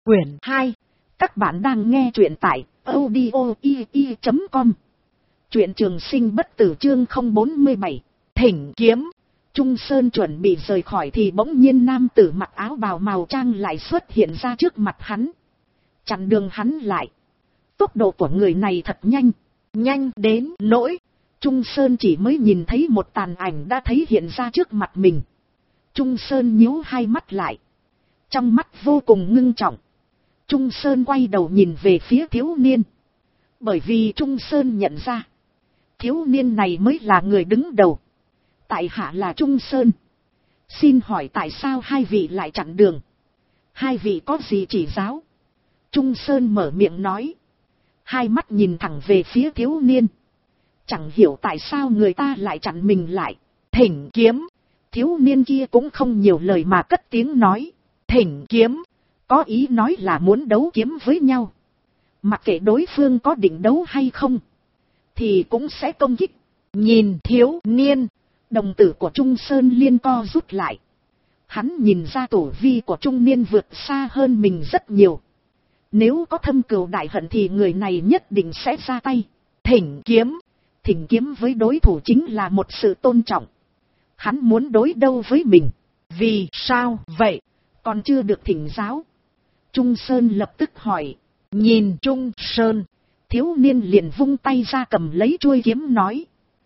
Quyển 2. Các bạn đang nghe truyện tại audio.com. Truyện Trường Sinh Bất Tử chương 047. Thỉnh kiếm. Trung Sơn chuẩn bị rời khỏi thì bỗng nhiên nam tử mặc áo bào màu trang lại xuất hiện ra trước mặt hắn, chặn đường hắn lại. Tốc độ của người này thật nhanh, nhanh đến nỗi Trung Sơn chỉ mới nhìn thấy một tàn ảnh đã thấy hiện ra trước mặt mình. Trung Sơn nhíu hai mắt lại, trong mắt vô cùng ngưng trọng. Trung Sơn quay đầu nhìn về phía thiếu niên, bởi vì Trung Sơn nhận ra thiếu niên này mới là người đứng đầu. Tại hạ là Trung Sơn, xin hỏi tại sao hai vị lại chặn đường? Hai vị có gì chỉ giáo? Trung Sơn mở miệng nói, hai mắt nhìn thẳng về phía thiếu niên. Chẳng hiểu tại sao người ta lại chặn mình lại. Thỉnh kiếm. Thiếu niên kia cũng không nhiều lời mà cất tiếng nói, thỉnh kiếm, có ý nói là muốn đấu kiếm với nhau. Mặc kệ đối phương có định đấu hay không, thì cũng sẽ công kích. Nhìn thiếu niên, đồng tử của Trung Sơn liên co rút lại. Hắn nhìn ra tổ vi của trung niên vượt xa hơn mình rất nhiều. Nếu có thâm cừu đại hận thì người này nhất định sẽ ra tay. Thỉnh kiếm. Thỉnh kiếm với đối thủ chính là một sự tôn trọng. Hắn muốn đối đầu với mình. Vì sao vậy? Còn chưa được thỉnh giáo. Trung Sơn lập tức hỏi. Nhìn Trung Sơn, thiếu niên liền vung tay ra cầm lấy chuôi kiếm nói,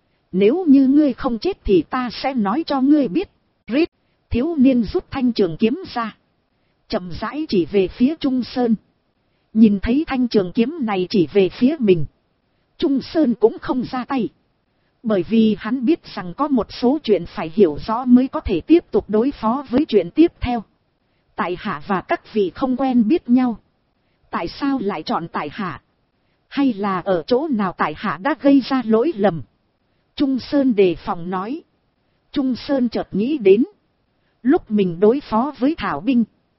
nếu như ngươi không chết thì ta sẽ nói cho ngươi biết. Rít. Thiếu niên rút thanh trường kiếm ra, chậm rãi chỉ về phía Trung Sơn. Nhìn thấy thanh trường kiếm này chỉ về phía mình, Trung Sơn cũng không ra tay, bởi vì hắn biết rằng có một số chuyện phải hiểu rõ mới có thể tiếp tục đối phó với chuyện tiếp theo. Tại hạ và các vị không quen biết nhau, tại sao lại chọn tại hạ? Hay là ở chỗ nào tại hạ đã gây ra lỗi lầm? Trung Sơn đề phòng nói. Trung Sơn chợt nghĩ đến, lúc mình đối phó với Thảo binh,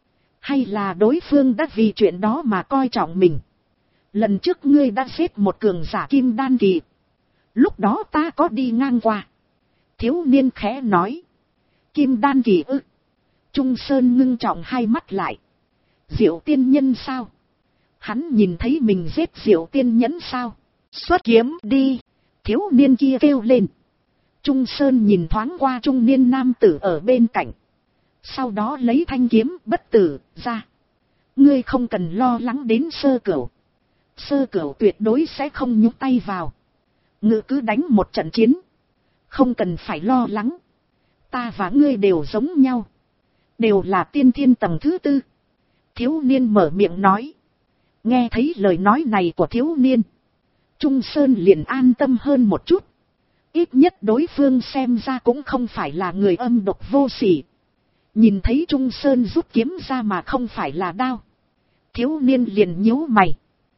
hay là đối phương đã vì chuyện đó mà coi trọng mình. Lần trước ngươi đã giết một cường giả kim đan kỳ, lúc đó ta có đi ngang qua. Thiếu niên khẽ nói. Kim đan kỳ ư? Trung Sơn ngưng trọng hai mắt lại. Diệu tiên nhân sao? Hắn nhìn thấy mình giết Diệu tiên nhẫn sao? Xuất kiếm đi. Thiếu niên kia kêu lên. Trung Sơn nhìn thoáng qua trung niên nam tử ở bên cạnh, sau đó lấy thanh kiếm bất tử ra. Ngươi không cần lo lắng đến Sơ Cửu. Sơ Cửu tuyệt đối sẽ không nhúc tay vào. Ngự cứ đánh một trận chiến, không cần phải lo lắng. Ta và ngươi đều giống nhau, đều là tiên thiên tầng thứ 4. Thiếu niên mở miệng nói. Nghe thấy lời nói này của thiếu niên, Trung Sơn liền an tâm hơn một chút. Ít nhất đối phương xem ra cũng không phải là người âm độc vô sỉ. Nhìn thấy Trung Sơn rút kiếm ra mà không phải là đao, thiếu niên liền nhíu mày.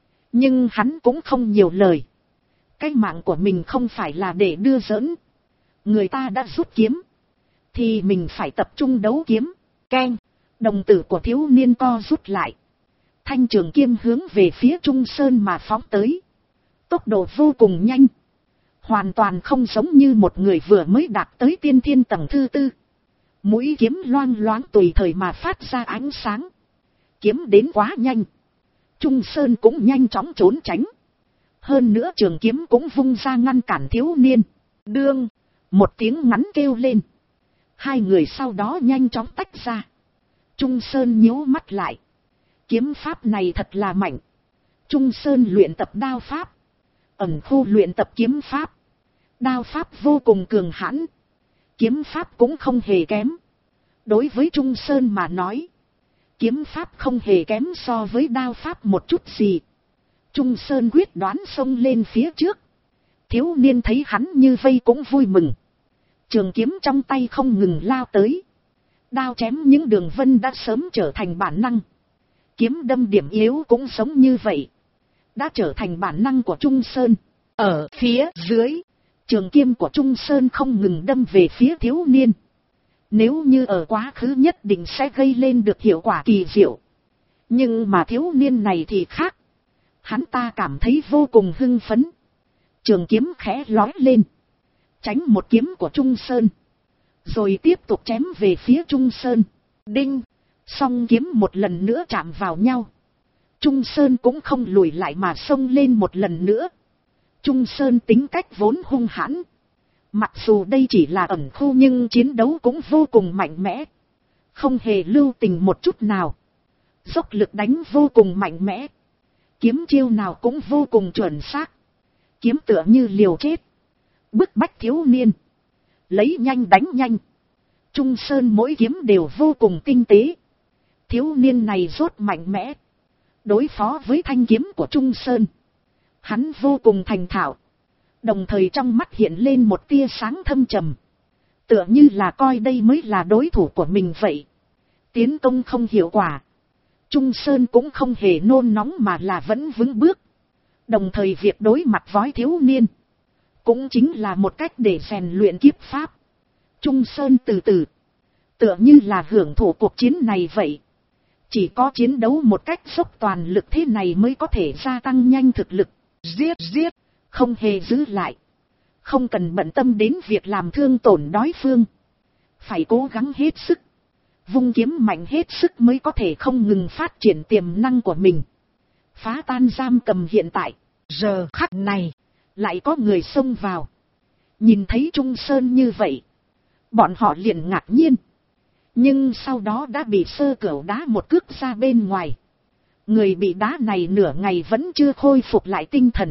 Nhưng hắn cũng không nhiều lời. Cái mạng của mình không phải là để đưa giỡn. Người ta đã rút kiếm, thì mình phải tập trung đấu kiếm. Keng. Đồng tử của thiếu niên co rút lại. Thanh trường kiếm hướng về phía Trung Sơn mà phóng tới. Tốc độ vô cùng nhanh, hoàn toàn không giống như một người vừa mới đạt tới tiên thiên tầng thứ 4. Mũi kiếm loang loáng tùy thời mà phát ra ánh sáng. Kiếm đến quá nhanh, Trung Sơn cũng nhanh chóng trốn tránh. Hơn nữa trường kiếm cũng vung ra ngăn cản thiếu niên. Đương. Một tiếng ngắn kêu lên. Hai người sau đó nhanh chóng tách ra. Trung Sơn nhíu mắt lại. Kiếm pháp này thật là mạnh. Trung Sơn luyện tập đao pháp, ẩn khu luyện tập kiếm pháp. Đao pháp vô cùng cường hãn, kiếm pháp cũng không hề kém. Đối với Trung Sơn mà nói, kiếm pháp không hề kém so với đao pháp một chút gì. Trung Sơn quyết đoán xông lên phía trước. Thiếu niên thấy hắn như vây cũng vui mừng. Trường kiếm trong tay không ngừng lao tới. Đao chém những đường vân đã sớm trở thành bản năng. Kiếm đâm điểm yếu cũng giống như vậy, đã trở thành bản năng của Trung Sơn. Ở phía dưới, trường kiếm của Trung Sơn không ngừng đâm về phía thiếu niên. Nếu như ở quá khứ nhất định sẽ gây lên được hiệu quả kỳ diệu. Nhưng mà thiếu niên này thì khác. Hắn ta cảm thấy vô cùng hưng phấn. Trường kiếm khẽ lói lên, tránh một kiếm của Trung Sơn, rồi tiếp tục chém về phía Trung Sơn. Đinh. Song kiếm một lần nữa chạm vào nhau. Trung Sơn cũng không lùi lại mà xông lên một lần nữa. Trung Sơn tính cách vốn hung hãn. Mặc dù đây chỉ là ẩn khu nhưng chiến đấu cũng vô cùng mạnh mẽ. Không hề lưu tình một chút nào. Dốc lực đánh vô cùng mạnh mẽ. Kiếm chiêu nào cũng vô cùng chuẩn xác. Kiếm tựa như liều chết. Bức bách thiếu niên. Lấy nhanh đánh nhanh. Trung Sơn mỗi kiếm đều vô cùng tinh tế. Thiếu niên này rốt mạnh mẽ. Đối phó với thanh kiếm của Trung Sơn, hắn vô cùng thành thạo. Đồng thời trong mắt hiện lên một tia sáng thâm trầm. Tựa như là coi đây mới là đối thủ của mình vậy. Tiến công không hiệu quả. Trung Sơn cũng không hề nôn nóng mà là vẫn vững bước. Đồng thời việc đối mặt với thiếu niên cũng chính là một cách để rèn luyện kiếp pháp. Trung Sơn từ từ, tựa như là hưởng thụ cuộc chiến này vậy. Chỉ có chiến đấu một cách dốc toàn lực thế này mới có thể gia tăng nhanh thực lực. Giết, không hề giữ lại. Không cần bận tâm đến việc làm thương tổn đối phương. Phải cố gắng hết sức. Vung kiếm mạnh hết sức mới có thể không ngừng phát triển tiềm năng của mình. Phá tan giam cầm hiện tại. Giờ khắc này, lại có người xông vào. Nhìn thấy Trung Sơn như vậy, bọn họ liền ngạc nhiên. Nhưng sau đó đã bị Sơ Cửu đá một cước ra bên ngoài. Người bị đá này nửa ngày vẫn chưa khôi phục lại tinh thần.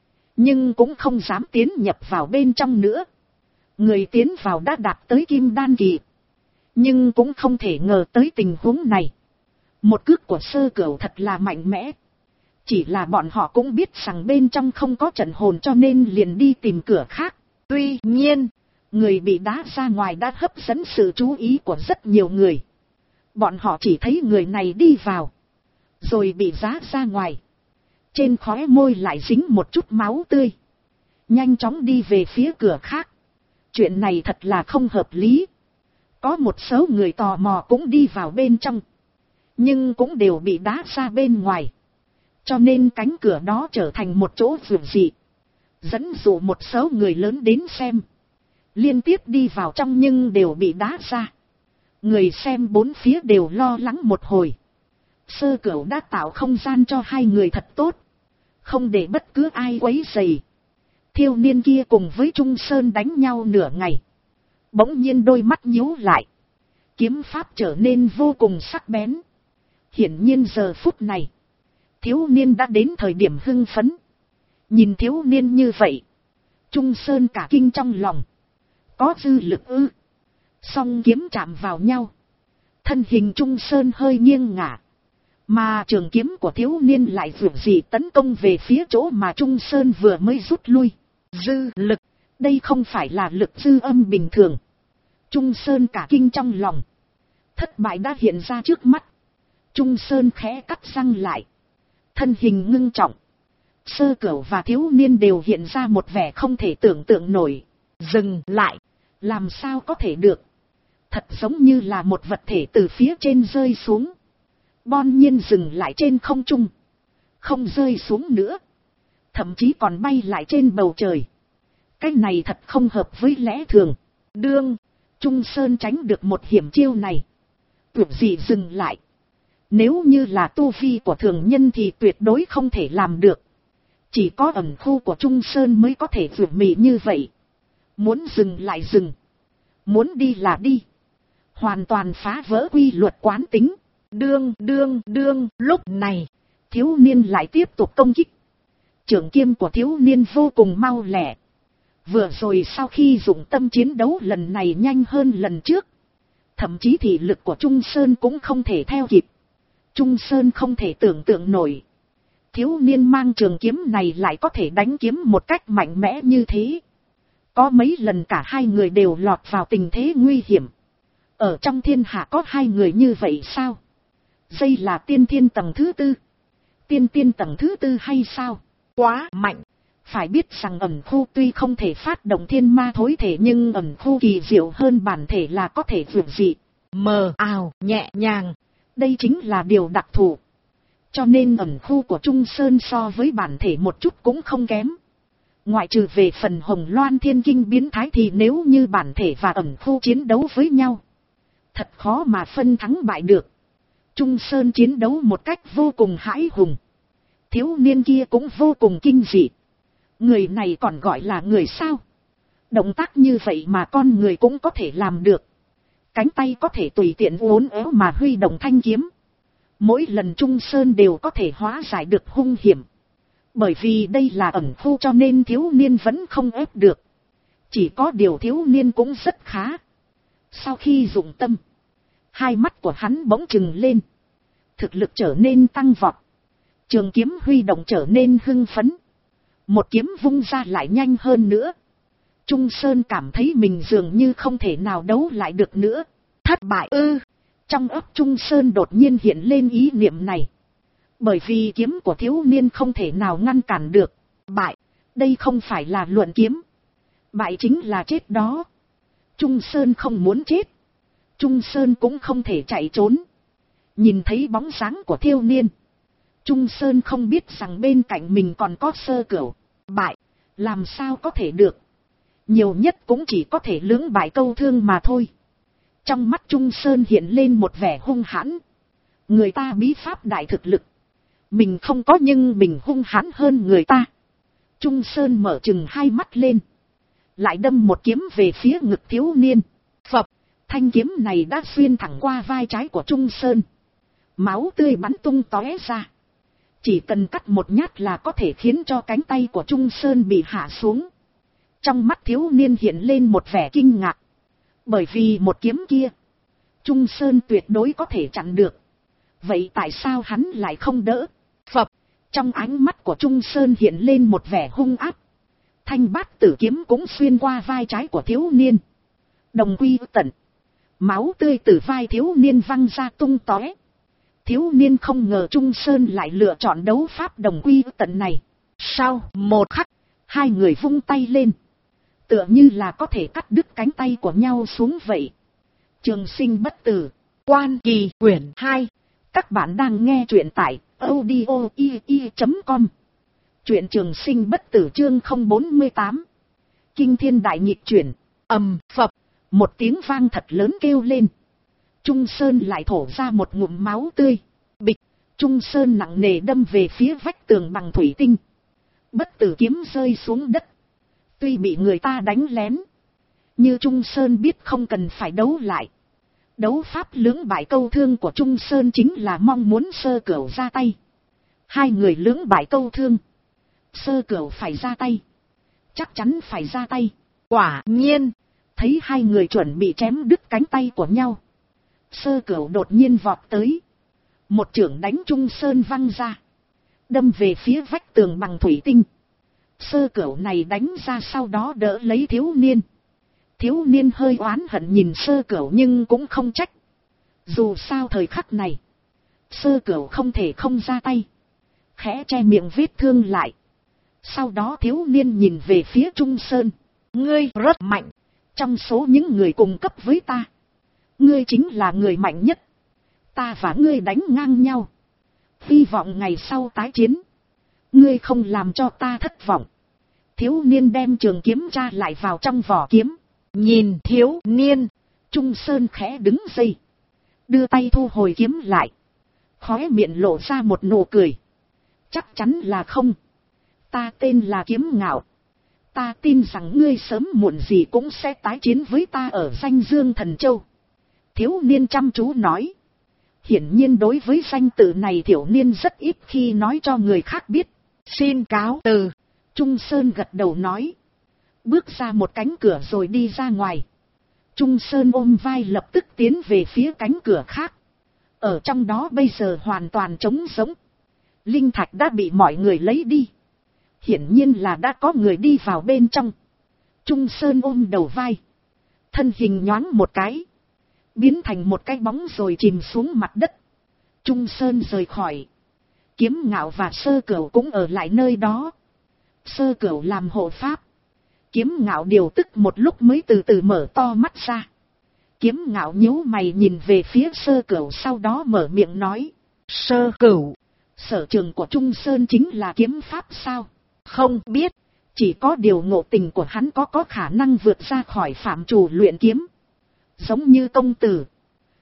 Nhưng cũng không dám tiến nhập vào bên trong nữa. Người tiến vào đã đạt tới kim đan kỳ. Nhưng cũng không thể ngờ tới tình huống này. Một cước của Sơ Cửu thật là mạnh mẽ. Chỉ là bọn họ cũng biết rằng bên trong không có trận hồn cho nên liền đi tìm cửa khác. Tuy nhiên, người bị đá ra ngoài đã hấp dẫn sự chú ý của rất nhiều người. Bọn họ chỉ thấy người này đi vào, rồi bị đá ra ngoài. Trên khóe môi lại dính một chút máu tươi. Nhanh chóng đi về phía cửa khác. Chuyện này thật là không hợp lý. Có một số người tò mò cũng đi vào bên trong. Nhưng cũng đều bị đá ra bên ngoài. Cho nên cánh cửa đó trở thành một chỗ vườn dị. Dẫn dụ một số người lớn đến xem. Liên tiếp đi vào trong nhưng đều bị đá ra. Người xem bốn phía đều lo lắng một hồi. Sơ Cửu đã tạo không gian cho hai người thật tốt. Không để bất cứ ai quấy rầy. Thiếu niên kia cùng với Trung Sơn đánh nhau nửa ngày. Bỗng nhiên đôi mắt nhíu lại. Kiếm pháp trở nên vô cùng sắc bén. Hiển nhiên giờ phút này, thiếu niên đã đến thời điểm hưng phấn. Nhìn thiếu niên như vậy, Trung Sơn cả kinh trong lòng. Có dư lực ư? Song kiếm chạm vào nhau. Thân hình Trung Sơn hơi nghiêng ngả. Mà trường kiếm của thiếu niên lại vượt dị tấn công về phía chỗ mà Trung Sơn vừa mới rút lui. Dư lực, đây không phải là lực dư âm bình thường. Trung Sơn cả kinh trong lòng. Thất bại đã hiện ra trước mắt. Trung Sơn khẽ cắt răng lại. Thân hình ngưng trọng. Sơ Cửu và thiếu niên đều hiện ra một vẻ không thể tưởng tượng nổi. Dừng lại. Làm sao có thể được? Thật giống như là một vật thể từ phía trên rơi xuống. Bỗng nhiên dừng lại trên không trung. Không rơi xuống nữa. Thậm chí còn bay lại trên bầu trời. Cái này thật không hợp với lẽ thường. Đương, Trung Sơn tránh được một hiểm chiêu này. Tuyệt dị dừng lại. Nếu như là tu vi của thường nhân thì tuyệt đối không thể làm được. Chỉ có ẩn khu của Trung Sơn mới có thể vượt mị như vậy. Muốn dừng lại dừng. Muốn đi là đi. Hoàn toàn phá vỡ quy luật quán tính. Đương, lúc này, thiếu niên lại tiếp tục công kích. Trường kiếm của thiếu niên vô cùng mau lẹ. Vừa rồi sau khi dụng tâm chiến đấu lần này nhanh hơn lần trước. Thậm chí thì lực của Trung Sơn cũng không thể theo kịp. Trung Sơn không thể tưởng tượng nổi. Thiếu niên mang trường kiếm này lại có thể đánh kiếm một cách mạnh mẽ như thế. Có mấy lần cả hai người đều lọt vào tình thế nguy hiểm. Ở trong thiên hạ có hai người như vậy sao? Đây là tiên thiên tầng thứ tư. Tiên tầng thứ tư hay sao? Quá mạnh. Phải biết rằng ẩn khu tuy không thể phát động thiên ma thối thể nhưng ẩn khu kỳ diệu hơn bản thể là có thể vượt dị. Mờ ảo, nhẹ nhàng. Đây chính là điều đặc thù. Cho nên ẩn khu của Trung Sơn so với bản thể một chút cũng không kém. Ngoại trừ về phần Hồng Loan Thiên Kinh biến thái thì nếu như bản thể và ẩn khu chiến đấu với nhau, thật khó mà phân thắng bại được. Trung Sơn chiến đấu một cách vô cùng hãi hùng. Thiếu niên kia cũng vô cùng kinh dị. Người này còn gọi là người sao? Động tác như vậy mà con người cũng có thể làm được. Cánh tay có thể tùy tiện uốn éo mà huy động thanh kiếm. Mỗi lần Trung Sơn đều có thể hóa giải được hung hiểm. Bởi vì đây là ẩn khu cho nên thiếu niên vẫn không ép được. Chỉ có điều thiếu niên cũng rất khá. Sau khi dụng tâm, hai mắt của hắn bỗng trừng lên. Thực lực trở nên tăng vọt. Trường kiếm huy động trở nên hưng phấn. Một kiếm vung ra lại nhanh hơn nữa. Trung Sơn cảm thấy mình dường như không thể nào đấu lại được nữa. Thất bại ư? Trong óc Trung Sơn đột nhiên hiện lên ý niệm này. Bởi vì kiếm của thiếu niên không thể nào ngăn cản được. Bại, đây không phải là luận kiếm. Bại chính là chết đó. Trung Sơn không muốn chết. Trung Sơn cũng không thể chạy trốn. Nhìn thấy bóng dáng của thiếu niên, Trung Sơn không biết rằng bên cạnh mình còn có Sơ Cửu. Bại, làm sao có thể được. Nhiều nhất cũng chỉ có thể lưỡng bại câu thương mà thôi. Trong mắt Trung Sơn hiện lên một vẻ hung hãn. Người ta bí pháp đại thực lực. Mình không có nhưng mình hung hãn hơn người ta. Trung Sơn mở chừng hai mắt lên. Lại đâm một kiếm về phía ngực thiếu niên. Phập, thanh kiếm này đã xuyên thẳng qua vai trái của Trung Sơn. Máu tươi bắn tung tóe ra. Chỉ cần cắt một nhát là có thể khiến cho cánh tay của Trung Sơn bị hạ xuống. Trong mắt thiếu niên hiện lên một vẻ kinh ngạc. Bởi vì một kiếm kia, Trung Sơn tuyệt đối có thể chặn được. Vậy tại sao hắn lại không đỡ? Phập, trong ánh mắt của Trung Sơn hiện lên một vẻ hung ác. Thanh bát tử kiếm cũng xuyên qua vai trái của thiếu niên. Đồng quy tận. Máu tươi từ vai thiếu niên văng ra tung tóe. Thiếu niên không ngờ Trung Sơn lại lựa chọn đấu pháp đồng quy tận này. Sau một khắc, hai người vung tay lên. Tựa như là có thể cắt đứt cánh tay của nhau xuống vậy. Trường Sinh Bất Tử, Quan Kỳ quyển 2. Các bạn đang nghe truyện tại audio.com. Truyện Trường Sinh Bất Tử chương 048. Kinh thiên đại nghịch chuyển. Ầm phập, một tiếng vang thật lớn kêu lên. Trung Sơn lại thổ ra một ngụm máu tươi. Bịch, Trung Sơn nặng nề đâm về phía vách tường bằng thủy tinh. Bất tử kiếm rơi xuống đất. Tuy bị người ta đánh lén, như Trung Sơn biết không cần phải đấu lại. Đấu pháp lưỡng bại câu thương của Trung Sơn chính là mong muốn Sơ Cửu ra tay. Hai người lưỡng bại câu thương. Sơ Cửu phải ra tay. Chắc chắn phải ra tay. Quả nhiên, thấy hai người chuẩn bị chém đứt cánh tay của nhau. Sơ Cửu đột nhiên vọt tới. Một chưởng đánh Trung Sơn văng ra. Đâm về phía vách tường bằng thủy tinh. Sơ Cửu này đánh ra sau đó đỡ lấy thiếu niên. Thiếu niên hơi oán hận nhìn Sơ Cửu nhưng cũng không trách. Dù sao thời khắc này, Sơ Cửu không thể không ra tay. Khẽ che miệng vết thương lại. Sau đó thiếu niên nhìn về phía Trung Sơn. Ngươi rất mạnh. Trong số những người cùng cấp với ta, ngươi chính là người mạnh nhất. Ta và ngươi đánh ngang nhau. Hy vọng ngày sau tái chiến, ngươi không làm cho ta thất vọng. Thiếu niên đem trường kiếm tra lại vào trong vỏ kiếm. Nhìn thiếu niên, Trung Sơn khẽ đứng dậy. Đưa tay thu hồi kiếm lại. Khóe miệng lộ ra một nụ cười. Chắc chắn là không. Ta tên là Kiếm Ngạo. Ta tin rằng ngươi sớm muộn gì cũng sẽ tái chiến với ta ở Danh Dương Thần Châu. Thiếu niên chăm chú nói. Hiển nhiên đối với danh tự này thiếu niên rất ít khi nói cho người khác biết. Xin cáo từ. Trung Sơn gật đầu nói. Bước ra một cánh cửa rồi đi ra ngoài. Trung Sơn ôm vai lập tức tiến về phía cánh cửa khác. Ở trong đó bây giờ hoàn toàn trống rỗng. Linh thạch đã bị mọi người lấy đi. Hiển nhiên là đã có người đi vào bên trong. Trung Sơn ôm đầu vai. Thân hình nhoáng một cái. Biến thành một cái bóng rồi chìm xuống mặt đất. Trung Sơn rời khỏi. Kiếm Ngạo và Sơ Cửu cũng ở lại nơi đó. Sơ Cửu làm hộ pháp. Kiếm Ngạo điều tức một lúc mới từ từ mở to mắt ra. Kiếm Ngạo nhíu mày nhìn về phía Sơ Cửu, sau đó mở miệng nói. Sơ Cửu, sở trường của Trung Sơn chính là kiếm pháp sao? Không biết, chỉ có điều ngộ tình của hắn có khả năng vượt ra khỏi phạm trù luyện kiếm. Giống như công tử,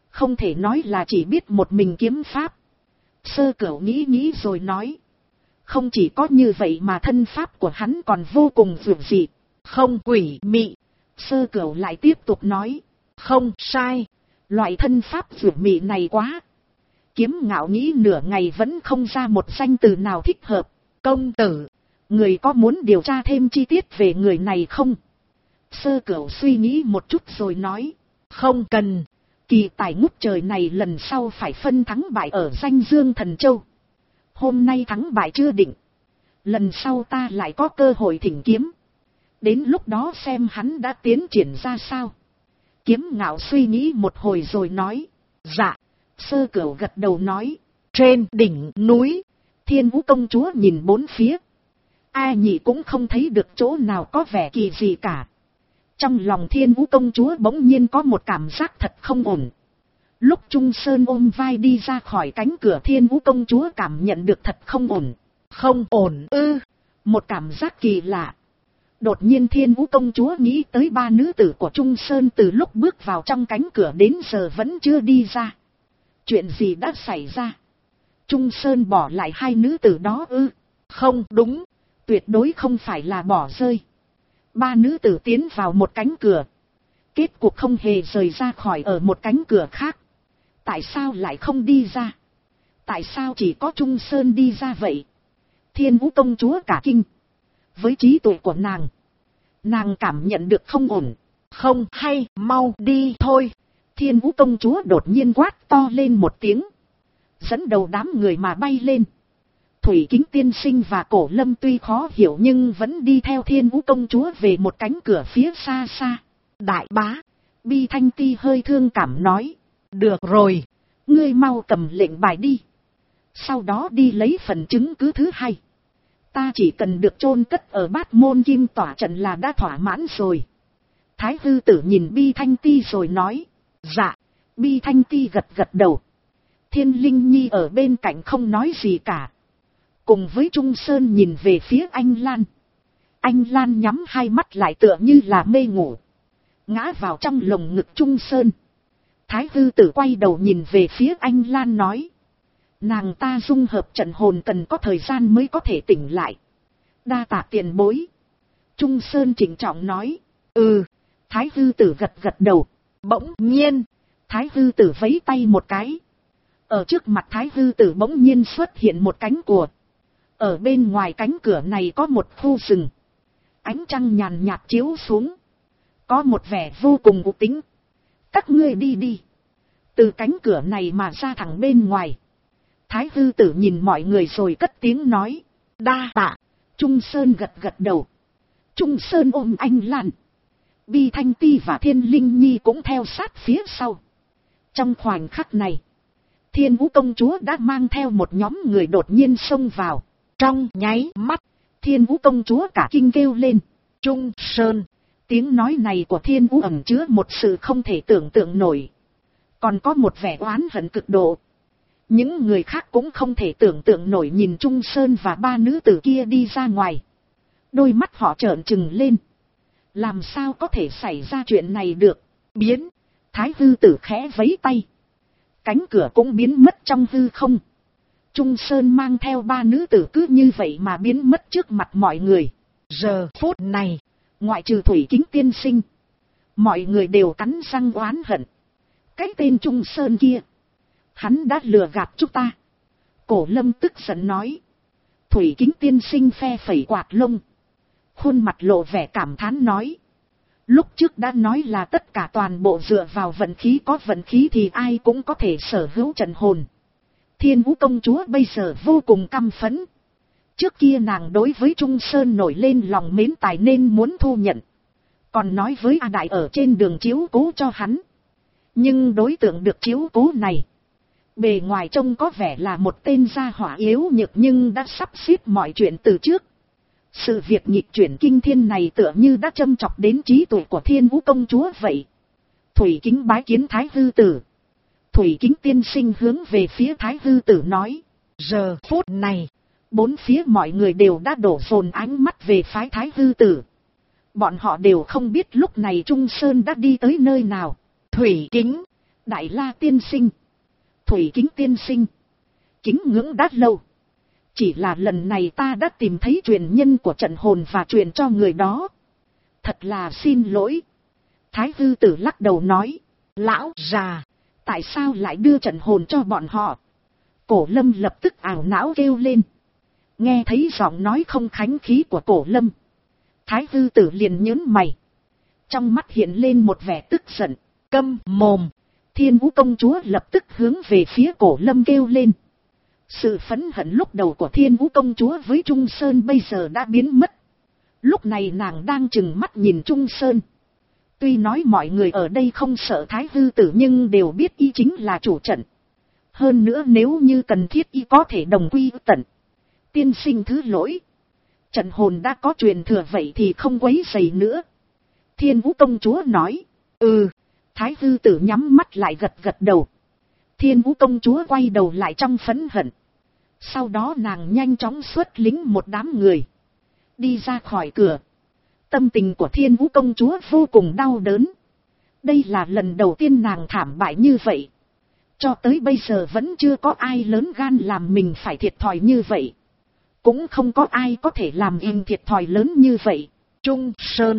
Không thể nói là chỉ biết một mình kiếm pháp. Sơ Cửu nghĩ nghĩ rồi nói. Không chỉ có như vậy mà thân pháp của hắn còn vô cùng dữ dị, không quỷ mị. Sơ Cửu lại tiếp tục nói. Không sai, loại thân pháp dữ mị này quá. Kiếm Ngạo nghĩ nửa ngày vẫn không ra một danh từ nào thích hợp. Công tử, người có muốn điều tra thêm chi tiết về người này không? Sơ Cửu suy nghĩ một chút rồi nói. Không cần, kỳ tài ngút trời này lần sau phải phân thắng bại ở danh Dương Thần Châu. Hôm nay thắng bại chưa định, lần sau ta lại có cơ hội thỉnh kiếm. Đến lúc đó xem hắn đã tiến triển ra sao. Kiếm Ngạo suy nghĩ một hồi rồi nói. Dạ. Sơ Cửu gật đầu nói. Trên đỉnh núi, Thiên Vũ công chúa nhìn bốn phía. Ai nhỉ cũng không thấy được chỗ nào có vẻ kỳ gì cả. Trong lòng Thiên Vũ công chúa bỗng nhiên có một cảm giác thật không ổn. Lúc Trung Sơn ôm vai đi ra khỏi cánh cửa, Thiên Vũ công chúa cảm nhận được thật không ổn. Không ổn ư? Một cảm giác kỳ lạ. Đột nhiên Thiên Vũ công chúa nghĩ tới ba nữ tử của Trung Sơn từ lúc bước vào trong cánh cửa đến giờ vẫn chưa đi ra. Chuyện gì đã xảy ra? Trung Sơn bỏ lại hai nữ tử đó ư? Không đúng, tuyệt đối không phải là bỏ rơi. Ba nữ tử tiến vào một cánh cửa, kết cuộc không hề rời ra khỏi ở một cánh cửa khác. Tại sao lại không đi ra? Tại sao chỉ có Trung Sơn đi ra vậy? Thiên Vũ công chúa cả kinh. Với trí tuệ của nàng cảm nhận được không ổn. Không hay, mau đi thôi. Thiên Vũ công chúa đột nhiên quát to lên một tiếng, dẫn đầu đám người mà bay lên. Thủy Kính tiên sinh và Cổ Lâm tuy khó hiểu nhưng vẫn đi theo Thiên Vũ công chúa về một cánh cửa phía xa xa. Đại bá, Bi Thanh Ti hơi thương cảm nói. Được rồi, ngươi mau cầm lệnh bài đi. Sau đó đi lấy phần chứng cứ thứ hai. Ta chỉ cần được chôn cất ở Bát Môn Kim Tỏa trận là đã thỏa mãn rồi. Thái Hư Tử nhìn Bi Thanh Ti rồi nói. Dạ. Bi Thanh Ti gật gật đầu. Thiên Linh Nhi ở bên cạnh không nói gì cả. Cùng với Trung Sơn nhìn về phía Anh Lan. Anh Lan nhắm hai mắt lại tựa như là mê ngủ, ngã vào trong lồng ngực Trung Sơn. Thái Hư Tử quay đầu nhìn về phía Anh Lan nói. Nàng ta dung hợp trận hồn cần có thời gian mới có thể tỉnh lại. Đa tạ tiền bối. Trung Sơn trịnh trọng nói. Thái Hư Tử gật gật đầu. Bỗng nhiên, Thái Hư Tử vẫy tay một cái. Ở trước mặt Thái Hư Tử bỗng nhiên xuất hiện một cánh cửa. Ở bên ngoài cánh cửa này có một khu rừng. Ánh trăng nhàn nhạt chiếu xuống, có một vẻ vô cùng u tĩnh. Các ngươi đi đi. Từ cánh cửa này mà ra thẳng bên ngoài. Thái Hư Tử nhìn mọi người rồi cất tiếng nói. Đa tạ. Trung Sơn gật gật đầu. Trung Sơn ôm Anh Lan. Bi Thanh Ti và Thiên Linh Nhi cũng theo sát phía sau. Trong khoảnh khắc này, Thiên Vũ công chúa đã mang theo một nhóm người đột nhiên xông vào. Trong nháy mắt, Thiên Vũ công chúa cả kinh kêu lên. Trung Sơn. Tiếng nói này của Thiên Vũ ẩn chứa một sự không thể tưởng tượng nổi. Còn có một vẻ oán hận cực độ. Những người khác cũng không thể tưởng tượng nổi nhìn Trung Sơn và ba nữ tử kia đi ra ngoài. Đôi mắt họ trợn trừng lên. Làm sao có thể xảy ra chuyện này được? Biến. Thái Hư Tử khẽ vẫy tay. Cánh cửa cũng biến mất trong hư không. Trung Sơn mang theo ba nữ tử cứ như vậy mà biến mất trước mặt mọi người. Giờ phút này, ngoại trừ Thủy Kính tiên sinh, mọi người đều cắn răng oán hận. Cái tên Trung Sơn kia, hắn đã lừa gạt chúng ta. Cổ Lâm tức giận nói. Thủy Kính tiên sinh phe phẩy quạt lông, khuôn mặt lộ vẻ cảm thán nói. Lúc trước đã nói là tất cả toàn bộ dựa vào vận khí, có vận khí thì ai cũng có thể sở hữu trận hồn. Thiên Vũ công chúa bây giờ vô cùng căm phẫn. Trước kia nàng đối với Trung Sơn nổi lên lòng mến tài nên muốn thu nhận. Còn nói với A Đại ở trên đường chiếu cố cho hắn. Nhưng đối tượng được chiếu cố này, bề ngoài trông có vẻ là một tên gia hỏa yếu nhược nhưng đã sắp xếp mọi chuyện từ trước. Sự việc nghịch chuyển kinh thiên này tựa như đã châm chọc đến trí tuệ của Thiên Vũ công chúa vậy. Thủy Kính bái kiến Thái Hư Tử. Thủy Kính tiên sinh hướng về phía Thái Hư Tử nói. Giờ phút này, bốn phía mọi người đều đã đổ dồn ánh mắt về phái Thái Hư Tử. Bọn họ đều không biết lúc này Trung Sơn đã đi tới nơi nào. Thủy Kính, Đại La tiên sinh, Thủy Kính tiên sinh, kính ngưỡng đã lâu. Chỉ là lần này ta đã tìm thấy truyền nhân của trận hồn và truyền cho người đó. Thật là xin lỗi. Thái Hư Tử lắc đầu nói. Lão già, tại sao lại đưa trận hồn cho bọn họ? Cổ Lâm lập tức ảo não kêu lên. Nghe thấy giọng nói không khánh khí của Cổ Lâm, Thái Hư Tử liền nhớn mày. Trong mắt hiện lên một vẻ tức giận. Câm mồm. Thiên Vũ công chúa lập tức hướng về phía Cổ Lâm kêu lên. Sự phẫn hận lúc đầu của Thiên Vũ công chúa với Trung Sơn bây giờ đã biến mất. Lúc này nàng đang trừng mắt nhìn Trung Sơn. Tuy nói mọi người ở đây không sợ Thái Hư Tử nhưng đều biết y chính là chủ trận. Hơn nữa nếu như cần thiết y có thể đồng quy tận. Tiên sinh thứ lỗi. Trận hồn đã có truyền thừa vậy thì không quấy rầy nữa. Thiên Vũ công chúa nói. Thái Hư Tử nhắm mắt lại gật gật đầu. Thiên Vũ công chúa quay đầu lại trong phẫn hận. Sau đó nàng nhanh chóng xuất lính một đám người. Đi ra khỏi cửa. Tâm tình của Thiên Vũ công chúa vô cùng đau đớn. Đây là lần đầu tiên nàng thảm bại như vậy. Cho tới bây giờ vẫn chưa có ai lớn gan làm mình phải thiệt thòi như vậy. Cũng không có ai có thể làm im thiệt thòi lớn như vậy. Trung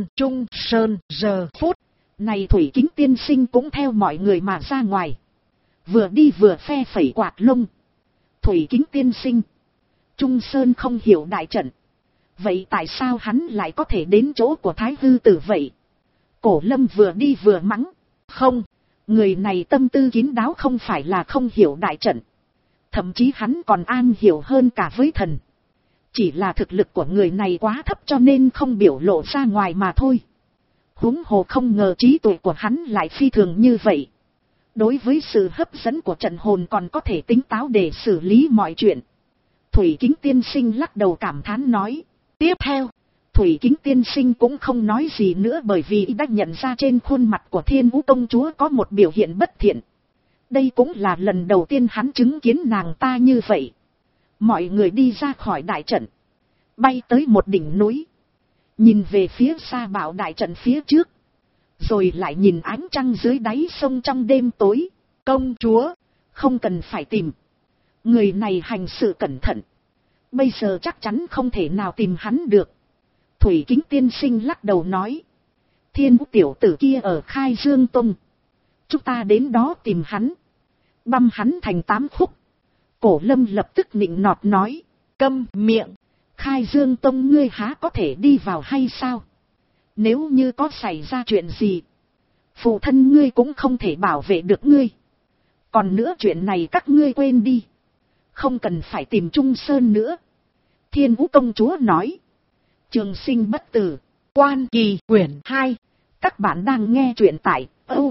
Sơn, giờ phút này Thủy Kính tiên sinh cũng theo mọi người mà ra ngoài. Vừa đi vừa phe phẩy quạt lông. Thủy Kính tiên sinh, Trung Sơn không hiểu đại trận. Vậy tại sao hắn lại có thể đến chỗ của Thái Hư Tử vậy? Cổ Lâm vừa đi vừa mắng. Không, người này tâm tư kín đáo, không phải là không hiểu đại trận. Thậm chí hắn còn an hiểu hơn cả với thần. Chỉ là thực lực của người này quá thấp cho nên không biểu lộ ra ngoài mà thôi. Huống hồ không ngờ trí tuệ của hắn lại phi thường như vậy. Đối với sự hấp dẫn của trận hồn còn có thể tính táo để xử lý mọi chuyện. Thủy Kính tiên sinh lắc đầu cảm thán nói. Tiếp theo, Thủy Kính tiên sinh cũng không nói gì nữa bởi vì đã nhận ra trên khuôn mặt của Thiên Vũ công chúa có một biểu hiện bất thiện. Đây cũng là lần đầu tiên hắn chứng kiến nàng ta như vậy. Mọi người đi ra khỏi đại trận, bay tới một đỉnh núi. Nhìn về phía xa bảo đại trận phía trước. Rồi lại nhìn ánh trăng dưới đáy sông trong đêm tối. Công chúa, không cần phải tìm. Người này hành sự cẩn thận. Bây giờ chắc chắn không thể nào tìm hắn được. Thủy Kính tiên sinh lắc đầu nói. Thiên Vũ tiểu tử kia ở Khai Dương Tông. Chúng ta đến đó tìm hắn. Băm hắn thành 8 khúc. Cổ Lâm lập tức nịnh nọt nói. Câm miệng. Khai Dương Tông ngươi há có thể đi vào hay sao? Nếu như có xảy ra chuyện gì, phụ thân ngươi cũng không thể bảo vệ được ngươi. Còn nữa chuyện này các ngươi quên đi. Không cần phải tìm Trung Sơn nữa. Thiên Vũ công chúa nói. Trường Sinh bất tử. Quan Kỳ quyển 2. Các bạn đang nghe truyện tại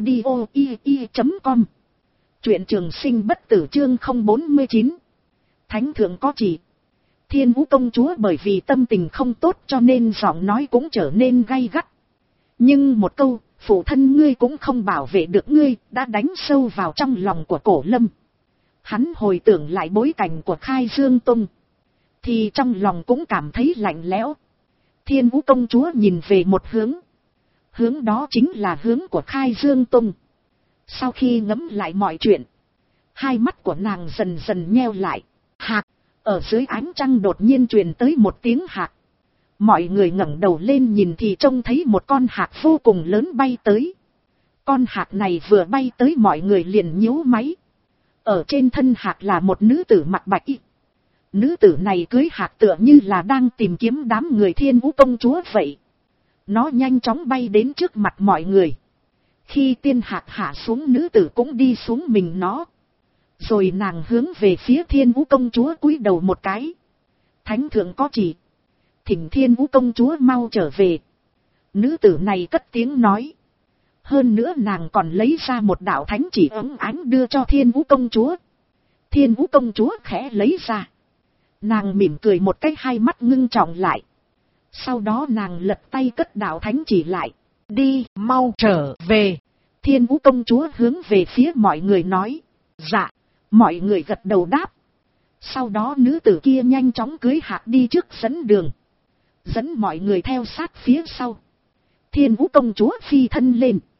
audio.com. Truyện Trường Sinh bất tử chương 049. Thánh thượng có chỉ. Thiên Vũ công chúa bởi vì tâm tình không tốt cho nên giọng nói cũng trở nên gay gắt. Nhưng một câu, phụ thân ngươi cũng không bảo vệ được ngươi, đã đánh sâu vào trong lòng của Cổ Lâm. Hắn hồi tưởng lại bối cảnh của Khai Dương Tông, thì trong lòng cũng cảm thấy lạnh lẽo. Thiên Vũ công chúa nhìn về một hướng. Hướng đó chính là hướng của Khai Dương Tông. Sau khi ngẫm lại mọi chuyện, hai mắt của nàng dần dần nheo lại. Hạc, ở dưới ánh trăng đột nhiên truyền tới một tiếng hạc. Mọi người ngẩng đầu lên nhìn thì trông thấy một con hạc vô cùng lớn bay tới. Con hạc này vừa bay tới mọi người liền nhíu máy. Ở trên thân hạc là một nữ tử mặc bạch y. Nữ tử này cưới hạc tựa như là đang tìm kiếm đám người Thiên Vũ công chúa vậy. Nó nhanh chóng bay đến trước mặt mọi người. Khi tiên hạc hạ xuống, nữ tử cũng đi xuống mình nó. Rồi nàng hướng về phía Thiên Vũ công chúa cúi đầu một cái. Thánh thượng có chỉ. Thỉnh Thiên Vũ công chúa mau trở về. Nữ tử này cất tiếng nói. Hơn nữa nàng còn lấy ra một đạo thánh chỉ ấm ánh đưa cho Thiên Vũ công chúa. Thiên Vũ công chúa khẽ lấy ra. Nàng mỉm cười một cái, hai mắt ngưng trọng lại. Sau đó nàng lật tay cất đạo thánh chỉ lại. Đi, mau trở về. Thiên Vũ công chúa hướng về phía mọi người nói. Dạ. Mọi người gật đầu đáp. Sau đó nữ tử kia nhanh chóng cưới hạc đi trước dẫn đường. Dẫn mọi người theo sát phía sau. Thiên Vũ công chúa phi thân lên.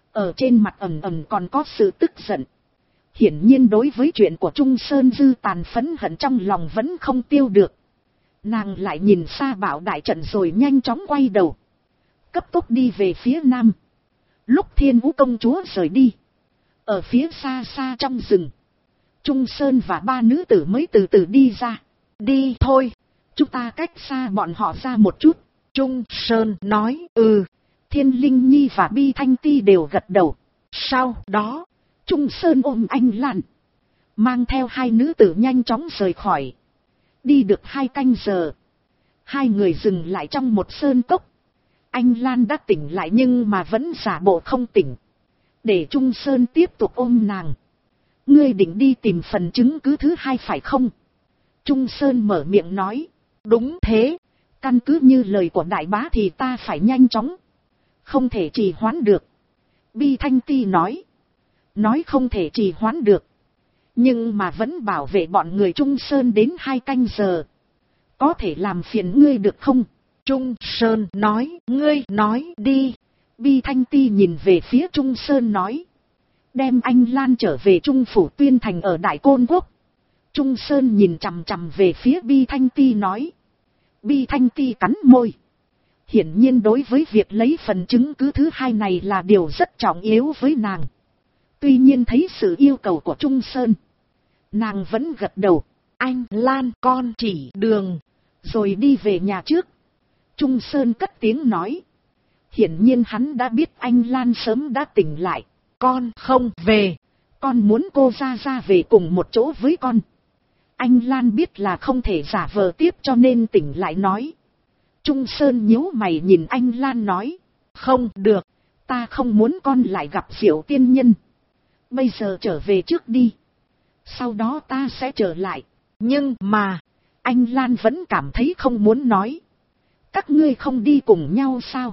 Ở trên mặt ẩn ẩn còn có sự tức giận. Hiển nhiên đối với chuyện của Trung Sơn Dư tàn phẫn hận trong lòng vẫn không tiêu được. Nàng lại nhìn xa Bảo đại trận rồi nhanh chóng quay đầu. Cấp tốc đi về phía nam. Lúc Thiên Vũ công chúa rời đi. Ở phía xa xa trong rừng. Trung Sơn và ba nữ tử mới từ từ đi ra. Đi thôi, chúng ta cách xa bọn họ ra một chút. Trung Sơn nói Thiên Linh Nhi và Bi Thanh Ti đều gật đầu. Sau đó, Trung Sơn ôm Anh Lan. Mang theo hai nữ tử nhanh chóng rời khỏi. Đi được 2 canh giờ. Hai người dừng lại trong một sơn cốc. Anh Lan đã tỉnh lại nhưng mà vẫn giả bộ không tỉnh. Để Trung Sơn tiếp tục ôm nàng. Ngươi định đi tìm phần chứng cứ thứ 2 phải không? Trung Sơn mở miệng nói. Đúng thế. Căn cứ như lời của đại bá thì ta phải nhanh chóng. Không thể trì hoãn được. Bi Thanh Ti nói. Nói không thể trì hoãn được. Nhưng mà vẫn bảo vệ bọn người Trung Sơn đến 2 canh giờ. Có thể làm phiền ngươi được không? Trung Sơn nói. Ngươi nói đi. Bi Thanh Ti nhìn về phía Trung Sơn nói. Đem anh Lan trở về Trung Phủ Tuyên Thành ở Đại Côn Quốc. Trung Sơn nhìn chằm chằm về phía Bi Thanh Ti nói. Bi Thanh Ti cắn môi. Hiển nhiên đối với việc lấy phần chứng cứ thứ 2 này là điều rất trọng yếu với nàng. Tuy nhiên thấy sự yêu cầu của Trung Sơn. Nàng vẫn gật đầu. Anh Lan con chỉ đường. Rồi đi về nhà trước. Trung Sơn cất tiếng nói. Hiển nhiên hắn đã biết anh Lan sớm đã tỉnh lại. Con không về. Con muốn cô ra về cùng một chỗ với con. Anh Lan biết là không thể giả vờ tiếp cho nên tỉnh lại nói. Trung Sơn nhíu mày nhìn anh Lan nói. Không được. Ta không muốn con lại gặp Diệu tiên nhân. Bây giờ trở về trước đi. Sau đó ta sẽ trở lại. Nhưng mà. Anh Lan vẫn cảm thấy không muốn nói. Các ngươi không đi cùng nhau sao?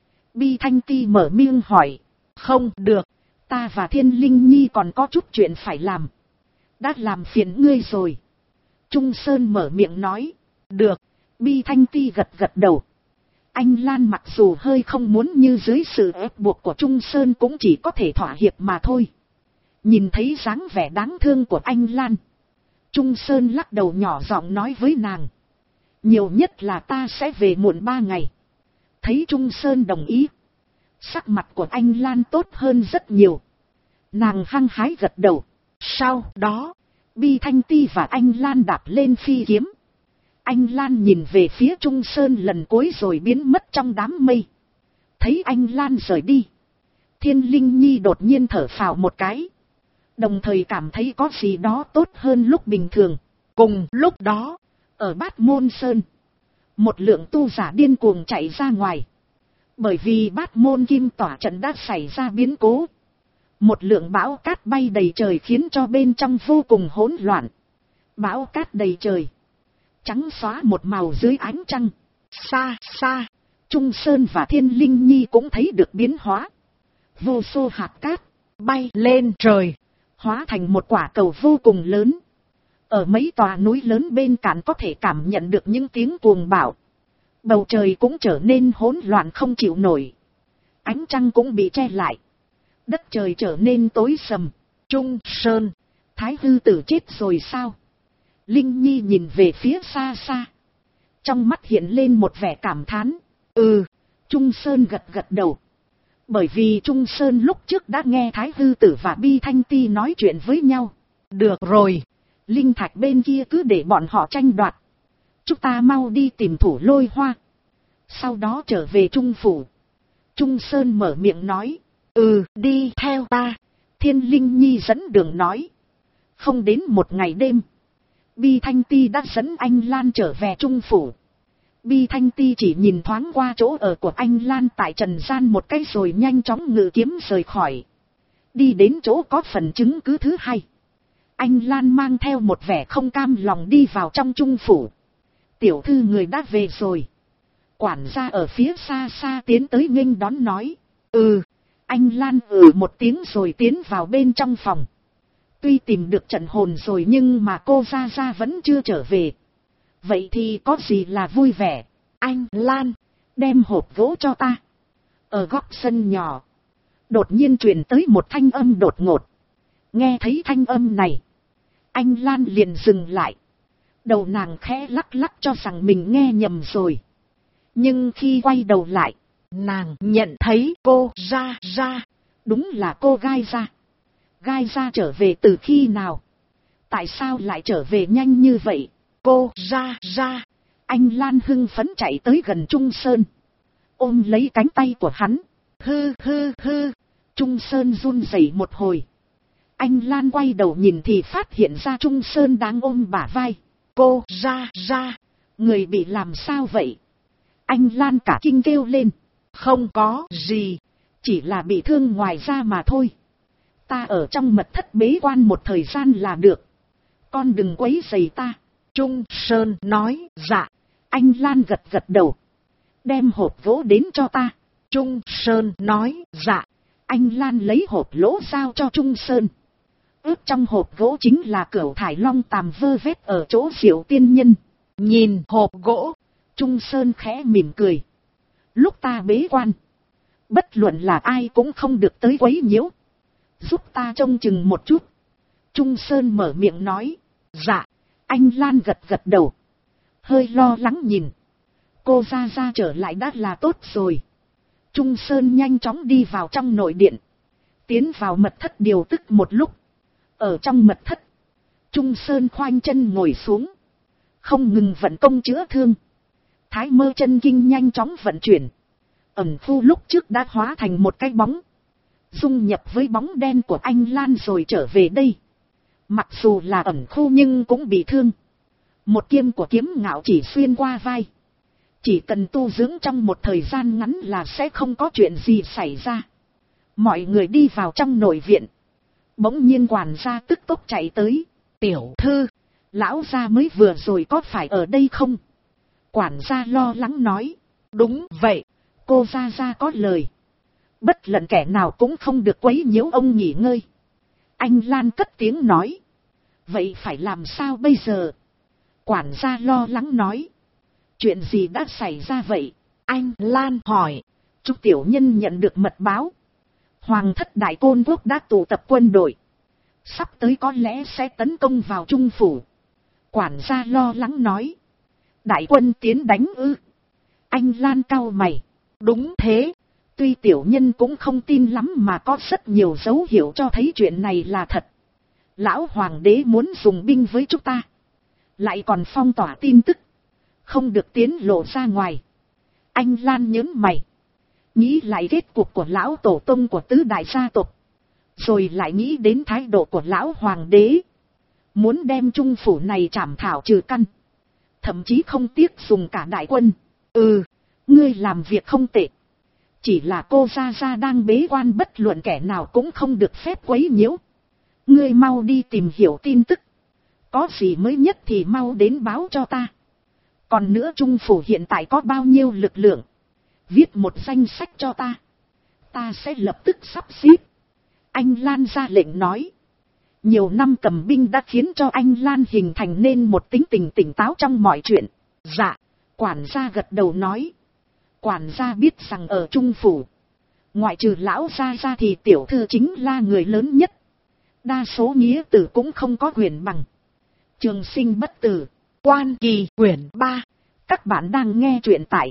Bi Thanh Ti mở miệng hỏi. Không được. Ta và Thiên Linh Nhi còn có chút chuyện phải làm. Đã làm phiền ngươi rồi. Trung Sơn mở miệng nói. Được. Bi Thanh Ti gật đầu. Anh Lan mặc dù hơi không muốn như dưới sự ép buộc của Trung Sơn cũng chỉ có thể thỏa hiệp mà thôi. Nhìn thấy dáng vẻ đáng thương của anh Lan. Trung Sơn lắc đầu nhỏ giọng nói với nàng. Nhiều nhất là ta sẽ về muộn 3 ngày. Thấy Trung Sơn đồng ý. Sắc mặt của anh Lan tốt hơn rất nhiều. Nàng hăng hái gật đầu. Sau đó, Bi Thanh Ti và anh Lan đạp lên phi kiếm. Anh Lan nhìn về phía Trung Sơn lần cuối rồi biến mất trong đám mây. Thấy anh Lan rời đi. Thiên Linh Nhi đột nhiên thở phào một cái. Đồng thời cảm thấy có gì đó tốt hơn lúc bình thường. Cùng lúc đó, ở Bát Môn Sơn, một lượng tu giả điên cuồng chạy ra ngoài. Bởi vì Bát Môn Kim Tỏa trận đã xảy ra biến cố. Một lượng bão cát bay đầy trời khiến cho bên trong vô cùng hỗn loạn. Bão cát đầy trời. Trắng xóa một màu dưới ánh trăng. Xa xa, Trung Sơn và Thiên Linh Nhi cũng thấy được biến hóa. Vô số hạt cát bay lên trời, hóa thành một quả cầu vô cùng lớn. Ở mấy tòa núi lớn bên cạnh có thể cảm nhận được những tiếng cuồng bạo. Bầu trời cũng trở nên hỗn loạn không chịu nổi. Ánh trăng cũng bị che lại. Đất trời trở nên tối sầm. Trung Sơn, Thái Hư Tử chết rồi sao? Linh Nhi nhìn về phía xa xa. Trong mắt hiện lên một vẻ cảm thán. Trung Sơn gật đầu. Bởi vì Trung Sơn lúc trước đã nghe Thái Hư Tử và Bi Thanh Ti nói chuyện với nhau. Được rồi, linh thạch bên kia cứ để bọn họ tranh đoạt. Chúng ta mau đi tìm Thủ Lôi Hoa. Sau đó trở về Trung Phủ. Trung Sơn mở miệng nói. Đi theo ta. Thiên Linh Nhi dẫn đường nói. Không đến một ngày đêm. Bi Thanh Ti đã dẫn anh Lan trở về Trung Phủ. Bi Thanh Ti chỉ nhìn thoáng qua chỗ ở của anh Lan tại trần gian một cái rồi nhanh chóng ngự kiếm rời khỏi. Đi đến chỗ có phần chứng cứ thứ 2. Anh Lan mang theo một vẻ không cam lòng đi vào trong Trung Phủ. Tiểu thư người đã về rồi. Quản gia ở phía xa xa tiến tới nghênh đón nói. Anh Lan một tiếng rồi tiến vào bên trong phòng. Tuy tìm được trận hồn rồi nhưng mà cô Gia vẫn chưa trở về. Vậy thì có gì là vui vẻ? Anh Lan, đem hộp gỗ cho ta. Ở góc sân nhỏ, Đột nhiên truyền tới một thanh âm đột ngột. Nghe thấy thanh âm này, Anh Lan liền dừng lại. Đầu nàng khẽ lắc lắc cho rằng mình nghe nhầm rồi. Nhưng khi quay đầu lại, nàng nhận thấy cô Gia Gia. Đúng là cô Gai Gia. Gai Gia trở về từ khi nào? Tại sao lại trở về nhanh như vậy? Cô Gia Gia. Anh Lan hưng phấn chạy tới gần Trung Sơn, ôm lấy cánh tay của hắn. Hư hư hư. Trung Sơn run rẩy một hồi. Anh Lan quay đầu nhìn thì phát hiện ra Trung Sơn đang ôm bả vai. Cô Gia Gia, người bị làm sao vậy? Anh Lan cả kinh kêu lên. Không có gì, chỉ là bị thương ngoài da mà thôi. Ta ở trong mật thất bế quan một thời gian là được. Con đừng quấy rầy ta. Trung Sơn nói. Dạ. Anh Lan gật gật đầu. Đem hộp gỗ đến cho ta. Trung Sơn nói. Dạ. Anh Lan lấy hộp lỗ giao cho Trung Sơn. Ướp trong hộp gỗ chính là cửu thải long tàm vơ vét ở chỗ Diệu tiên nhân. Nhìn hộp gỗ, Trung Sơn khẽ mỉm cười. Lúc ta bế quan, bất luận là ai cũng không được tới quấy nhiễu. Giúp ta trông chừng một chút. Trung Sơn mở miệng nói. Dạ. Anh Lan gật gật đầu. Hơi lo lắng nhìn. Cô Gia Gia trở lại đã là tốt rồi. Trung Sơn nhanh chóng đi vào trong nội điện. Tiến vào mật thất điều tức một lúc. Ở trong mật thất, Trung Sơn khoanh chân ngồi xuống, không ngừng vận công chữa thương. Thái Mơ chân kinh nhanh chóng vận chuyển. Ẩn Phu lúc trước đã hóa thành một cái bóng, dung nhập với bóng đen của Anh Lan rồi trở về đây. Mặc dù là Ẩn Phu nhưng cũng bị thương. Một kiếm của Kiếm Ngạo chỉ xuyên qua vai. Chỉ cần tu dưỡng trong một thời gian ngắn là sẽ không có chuyện gì xảy ra. Mọi người đi vào trong nội viện. Bỗng nhiên quản gia tức tốc chạy tới. Tiểu thư, lão gia mới vừa rồi có phải ở đây không? Quản gia lo lắng nói. Đúng vậy, cô Gia Gia có lời. Bất luận kẻ nào cũng không được quấy nhiễu ông nghỉ ngơi. Anh Lan cất tiếng nói. Vậy phải làm sao bây giờ? Quản gia lo lắng nói. Chuyện gì đã xảy ra vậy? Anh Lan hỏi. Trúc tiểu nhân nhận được mật báo. Hoàng thất Đại Côn Quốc đã tụ tập quân đội. Sắp tới có lẽ sẽ tấn công vào Trung Phủ. Quản gia lo lắng nói. Đại quân tiến đánh ư? Anh Lan cau mày. Đúng thế. Tuy tiểu nhân cũng không tin lắm mà có rất nhiều dấu hiệu cho thấy chuyện này là thật. Lão Hoàng đế muốn dùng binh với chúng ta. Lại còn phong tỏa tin tức. Không được tiến lộ ra ngoài. Anh Lan nhớn mày. Nghĩ lại kết cục của lão tổ tông của tứ đại gia tộc. Rồi lại nghĩ đến thái độ của lão Hoàng đế. Muốn đem Trung Phủ này trảm thảo trừ căn. Thậm chí không tiếc dùng cả đại quân. Ngươi làm việc không tệ. Chỉ là cô Gia Gia đang bế quan, bất luận kẻ nào cũng không được phép quấy nhiễu. Ngươi mau đi tìm hiểu tin tức. Có gì mới nhất thì mau đến báo cho ta. Còn nữa Trung Phủ hiện tại có bao nhiêu lực lượng? Viết một danh sách cho ta. Ta sẽ lập tức sắp xếp. Anh Lan ra lệnh nói. Nhiều năm cầm binh đã khiến cho anh Lan hình thành nên một tính tình tỉnh táo trong mọi chuyện. Dạ. Quản gia gật đầu nói. Quản gia biết rằng ở Trung Phủ, ngoại trừ lão Gia Gia thì tiểu thư chính là người lớn nhất. Đa số nghĩa tử cũng không có quyền bằng. Trường Sinh Bất Tử, Quan Kỳ quyển 3. Các bạn đang nghe truyện tại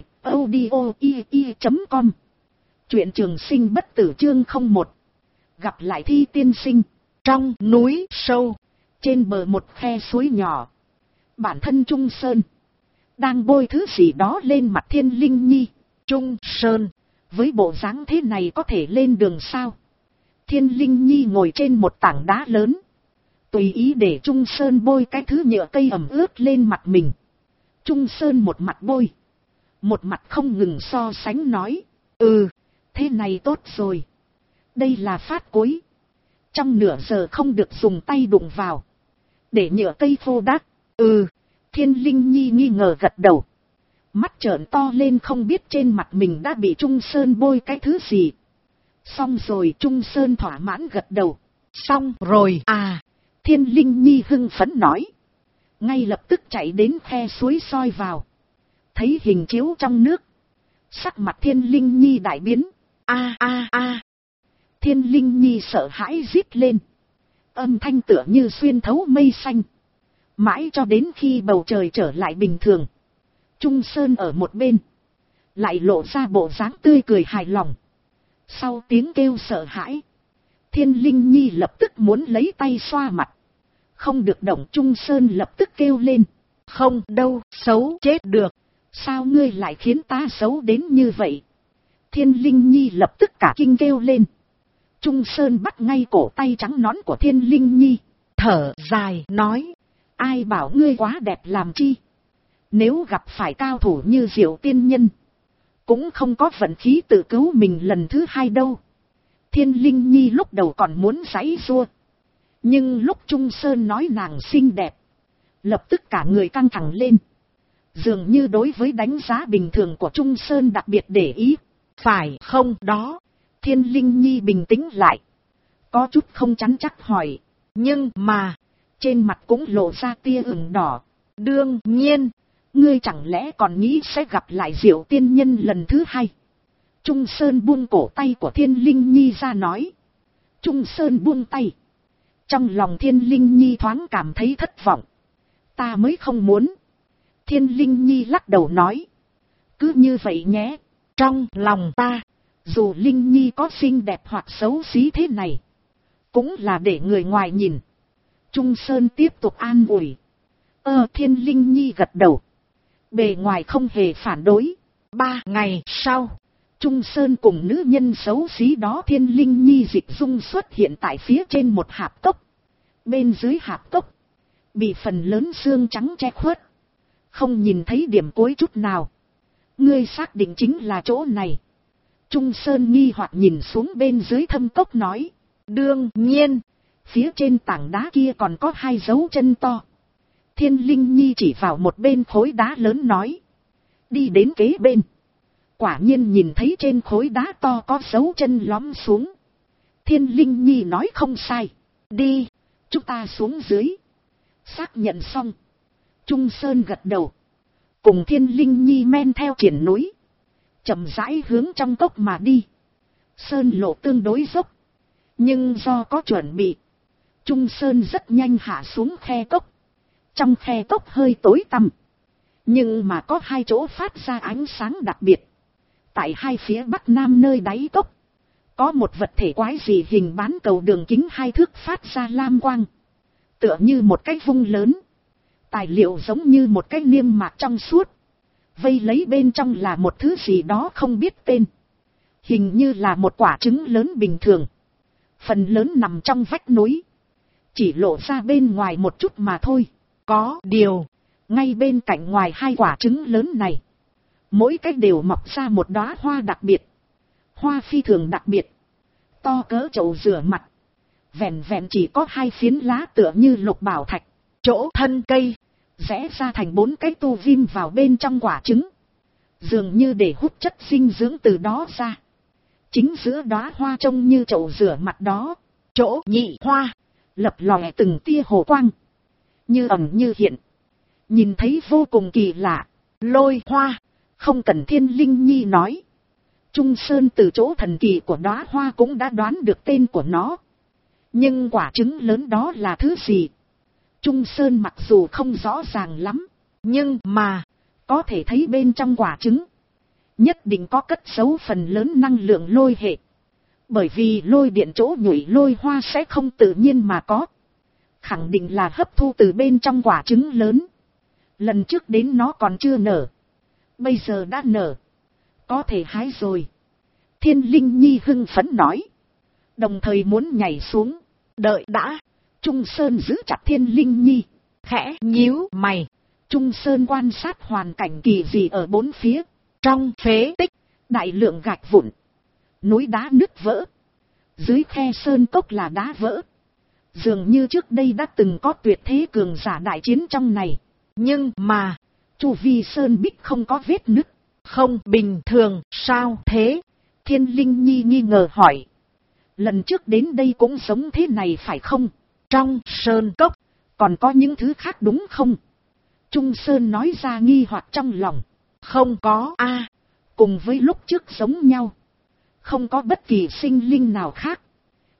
audio.com. Truyện Trường Sinh Bất Tử chương 01. Gặp lại Thi tiên sinh. Trong núi sâu, trên bờ một khe suối nhỏ, bản thân Trung Sơn đang bôi thứ gì đó lên mặt Thiên Linh Nhi. Trung Sơn, với bộ dáng thế này có thể lên đường sao? Thiên Linh Nhi ngồi trên một tảng đá lớn, tùy ý để Trung Sơn bôi cái thứ nhựa cây ẩm ướt lên mặt mình. Trung Sơn một mặt bôi, một mặt không ngừng so sánh nói. Thế này tốt rồi. Đây là phát cối. Trong nửa giờ không được dùng tay đụng vào, để nhựa cây khô đát. Thiên Linh Nhi nghi ngờ gật đầu. Mắt trợn to lên không biết trên mặt mình đã bị Trung Sơn bôi cái thứ gì. Xong rồi. Trung Sơn thỏa mãn gật đầu. Xong rồi à? Thiên Linh Nhi hưng phấn nói. Ngay lập tức chạy đến khe suối soi vào. Thấy hình chiếu trong nước. Sắc mặt Thiên Linh Nhi đại biến. Thiên Linh Nhi sợ hãi rít lên. Âm thanh tựa như xuyên thấu mây xanh. Mãi cho đến khi bầu trời trở lại bình thường. Trung Sơn ở một bên. Lại lộ ra bộ dáng tươi cười hài lòng. Sau tiếng kêu sợ hãi. Thiên Linh Nhi lập tức muốn lấy tay xoa mặt. Không được động. Trung Sơn lập tức kêu lên. Không đâu, xấu chết được. Sao ngươi lại khiến ta xấu đến như vậy? Thiên Linh Nhi lập tức cả kinh kêu lên. Trung Sơn bắt ngay cổ tay trắng nõn của Thiên Linh Nhi. Thở dài nói. Ai bảo ngươi quá đẹp làm chi? Nếu gặp phải cao thủ như Diệu tiên nhân. Cũng không có vận khí tự cứu mình lần thứ hai đâu. Thiên Linh Nhi lúc đầu còn muốn giãy giụa. Nhưng lúc Trung Sơn nói nàng xinh đẹp. Lập tức cả người căng thẳng lên. Dường như đối với đánh giá bình thường của Trung Sơn đặc biệt để ý. Phải không đó? Thiên Linh Nhi bình tĩnh lại. Có chút không chắn chắc hỏi. Nhưng mà, trên mặt cũng lộ ra tia ửng đỏ. Đương nhiên, ngươi chẳng lẽ còn nghĩ sẽ gặp lại Diệu tiên nhân lần thứ hai? Trung Sơn buông cổ tay của Thiên Linh Nhi ra nói. Trung Sơn buông tay. Trong lòng Thiên Linh Nhi thoáng cảm thấy thất vọng. Ta mới không muốn. Thiên Linh Nhi lắc đầu nói. Cứ như vậy nhé. Trong lòng ta, dù Linh Nhi có xinh đẹp hoặc xấu xí thế này, cũng là để người ngoài nhìn. Trung Sơn tiếp tục an ủi. Thiên Linh Nhi gật đầu. Bề ngoài không hề phản đối. 3 ngày sau, Trung Sơn cùng nữ nhân xấu xí đó Thiên Linh Nhi dịch dung xuất hiện tại phía trên một hạp cốc. Bên dưới hạp cốc, bị phần lớn xương trắng che khuất. Không nhìn thấy điểm cuối chút nào. Ngươi xác định chính là chỗ này. Trung Sơn nghi hoặc nhìn xuống bên dưới thâm cốc nói. Đương nhiên, phía trên tảng đá kia còn có 2 dấu chân to. Thiên Linh Nhi chỉ vào một bên khối đá lớn nói. Đi đến kế bên. Quả nhiên nhìn thấy trên khối đá to có dấu chân lõm xuống. Thiên Linh Nhi nói không sai. Đi, chúng ta xuống dưới. Xác nhận xong. Trung Sơn gật đầu. Cùng Thiên Linh Nhi men theo triển núi. Chậm rãi hướng trong cốc mà đi. Sơn lộ tương đối dốc. Nhưng do có chuẩn bị. Trung Sơn rất nhanh hạ xuống khe cốc. Trong khe cốc hơi tối tăm. Nhưng mà có 2 chỗ phát ra ánh sáng đặc biệt. Tại 2 phía bắc nam nơi đáy cốc. Có một vật thể quái dị hình bán cầu đường kính 2 thước phát ra lam quang. Tựa như một cái vung lớn. Tài liệu giống như một cái niêm mạc trong suốt. Vây lấy bên trong là một thứ gì đó không biết tên. Hình như là một quả trứng lớn bình thường. Phần lớn nằm trong vách núi. Chỉ lộ ra bên ngoài một chút mà thôi. Có điều, ngay bên cạnh ngoài 2 quả trứng lớn này. Mỗi cái đều mọc ra một đóa hoa đặc biệt. Hoa phi thường đặc biệt. To cỡ chậu rửa mặt. Vẹn vẹn chỉ có 2 phiến lá tựa như lục bảo thạch. Chỗ thân cây rẽ ra thành 4 cái tu viêm vào bên trong quả trứng. Dường như để hút chất dinh dưỡng từ đó ra. Chính giữa đóa hoa trông như chậu rửa mặt đó. Chỗ nhị hoa lập lòe từng tia hồ quang. Như ẩn như hiện. Nhìn thấy vô cùng kỳ lạ. Lôi hoa. Không cần Thiên Linh Nhi nói. Trung Sơn từ chỗ thần kỳ của đóa hoa cũng đã đoán được tên của nó. Nhưng quả trứng lớn đó là thứ gì? Trung Sơn mặc dù không rõ ràng lắm. Nhưng mà, có thể thấy bên trong quả trứng. Nhất định có cất giấu phần lớn năng lượng lôi hệ. Bởi vì lôi điện chỗ nhụy lôi hoa sẽ không tự nhiên mà có. Khẳng định là hấp thu từ bên trong quả trứng lớn. Lần trước đến nó còn chưa nở. Bây giờ đã nở. Có thể hái rồi. Thiên Linh Nhi hưng phấn nói. Đồng thời muốn nhảy xuống. Đợi đã. Trung Sơn giữ chặt Thiên Linh Nhi. Khẽ nhíu mày. Trung Sơn quan sát hoàn cảnh kỳ dị ở 4 phía. Trong phế tích. Đại lượng gạch vụn. Núi đá nứt vỡ. Dưới khe sơn cốc là đá vỡ. Dường như trước đây đã từng có tuyệt thế cường giả đại chiến trong này. Nhưng mà, chu vi sơn bích không có vết nứt. Không bình thường, sao thế? Thiên Linh Nhi nghi ngờ hỏi. Lần trước đến đây cũng giống thế này phải không? Trong sơn cốc, còn có những thứ khác đúng không? Trung Sơn nói ra nghi hoặc trong lòng. Không có cùng với lúc trước giống nhau. Không có bất kỳ sinh linh nào khác.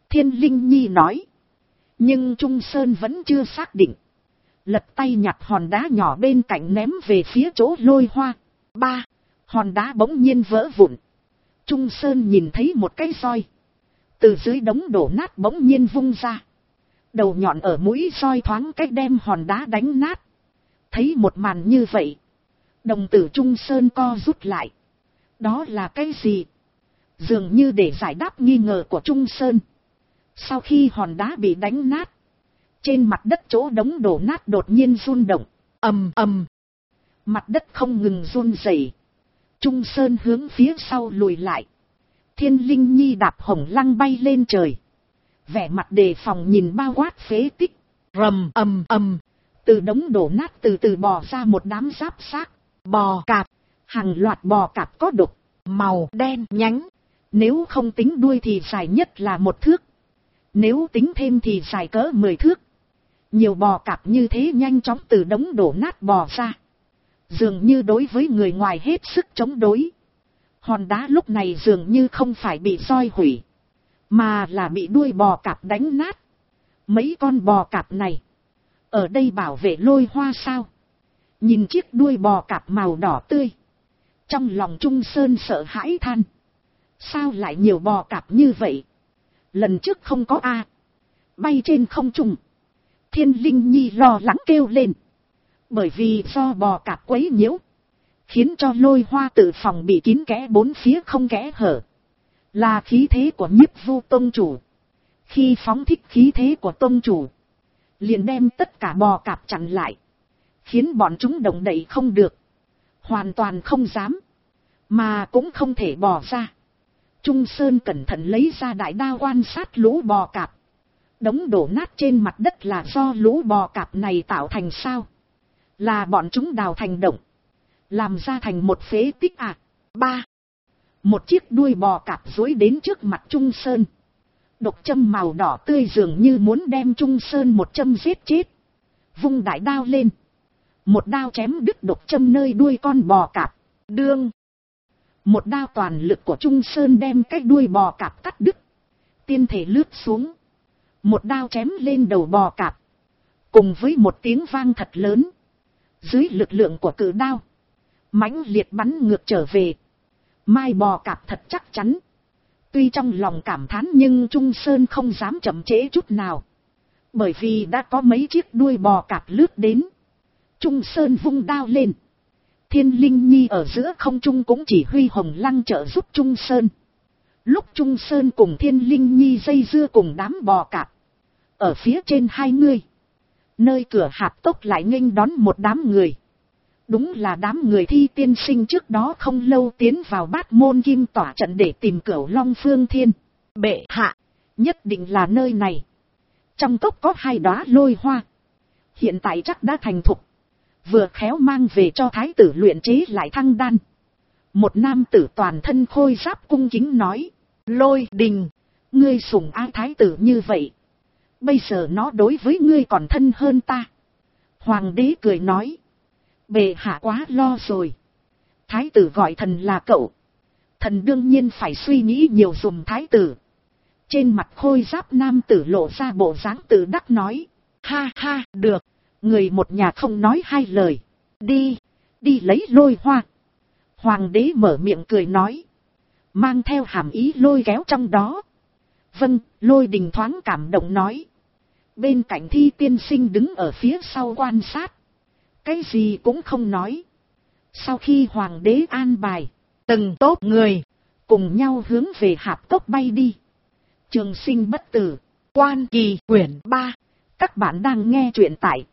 Thiên Linh Nhi nói. Nhưng Trung Sơn vẫn chưa xác định. Lật tay nhặt hòn đá nhỏ bên cạnh ném về phía chỗ Lôi Hoa. Hòn đá bỗng nhiên vỡ vụn. Trung Sơn nhìn thấy một cái roi. Từ dưới đống đổ nát bỗng nhiên vung ra. Đầu nhọn ở mũi roi thoáng cách đem hòn đá đánh nát. Thấy một màn như vậy. Đồng tử Trung Sơn co rút lại. Đó là cái gì? Dường như để giải đáp nghi ngờ của Trung Sơn. Sau khi hòn đá bị đánh nát. Trên mặt đất chỗ đống đổ nát đột nhiên rung động. Ầm ầm. Mặt đất không ngừng run rẩy. Trung Sơn hướng phía sau lùi lại. Thiên Linh Nhi đạp hồng lăng bay lên trời. Vẻ mặt đề phòng nhìn bao quát phế tích. Rầm ầm ầm. Từ đống đổ nát từ từ bò ra một đám giáp xác. Bò cạp. Hàng loạt bò cạp có đục. Màu đen nhánh. Nếu không tính đuôi thì dài nhất là 1 thước. Nếu tính thêm thì dài cỡ 10 thước. Nhiều bò cạp như thế nhanh chóng từ đống đổ nát bò ra. Dường như đối với người ngoài hết sức chống đối. Hòn đá lúc này dường như không phải bị roi hủy. Mà là bị đuôi bò cạp đánh nát. Mấy con bò cạp này. Ở đây bảo vệ Lôi Hoa sao? Nhìn chiếc đuôi bò cạp màu đỏ tươi. Trong lòng Trung Sơn sợ hãi than. Sao lại nhiều bò cạp như vậy? Lần trước không có a. Bay trên không trung. Thiên Linh Nhi lo lắng kêu lên. Bởi vì do bò cạp quấy nhiễu. Khiến cho Lôi Hoa tự phòng bị kín kẽ bốn phía không kẽ hở. Là khí thế của Nhiếp Vu tông chủ. Khi phóng thích khí thế của tông chủ. Liền đem tất cả bò cạp chặn lại. Khiến bọn chúng động đậy không được. Hoàn toàn không dám. Mà cũng không thể bò ra. Trung Sơn cẩn thận lấy ra đại đao quan sát lũ bò cạp. Đống đổ nát trên mặt đất là do lũ bò cạp này tạo thành sao? Là bọn chúng đào thành động. Làm ra thành một phế tích à? Một chiếc đuôi bò cạp duỗi đến trước mặt Trung Sơn. Độc châm màu đỏ tươi dường như muốn đem Trung Sơn một châm giết chết. Vung đại đao lên. Một đao chém đứt độc châm nơi đuôi con bò cạp. Đương. Một đao toàn lực của Trung Sơn đem cái đuôi bò cạp cắt đứt. Tiên thể lướt xuống. Một đao chém lên đầu bò cạp. Cùng với một tiếng vang thật lớn. Dưới lực lượng của cự đao. Mãnh liệt bắn ngược trở về. Mai bò cạp thật chắc chắn. Tuy trong lòng cảm thán nhưng Trung Sơn không dám chậm trễ chút nào. Bởi vì đã có mấy chiếc đuôi bò cạp lướt đến. Trung Sơn vung đao lên. Thiên Linh Nhi ở giữa không trung cũng chỉ huy hồng lăng trợ giúp Trung Sơn. Lúc Trung Sơn cùng Thiên Linh Nhi dây dưa cùng đám bò cạp. Ở phía trên hai người. Nơi cửa hạp tốc lại nghênh đón một đám người. Đúng là đám người Thi tiên sinh trước đó không lâu tiến vào Bát Môn Kim tỏa trận để tìm Cửu Long Phương Thiên. Bệ hạ, nhất định là nơi này. Trong cốc có 2 đóa lôi hoa. Hiện tại chắc đã thành thục. Vừa khéo mang về cho thái tử luyện chế lại thăng đan. Một nam tử toàn thân khôi giáp cung kính nói. Lôi Đình, ngươi sủng ái thái tử như vậy. Bây giờ nó đối với ngươi còn thân hơn ta. Hoàng đế cười nói. Bệ hạ quá lo rồi. Thái tử gọi thần là cậu. Thần đương nhiên phải suy nghĩ nhiều dùm thái tử. Trên mặt khôi giáp nam tử lộ ra bộ dáng tự đắc nói. Ha ha, được. Người một nhà không nói hai lời. Đi, đi lấy lôi hoa. Hoàng đế mở miệng cười nói. Mang theo hàm ý lôi kéo trong đó. Vâng, Lôi Đình thoáng cảm động nói. Bên cạnh Thi tiên sinh đứng ở phía sau quan sát. Cái gì cũng không nói. Sau khi hoàng đế an bài, từng tốp người cùng nhau hướng về hạp cốc bay đi. Trường Sinh bất tử, Quan Kỳ quyển 3. Các bạn đang nghe truyện tại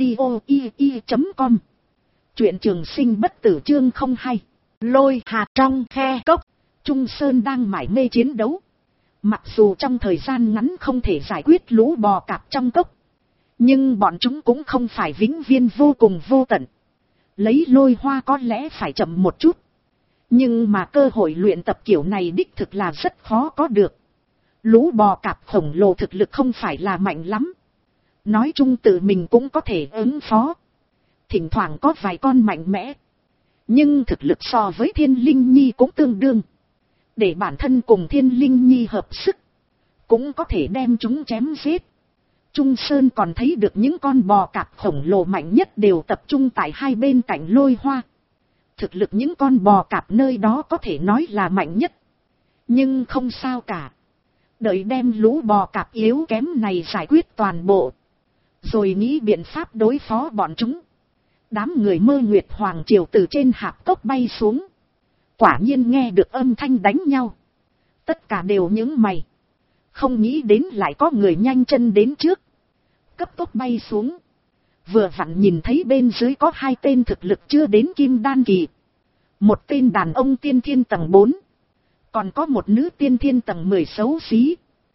audio.com. Truyện Trường Sinh bất tử chương 02. Lôi hạt trong khe cốc. Trung Sơn đang mải mê chiến đấu. Mặc dù trong thời gian ngắn không thể giải quyết lũ bò cạp trong cốc. Nhưng bọn chúng cũng không phải vĩnh viễn vô cùng vô tận. Lấy lôi hoa có lẽ phải chậm một chút. Nhưng mà cơ hội luyện tập kiểu này đích thực là rất khó có được. Lũ bò cạp khổng lồ thực lực không phải là mạnh lắm. Nói chung tự mình cũng có thể ứng phó. Thỉnh thoảng có vài con mạnh mẽ. Nhưng thực lực so với Thiên Linh Nhi cũng tương đương. Để bản thân cùng Thiên Linh Nhi hợp sức. cũng có thể đem chúng chém giết. Trung Sơn còn thấy được những con bò cạp khổng lồ mạnh nhất đều tập trung tại hai bên cạnh Lôi Hoa. Thực lực những con bò cạp nơi đó có thể nói là mạnh nhất. Nhưng không sao cả. Đợi đem lũ bò cạp yếu kém này giải quyết toàn bộ. Rồi nghĩ biện pháp đối phó bọn chúng. Đám người Mơ Nguyệt Hoàng Triều từ trên hạp cốc bay xuống. Quả nhiên nghe được âm thanh đánh nhau. Tất cả đều nhướng mày. Không nghĩ đến lại có người nhanh chân đến trước. Cấp tốc bay xuống. Vừa vặn nhìn thấy bên dưới có hai tên thực lực chưa đến kim đan kỳ. Một tên đàn ông tiên thiên tầng 4. Còn có một nữ tiên thiên tầng 10 xấu xí.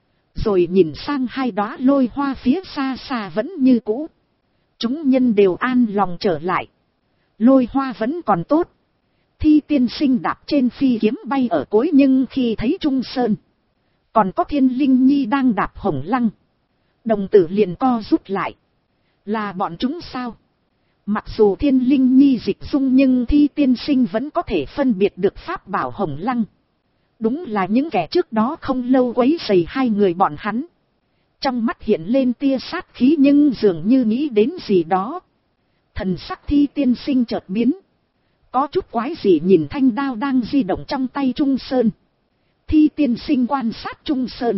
Rồi nhìn sang hai đóa lôi hoa phía xa xa vẫn như cũ. Chúng nhân đều an lòng trở lại. Lôi hoa vẫn còn tốt. Thi tiên sinh đạp trên phi kiếm bay ở cối, nhưng khi thấy Trung Sơn, còn có Thiên Linh Nhi đang đạp hồng lăng, đồng tử liền co rút lại. Là bọn chúng sao? Mặc dù Thiên Linh Nhi dịch dung nhưng Thi tiên sinh vẫn có thể phân biệt được pháp bảo hồng lăng. Đúng là những kẻ trước đó không lâu quấy rầy hai người bọn hắn. Trong mắt hiện lên tia sát khí nhưng dường như nghĩ đến gì đó. Thần sắc Thi tiên sinh chợt biến. Có chút quái gì nhìn thanh đao đang di động trong tay Trung Sơn. Thi tiên sinh quan sát Trung Sơn.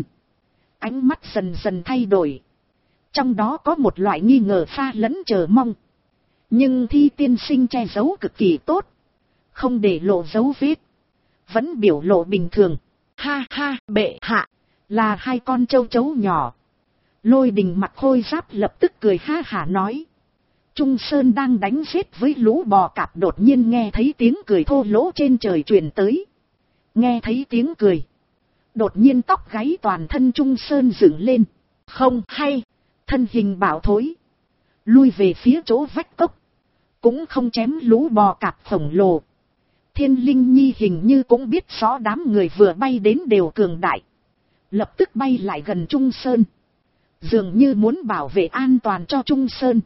Ánh mắt dần dần thay đổi. Trong đó có một loại nghi ngờ pha lẫn chờ mong. Nhưng Thi tiên sinh che giấu cực kỳ tốt. Không để lộ dấu vết. Vẫn biểu lộ bình thường. Ha ha, bệ hạ. Là hai con châu chấu nhỏ. Lôi Đình mặt khôi giáp lập tức cười ha hả nói. Trung Sơn đang đánh giết với lũ bò cạp, đột nhiên nghe thấy tiếng cười thô lỗ trên trời truyền tới. Nghe thấy tiếng cười. Đột nhiên tóc gáy toàn thân Trung Sơn dựng lên. Không hay. Thân hình bảo thối. Lui về phía chỗ vách cốc. Cũng không chém lũ bò cạp khổng lồ. Thiên Linh Nhi hình như cũng biết rõ đám người vừa bay đến đều cường đại. Lập tức bay lại gần Trung Sơn. Dường như muốn bảo vệ an toàn cho Trung Sơn.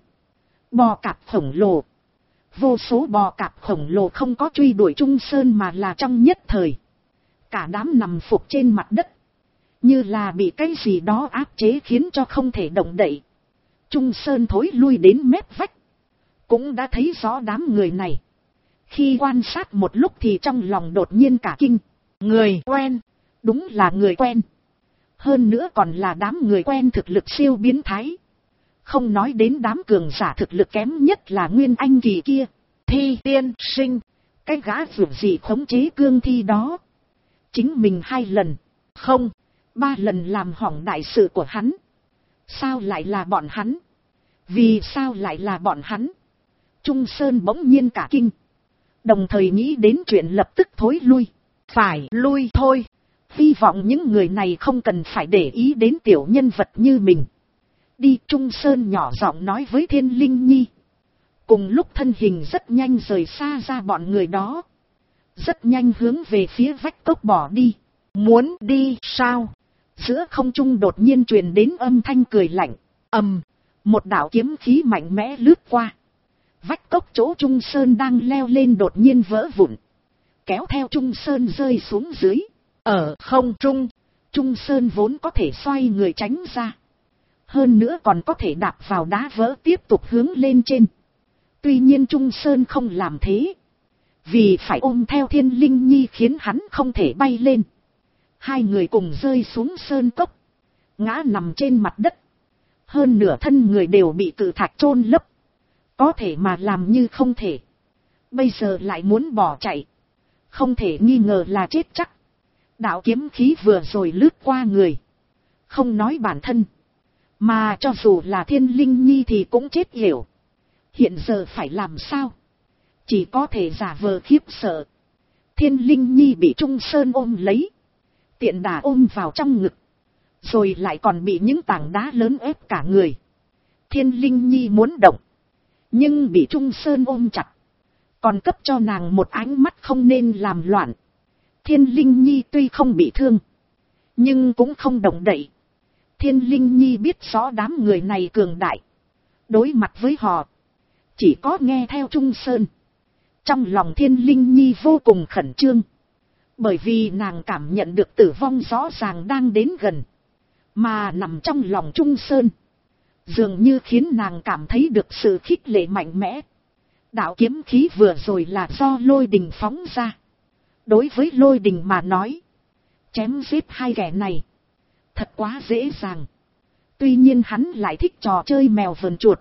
Bò cạp khổng lồ. Vô số bò cạp khổng lồ không có truy đuổi Trung Sơn mà là trong nhất thời. Cả đám nằm phục trên mặt đất. Như là bị cái gì đó áp chế khiến cho không thể động đậy. Trung Sơn thối lui đến mép vách. Cũng đã thấy rõ đám người này. Khi quan sát một lúc thì trong lòng đột nhiên cả kinh. Người quen. Đúng là người quen. Hơn nữa còn là đám người quen thực lực siêu biến thái. Không nói đến đám cường giả thực lực kém nhất là Nguyên Anh kỳ kia. Thi tiên sinh. Cái gã vượt gì khống chế cương thi đó. Chính mình 2 lần. Không. 3 lần làm hỏng đại sự của hắn. Sao lại là bọn hắn? Vì sao lại là bọn hắn? Trung Sơn bỗng nhiên cả kinh. Đồng thời nghĩ đến chuyện lập tức thối lui. Phải lui thôi. Hy vọng những người này không cần phải để ý đến tiểu nhân vật như mình. Đi, Trung Sơn nhỏ giọng nói với Thiên Linh Nhi. Cùng lúc thân hình rất nhanh rời xa ra bọn người đó. Rất nhanh hướng về phía vách cốc bỏ đi. Muốn đi sao? Giữa không trung đột nhiên truyền đến âm thanh cười lạnh. Một đạo kiếm khí mạnh mẽ lướt qua. Vách cốc chỗ Trung Sơn đang leo lên đột nhiên vỡ vụn. Kéo theo Trung Sơn rơi xuống dưới. Ở không trung, Trung Sơn vốn có thể xoay người tránh ra. Hơn nữa còn có thể đạp vào đá vỡ tiếp tục hướng lên trên. Tuy nhiên Trung Sơn không làm thế. Vì phải ôm theo Thiên Linh Nhi khiến hắn không thể bay lên. Hai người cùng rơi xuống sơn cốc. Ngã nằm trên mặt đất. Hơn nửa thân người đều bị cự thạch chôn lấp. Có thể mà làm như không thể. Bây giờ lại muốn bỏ chạy. Không thể nghi ngờ là chết chắc. Đạo kiếm khí vừa rồi lướt qua người. Không nói bản thân. Mà cho dù là Thiên Linh Nhi thì cũng chết hiểu. Hiện giờ phải làm sao? Chỉ có thể giả vờ khiếp sợ. Thiên Linh Nhi bị Trung Sơn ôm lấy. Tiện đà ôm vào trong ngực. Rồi lại còn bị những tảng đá lớn ép cả người. Thiên Linh Nhi muốn động. Nhưng bị Trung Sơn ôm chặt. Còn cấp cho nàng một ánh mắt không nên làm loạn. Thiên Linh Nhi tuy không bị thương. Nhưng cũng không động đậy. Thiên Linh Nhi biết rõ đám người này cường đại. Đối mặt với họ. Chỉ có nghe theo Trung Sơn. Trong lòng Thiên Linh Nhi vô cùng khẩn trương. Bởi vì nàng cảm nhận được tử vong rõ ràng đang đến gần. Mà nằm trong lòng Trung Sơn, dường như khiến nàng cảm thấy được sự khích lệ mạnh mẽ. Đạo kiếm khí vừa rồi là do Lôi Đình phóng ra. Đối với Lôi Đình mà nói, chém giết hai kẻ này thật quá dễ dàng. Tuy nhiên hắn lại thích trò chơi mèo vờn chuột.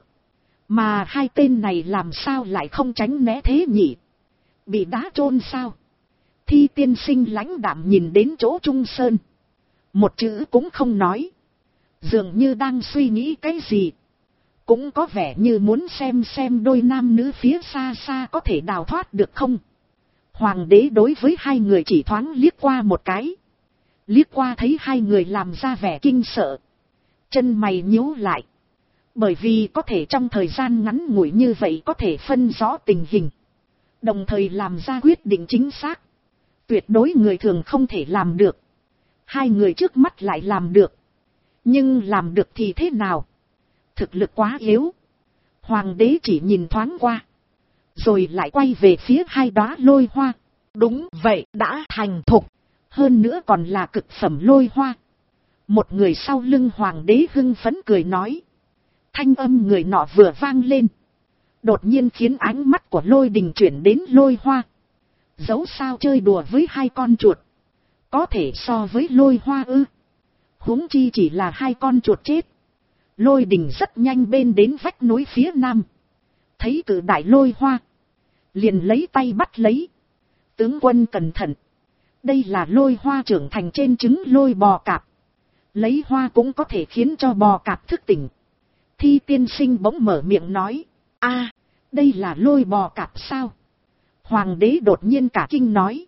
Mà hai tên này làm sao lại không tránh né thế nhỉ? Bị đá chôn sao? Thi tiên sinh lãnh đạm nhìn đến chỗ Trung Sơn, một chữ cũng không nói, dường như đang suy nghĩ cái gì. Cũng có vẻ như muốn xem đôi nam nữ phía xa xa có thể đào thoát được không. Hoàng đế đối với hai người chỉ thoáng liếc qua một cái. Liếc qua thấy hai người làm ra vẻ kinh sợ, chân mày nhíu lại. Bởi vì có thể trong thời gian ngắn ngủi như vậy có thể phân rõ tình hình, đồng thời làm ra quyết định chính xác, tuyệt đối người thường không thể làm được. Hai người trước mắt lại làm được. Nhưng làm được thì thế nào? Thực lực quá yếu. Hoàng đế chỉ nhìn thoáng qua, rồi lại quay về phía hai đóa lôi hoa. Đúng vậy, đã thành thục. Hơn nữa còn là cực phẩm lôi hoa. Một người sau lưng hoàng đế hưng phấn cười nói. Thanh âm người nọ vừa vang lên, đột nhiên khiến ánh mắt của Lôi Đình chuyển đến lôi hoa. Dẫu sao chơi đùa với hai con chuột, có thể so với lôi hoa ư? Huống chi chỉ là hai con chuột chết. Lôi Đình rất nhanh bên đến vách núi phía nam, thấy cự đại lôi hoa, liền lấy tay bắt lấy. Tướng quân cẩn thận, đây là lôi hoa trưởng thành trên trứng lôi bò cạp. Lấy hoa cũng có thể khiến cho bò cạp thức tỉnh. Thi tiên sinh bỗng mở miệng nói. A, đây là lôi bò cạp sao? Hoàng đế đột nhiên cả kinh nói.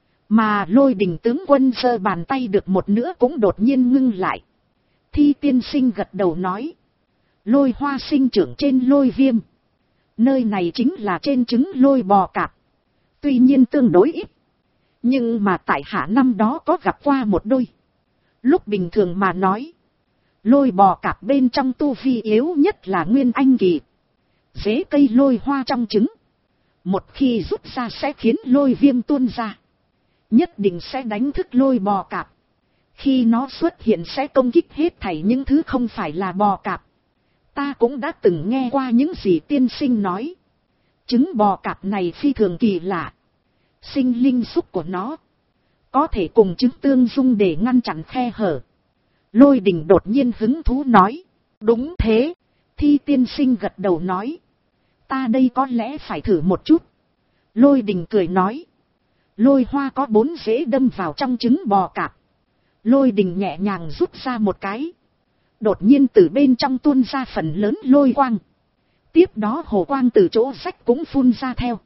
Mà Lôi Đình tướng quân giơ bàn tay được một nửa cũng đột nhiên ngưng lại. Thi tiên sinh gật đầu nói. Lôi hoa sinh trưởng trên lôi viêm. Nơi này chính là trên trứng lôi bò cạp. Tuy nhiên tương đối ít, nhưng mà tại hạ năm đó có gặp qua một đôi. Lúc bình thường mà nói, lôi bò cạp bên trong tu vi yếu nhất là nguyên anh kỳ. Dễ cây lôi hoa trong trứng, một khi rút ra sẽ khiến lôi viêm tuôn ra, nhất định sẽ đánh thức lôi bò cạp. Khi nó xuất hiện sẽ công kích hết thảy những thứ không phải là bò cạp. Ta cũng đã từng nghe qua những gì tiên sinh nói. Trứng bò cạp này phi thường kỳ lạ. Sinh linh xúc của nó có thể cùng trứng tương dung để ngăn chặn khe hở. Lôi Đình đột nhiên hứng thú nói. Đúng thế. Thi tiên sinh gật đầu nói. Ta đây có lẽ phải thử một chút. Lôi Đình cười nói. Lôi hoa có 4 rễ đâm vào trong trứng bò cạp. Lôi Đình nhẹ nhàng rút ra một cái. Đột nhiên từ bên trong tuôn ra phần lớn lôi quang. Tiếp đó hồ quang từ chỗ rách cũng phun ra theo.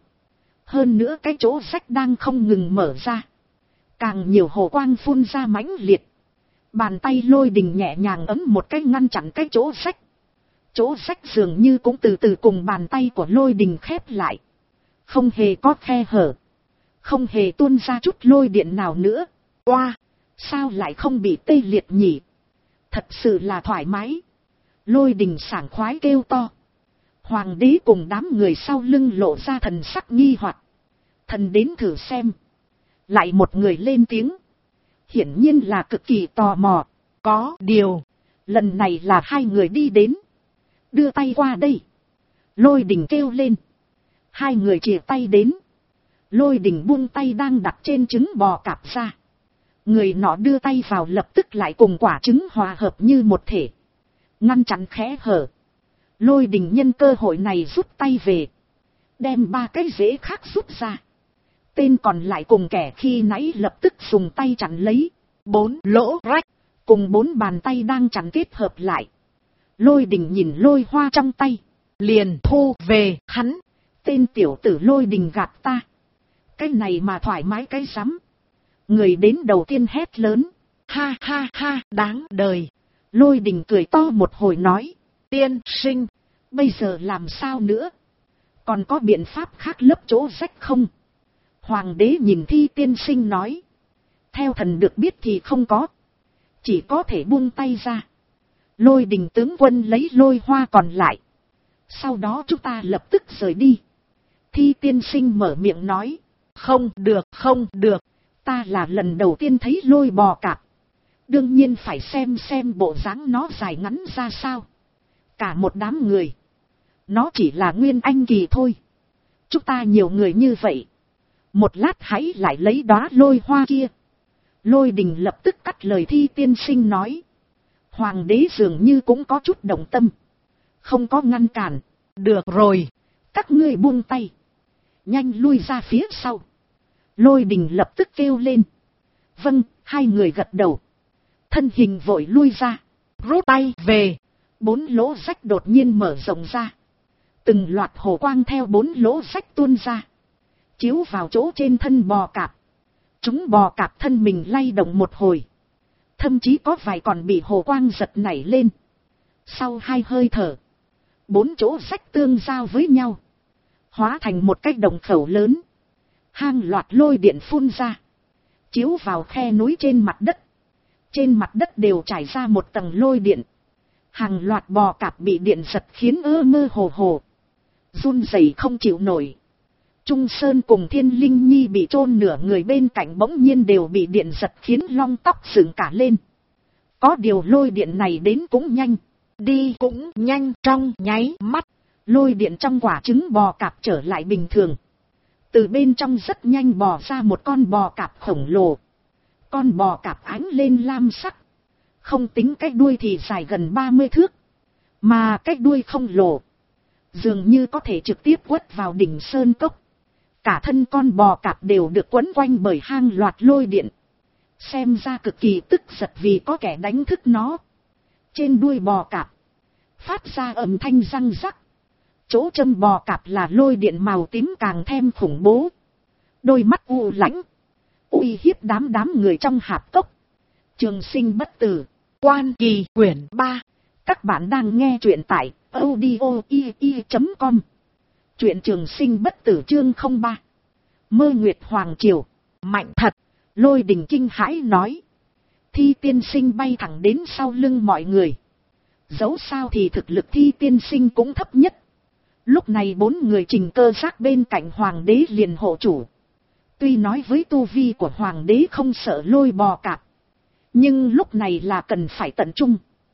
Hơn nữa cái chỗ rách đang không ngừng mở ra. Càng nhiều hồ quang phun ra mãnh liệt. Bàn tay Lôi Đình nhẹ nhàng ấm một cái ngăn chặn cái chỗ rách. Chỗ rách dường như cũng từ từ cùng bàn tay của Lôi Đình khép lại. Không hề có khe hở. Không hề tuôn ra chút lôi điện nào nữa. Oa! Sao lại không bị tê liệt nhỉ? Thật sự là thoải mái. Lôi Đình sảng khoái kêu to. Hoàng đế cùng đám người sau lưng lộ ra thần sắc nghi hoặc. Thần đến thử xem. Lại một người lên tiếng. Hiển nhiên là cực kỳ tò mò. Có điều, lần này là hai người đi đến. Đưa tay qua đây. Lôi Đình kêu lên. Hai người chìa tay đến. Lôi Đình buông tay đang đặt trên trứng bò cạp ra. Người nọ đưa tay vào lập tức lại cùng quả trứng hòa hợp như một thể. Ngăn chặn khẽ hở. Lôi Đình nhân cơ hội này rút tay về. Đem 3 cái rễ khác rút ra. Tên còn lại cùng kẻ khi nãy lập tức dùng tay chặn lấy. 4 lỗ rách. Cùng 4 bàn tay đang chặn kết hợp lại. Lôi Đình nhìn lôi hoa trong tay. Liền thu về hắn. Tên tiểu tử Lôi Đình gạt ta. Cái này mà thoải mái cái rắm. Người đến đầu tiên hét lớn. Ha ha ha, đáng đời. Lôi Đình cười to một hồi nói. Tiên sinh, bây giờ làm sao nữa? Còn có biện pháp khác lấp chỗ rách không? Hoàng đế nhìn Thi tiên sinh nói. Theo thần được biết thì không có. Chỉ có thể buông tay ra. Lôi Đình tướng quân lấy lôi hoa còn lại. Sau đó chúng ta lập tức rời đi. Thi tiên sinh mở miệng nói. Không được, không được. Ta là lần đầu tiên thấy lôi bò cạp. Đương nhiên phải xem bộ dáng nó dài ngắn ra sao. Cả một đám người. Nó chỉ là nguyên anh kỳ thôi. Chúng ta nhiều người như vậy. Một lát hãy lại lấy đóa lôi hoa kia. Lôi Đình lập tức cắt lời Thi tiên sinh nói. Hoàng đế dường như cũng có chút động tâm. Không có ngăn cản. Được rồi. Các ngươi buông tay. Nhanh lui ra phía sau. Lôi Đình lập tức kêu lên. Vâng, hai người gật đầu. Thân hình vội lui ra. Rút tay về. 4 lỗ rách đột nhiên mở rộng ra. Từng loạt hồ quang theo 4 lỗ rách tuôn ra. Chiếu vào chỗ trên thân bò cạp. Chúng bò cạp thân mình lay động một hồi. Thậm chí có vài còn bị hồ quang giật nảy lên. Sau 2 hơi thở. 4 chỗ rách tương giao với nhau. Hóa thành một cái đồng khẩu lớn. Hang loạt lôi điện phun ra. Chiếu vào khe núi trên mặt đất. Trên mặt đất đều trải ra một tầng lôi điện. Hàng loạt bò cạp bị điện giật khiến mơ hồ. Run rẩy không chịu nổi. Trung Sơn cùng Thiên Linh Nhi bị chôn nửa người bên cạnh bỗng nhiên đều bị điện giật khiến lông tóc dựng cả lên. Có điều lôi điện này đến cũng nhanh. Đi cũng nhanh, trong nháy mắt. Lôi điện trong quả trứng bò cạp trở lại bình thường. Từ bên trong rất nhanh bò ra một con bò cạp khổng lồ. Con bò cạp ánh lên lam sắc. Không tính cái đuôi thì dài gần 30 thước. Mà cái đuôi không lồ. Dường như có thể trực tiếp quất vào đỉnh sơn cốc. Cả thân con bò cạp đều được quấn quanh bởi hang loạt lôi điện. Xem ra cực kỳ tức giận vì có kẻ đánh thức nó. Trên đuôi bò cạp phát ra âm thanh răng rắc. Chỗ châm bò cạp là lôi điện màu tím càng thêm khủng bố. Đôi mắt u lãnh. Uy hiếp đám người trong hạp cốc. Trường Sinh Bất Tử. Quan Kỳ quyển 3. Các bạn đang nghe truyện tại audio.com. Truyện Trường Sinh Bất Tử chương 03. Mơ Nguyệt Hoàng Triều. Mạnh thật. Lôi Đình kinh hãi nói. Thi tiên sinh bay thẳng đến sau lưng mọi người. Dẫu sao thì thực lực Thi tiên sinh cũng thấp nhất. Lúc này 4 người Trình Cơ Giác bên cạnh hoàng đế liền hộ chủ. Tuy nói với tu vi của hoàng đế không sợ lôi bò cạp. Nhưng lúc này là cần phải tận trung.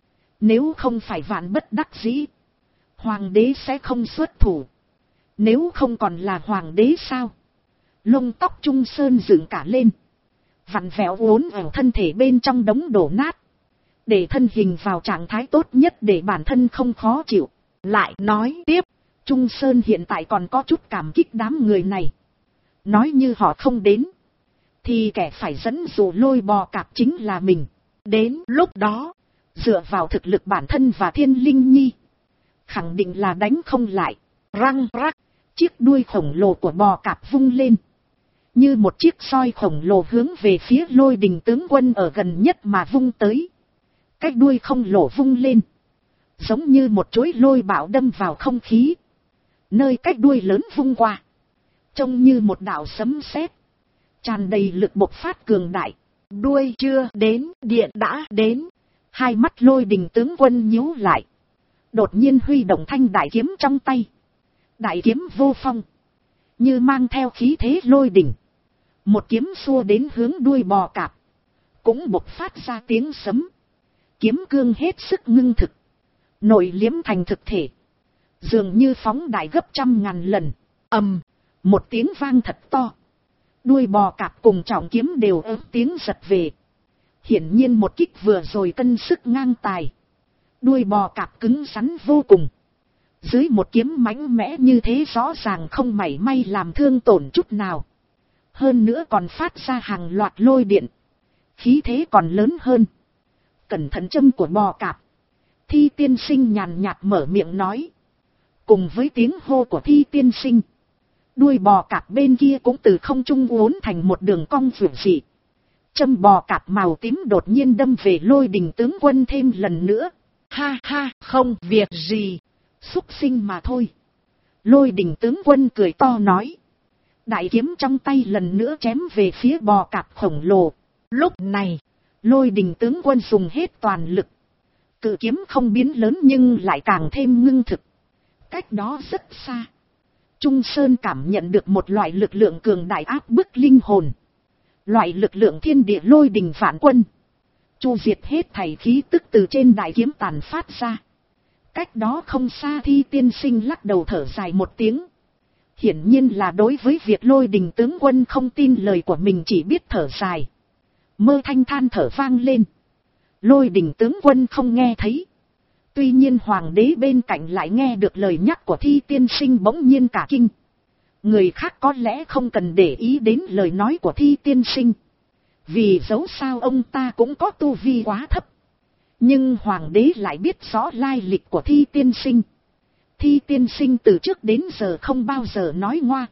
Nếu không phải vạn bất đắc dĩ. Hoàng đế sẽ không xuất thủ. Nếu không còn là hoàng đế sao? Lông tóc Trung Sơn dựng cả lên. Vặn vẹo uốn ở thân thể bên trong đống đổ nát. Để thân hình vào trạng thái tốt nhất để bản thân không khó chịu. Lại nói tiếp. Trung Sơn hiện tại còn có chút cảm kích đám người này. Nói như họ không đến. Thì kẻ phải dẫn dụ lôi bò cạp chính là mình. Đến lúc đó. Dựa vào thực lực bản thân và Thiên Linh Nhi. Khẳng định là đánh không lại. Răng rắc. Chiếc đuôi khổng lồ của bò cạp vung lên. Như một chiếc soi khổng lồ hướng về phía Lôi Đình tướng quân ở gần nhất mà vung tới. Cái đuôi không lồ vung lên. Giống như một chuỗi lôi bão đâm vào không khí. Nơi cái đuôi lớn vung qua. Trông như một đạo sấm sét. Tràn đầy lực bộc phát cường đại. Đuôi chưa đến, điện đã đến. Hai mắt Lôi Đình tướng quân nhíu lại. Đột nhiên huy động thanh đại kiếm trong tay. Đại kiếm vô phong. Như mang theo khí thế lôi đỉnh. Một kiếm xua đến hướng đuôi bò cạp. Cũng bộc phát ra tiếng sấm. Kiếm cương hết sức ngưng thực. Nội liếm thành thực thể. Dường như phóng đại gấp 100.000 lần. Ầm. Một tiếng vang thật to. Đuôi bò cạp cùng trọng kiếm đều ớt tiếng giật về. Hiển nhiên một kích vừa rồi cân sức ngang tài. Đuôi bò cạp cứng rắn vô cùng. Dưới một kiếm mãnh mẽ như thế rõ ràng không mảy may làm thương tổn chút nào. Hơn nữa còn phát ra hàng loạt lôi điện. Khí thế còn lớn hơn. Cẩn thận châm của bò cạp. Thi tiên sinh nhàn nhạt mở miệng nói. Cùng với tiếng hô của Thi tiên sinh. Đuôi bò cạp bên kia cũng từ không trung uốn thành một đường cong vượt dị. Châm bò cạp màu tím đột nhiên đâm về Lôi Đình tướng quân thêm lần nữa. Ha ha, không việc gì. Xúc sinh mà thôi. Lôi Đình tướng quân cười to nói. Đại kiếm trong tay lần nữa chém về phía bò cạp khổng lồ. Lúc này, Lôi Đình tướng quân dùng hết toàn lực. Cự kiếm không biến lớn nhưng lại càng thêm ngưng thực. Cách đó rất xa. Trung Sơn cảm nhận được một loại lực lượng cường đại áp bức linh hồn. Loại lực lượng thiên địa Lôi Đình vạn quân. chu diệt hết thảy khí tức từ trên đại kiếm tàn phát ra. Cách đó không xa Thi tiên sinh lắc đầu thở dài một tiếng. Hiển nhiên là đối với việc Lôi Đình tướng quân không tin lời của mình, chỉ biết thở dài. Mơ thanh than thở vang lên. Lôi Đình tướng quân không nghe thấy. Tuy nhiên hoàng đế bên cạnh lại nghe được lời nhắc của Thi tiên sinh, bỗng nhiên cả kinh. Người khác có lẽ không cần để ý đến lời nói của Thi tiên sinh, vì dẫu sao ông ta cũng có tu vi quá thấp. Nhưng hoàng đế lại biết rõ lai lịch của Thi tiên sinh. Thi tiên sinh từ trước đến giờ không bao giờ nói ngoa.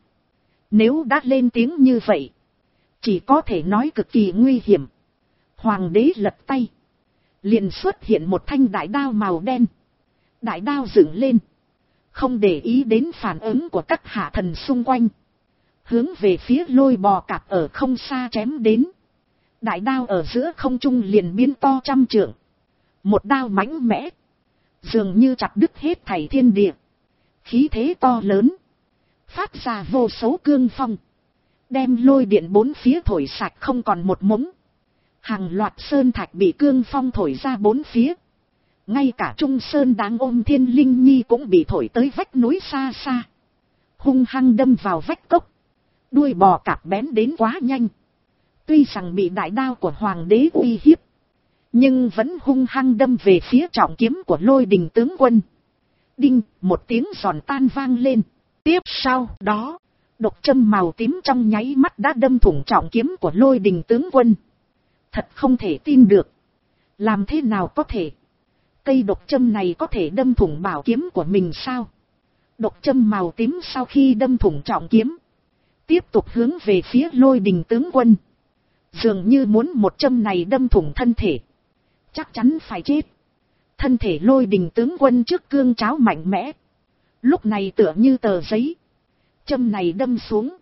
Nếu đã lên tiếng như vậy, chỉ có thể nói cực kỳ nguy hiểm. Hoàng đế lật tay, liền xuất hiện một thanh đại đao màu đen. Đại đao dựng lên, không để ý đến phản ứng của các hạ thần xung quanh, hướng về phía Lôi Bò Cạp ở không xa chém đến. Đại đao ở giữa không trung liền biến to trăm trượng. Một đao mãnh mẽ, dường như chặt đứt hết thảy thiên địa. Khí thế to lớn, phát ra vô số cương phong, đem lôi điện bốn phía thổi sạch không còn một mống. Hàng loạt sơn thạch bị cương phong thổi ra bốn phía. Ngay cả Trung Sơn đáng ôm Thiên Linh Nhi cũng bị thổi tới vách núi xa xa, hung hăng đâm vào vách cốc. Đuôi bò cạp bén đến quá nhanh, tuy rằng bị đại đao của hoàng đế uy hiếp, nhưng vẫn hung hăng đâm về phía trọng kiếm của Lôi Đình tướng quân. Đinh, một tiếng giòn tan vang lên. Tiếp sau đó, độc châm màu tím trong nháy mắt đã đâm thủng trọng kiếm của Lôi Đình tướng quân. Thật không thể tin được. Làm thế nào có thể? Cây độc châm này có thể đâm thủng bảo kiếm của mình sao? Độc châm màu tím sau khi đâm thủng trọng kiếm, tiếp tục hướng về phía Lôi Đình tướng quân. Dường như muốn một châm này đâm thủng thân thể, chắc chắn phải chết. Thân thể Lôi Đình tướng quân trước cương tráo mạnh mẽ, lúc này tựa như tờ giấy. Châm này đâm xuống,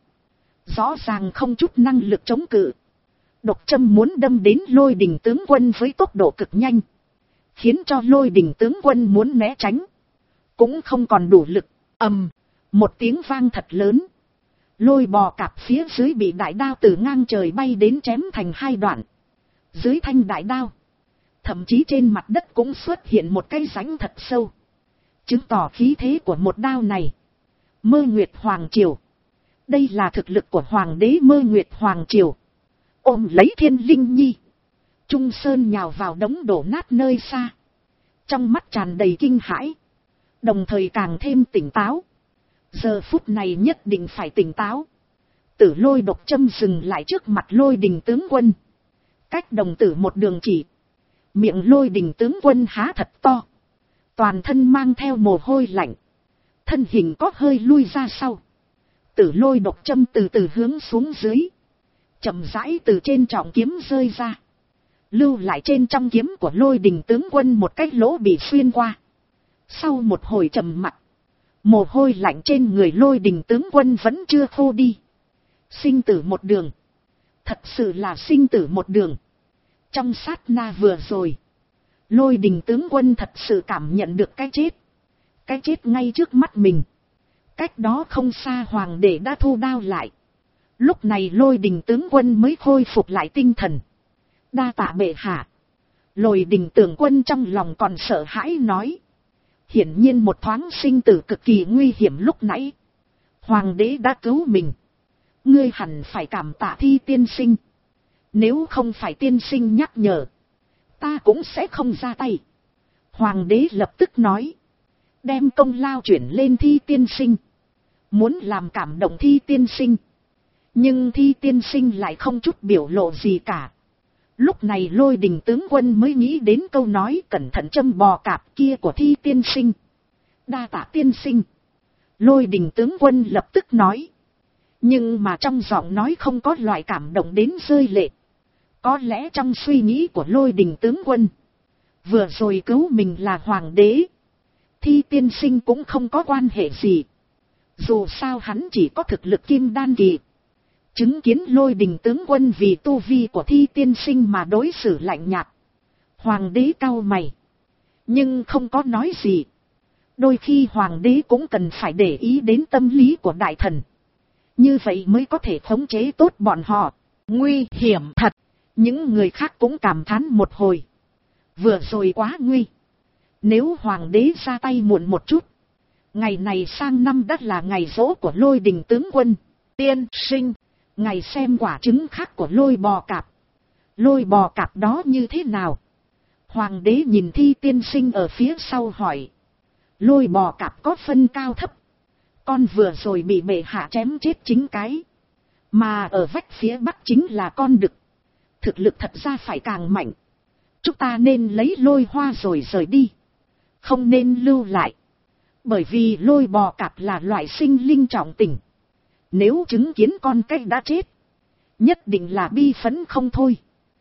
rõ ràng không chút năng lực chống cự. Độc châm muốn đâm đến Lôi Đình tướng quân với tốc độ cực nhanh, khiến cho Lôi Đình tướng quân muốn né tránh cũng không còn đủ lực. Ầm, một tiếng vang thật lớn. Lôi bò cạp phía dưới bị đại đao từ ngang trời bay đến chém thành hai đoạn. Dưới thanh đại đao, thậm chí trên mặt đất cũng xuất hiện một cái rãnh thật sâu, chứng tỏ khí thế của một đao này. Mơ Nguyệt Hoàng Triều. Đây là thực lực của hoàng đế Mơ Nguyệt Hoàng Triều. Ôm lấy Thiên Linh Nhi, Trung Sơn nhào vào đống đổ nát nơi xa, trong mắt tràn đầy kinh hãi, đồng thời càng thêm tỉnh táo. Giờ phút này nhất định phải tỉnh táo. Tử Lôi độc châm dừng lại trước mặt Lôi Đình tướng quân, cách đồng tử một đường chỉ. Miệng Lôi Đình tướng quân há thật to, toàn thân mang theo mồ hôi lạnh, thân hình có hơi lui ra sau. Tử Lôi độc châm từ từ hướng xuống dưới, chậm rãi từ trên trọng kiếm rơi ra, lưu lại trên trong kiếm của Lôi Đình tướng quân một cái lỗ bị xuyên qua. Sau một hồi trầm mặc, mồ hôi lạnh trên người Lôi Đình tướng quân vẫn chưa khô đi. Sinh tử một đường, thật sự là sinh tử một đường. Trong sát na vừa rồi, Lôi Đình tướng quân thật sự cảm nhận được cái chết ngay trước mắt mình. Cách đó không xa hoàng đế đã thu đao lại. Lúc này Lôi Đình tướng quân mới khôi phục lại tinh thần. Đa tạ bệ hạ. Lôi Đình tướng quân trong lòng còn sợ hãi nói. Hiển nhiên một thoáng sinh tử cực kỳ nguy hiểm lúc nãy, hoàng đế đã cứu mình. Ngươi hẳn phải cảm tạ Thi tiên sinh. Nếu không phải tiên sinh nhắc nhở, ta cũng sẽ không ra tay. Hoàng đế lập tức nói, đem công lao chuyển lên Thi tiên sinh, muốn làm cảm động Thi tiên sinh. Nhưng Thi tiên sinh lại không chút biểu lộ gì cả. Lúc này Lôi Đình tướng quân mới nghĩ đến câu nói cẩn thận châm bò cạp kia của Thi tiên sinh. Đa tạ tiên sinh. Lôi Đình tướng quân lập tức nói. Nhưng mà trong giọng nói không có loại cảm động đến rơi lệ. Có lẽ trong suy nghĩ của Lôi Đình tướng quân, vừa rồi cứu mình là hoàng đế, Thi tiên sinh cũng không có quan hệ gì. Dù sao hắn chỉ có thực lực kim đan kỳ. Chứng kiến Lôi Đình tướng quân vì tu vi của Thi tiên sinh mà đối xử lạnh nhạt, hoàng đế cau mày, nhưng không có nói gì. Đôi khi hoàng đế cũng cần phải để ý đến tâm lý của đại thần, như vậy mới có thể khống chế tốt bọn họ. Nguy hiểm thật, Những người khác cũng cảm thán một hồi. Vừa rồi quá nguy. Nếu hoàng đế ra tay muộn một chút, ngày này sang năm đã là ngày giỗ của Lôi Đình tướng quân. Tiên sinh, ngày xem quả trứng khác của Lôi bò cạp. Lôi bò cạp đó như thế nào? Hoàng đế nhìn Thi tiên sinh ở phía sau hỏi. Lôi bò cạp có phân cao thấp. Con vừa rồi bị bệ hạ chém chết chính cái. Mà ở vách phía bắc chính là con đực. Thực lực thật ra phải càng mạnh. Chúng ta nên lấy Lôi Hoa rồi rời đi. Không nên lưu lại. Bởi vì Lôi bò cạp là loại sinh linh trọng tình. Nếu chứng kiến con cái đã chết, nhất định là bi phẫn không thôi.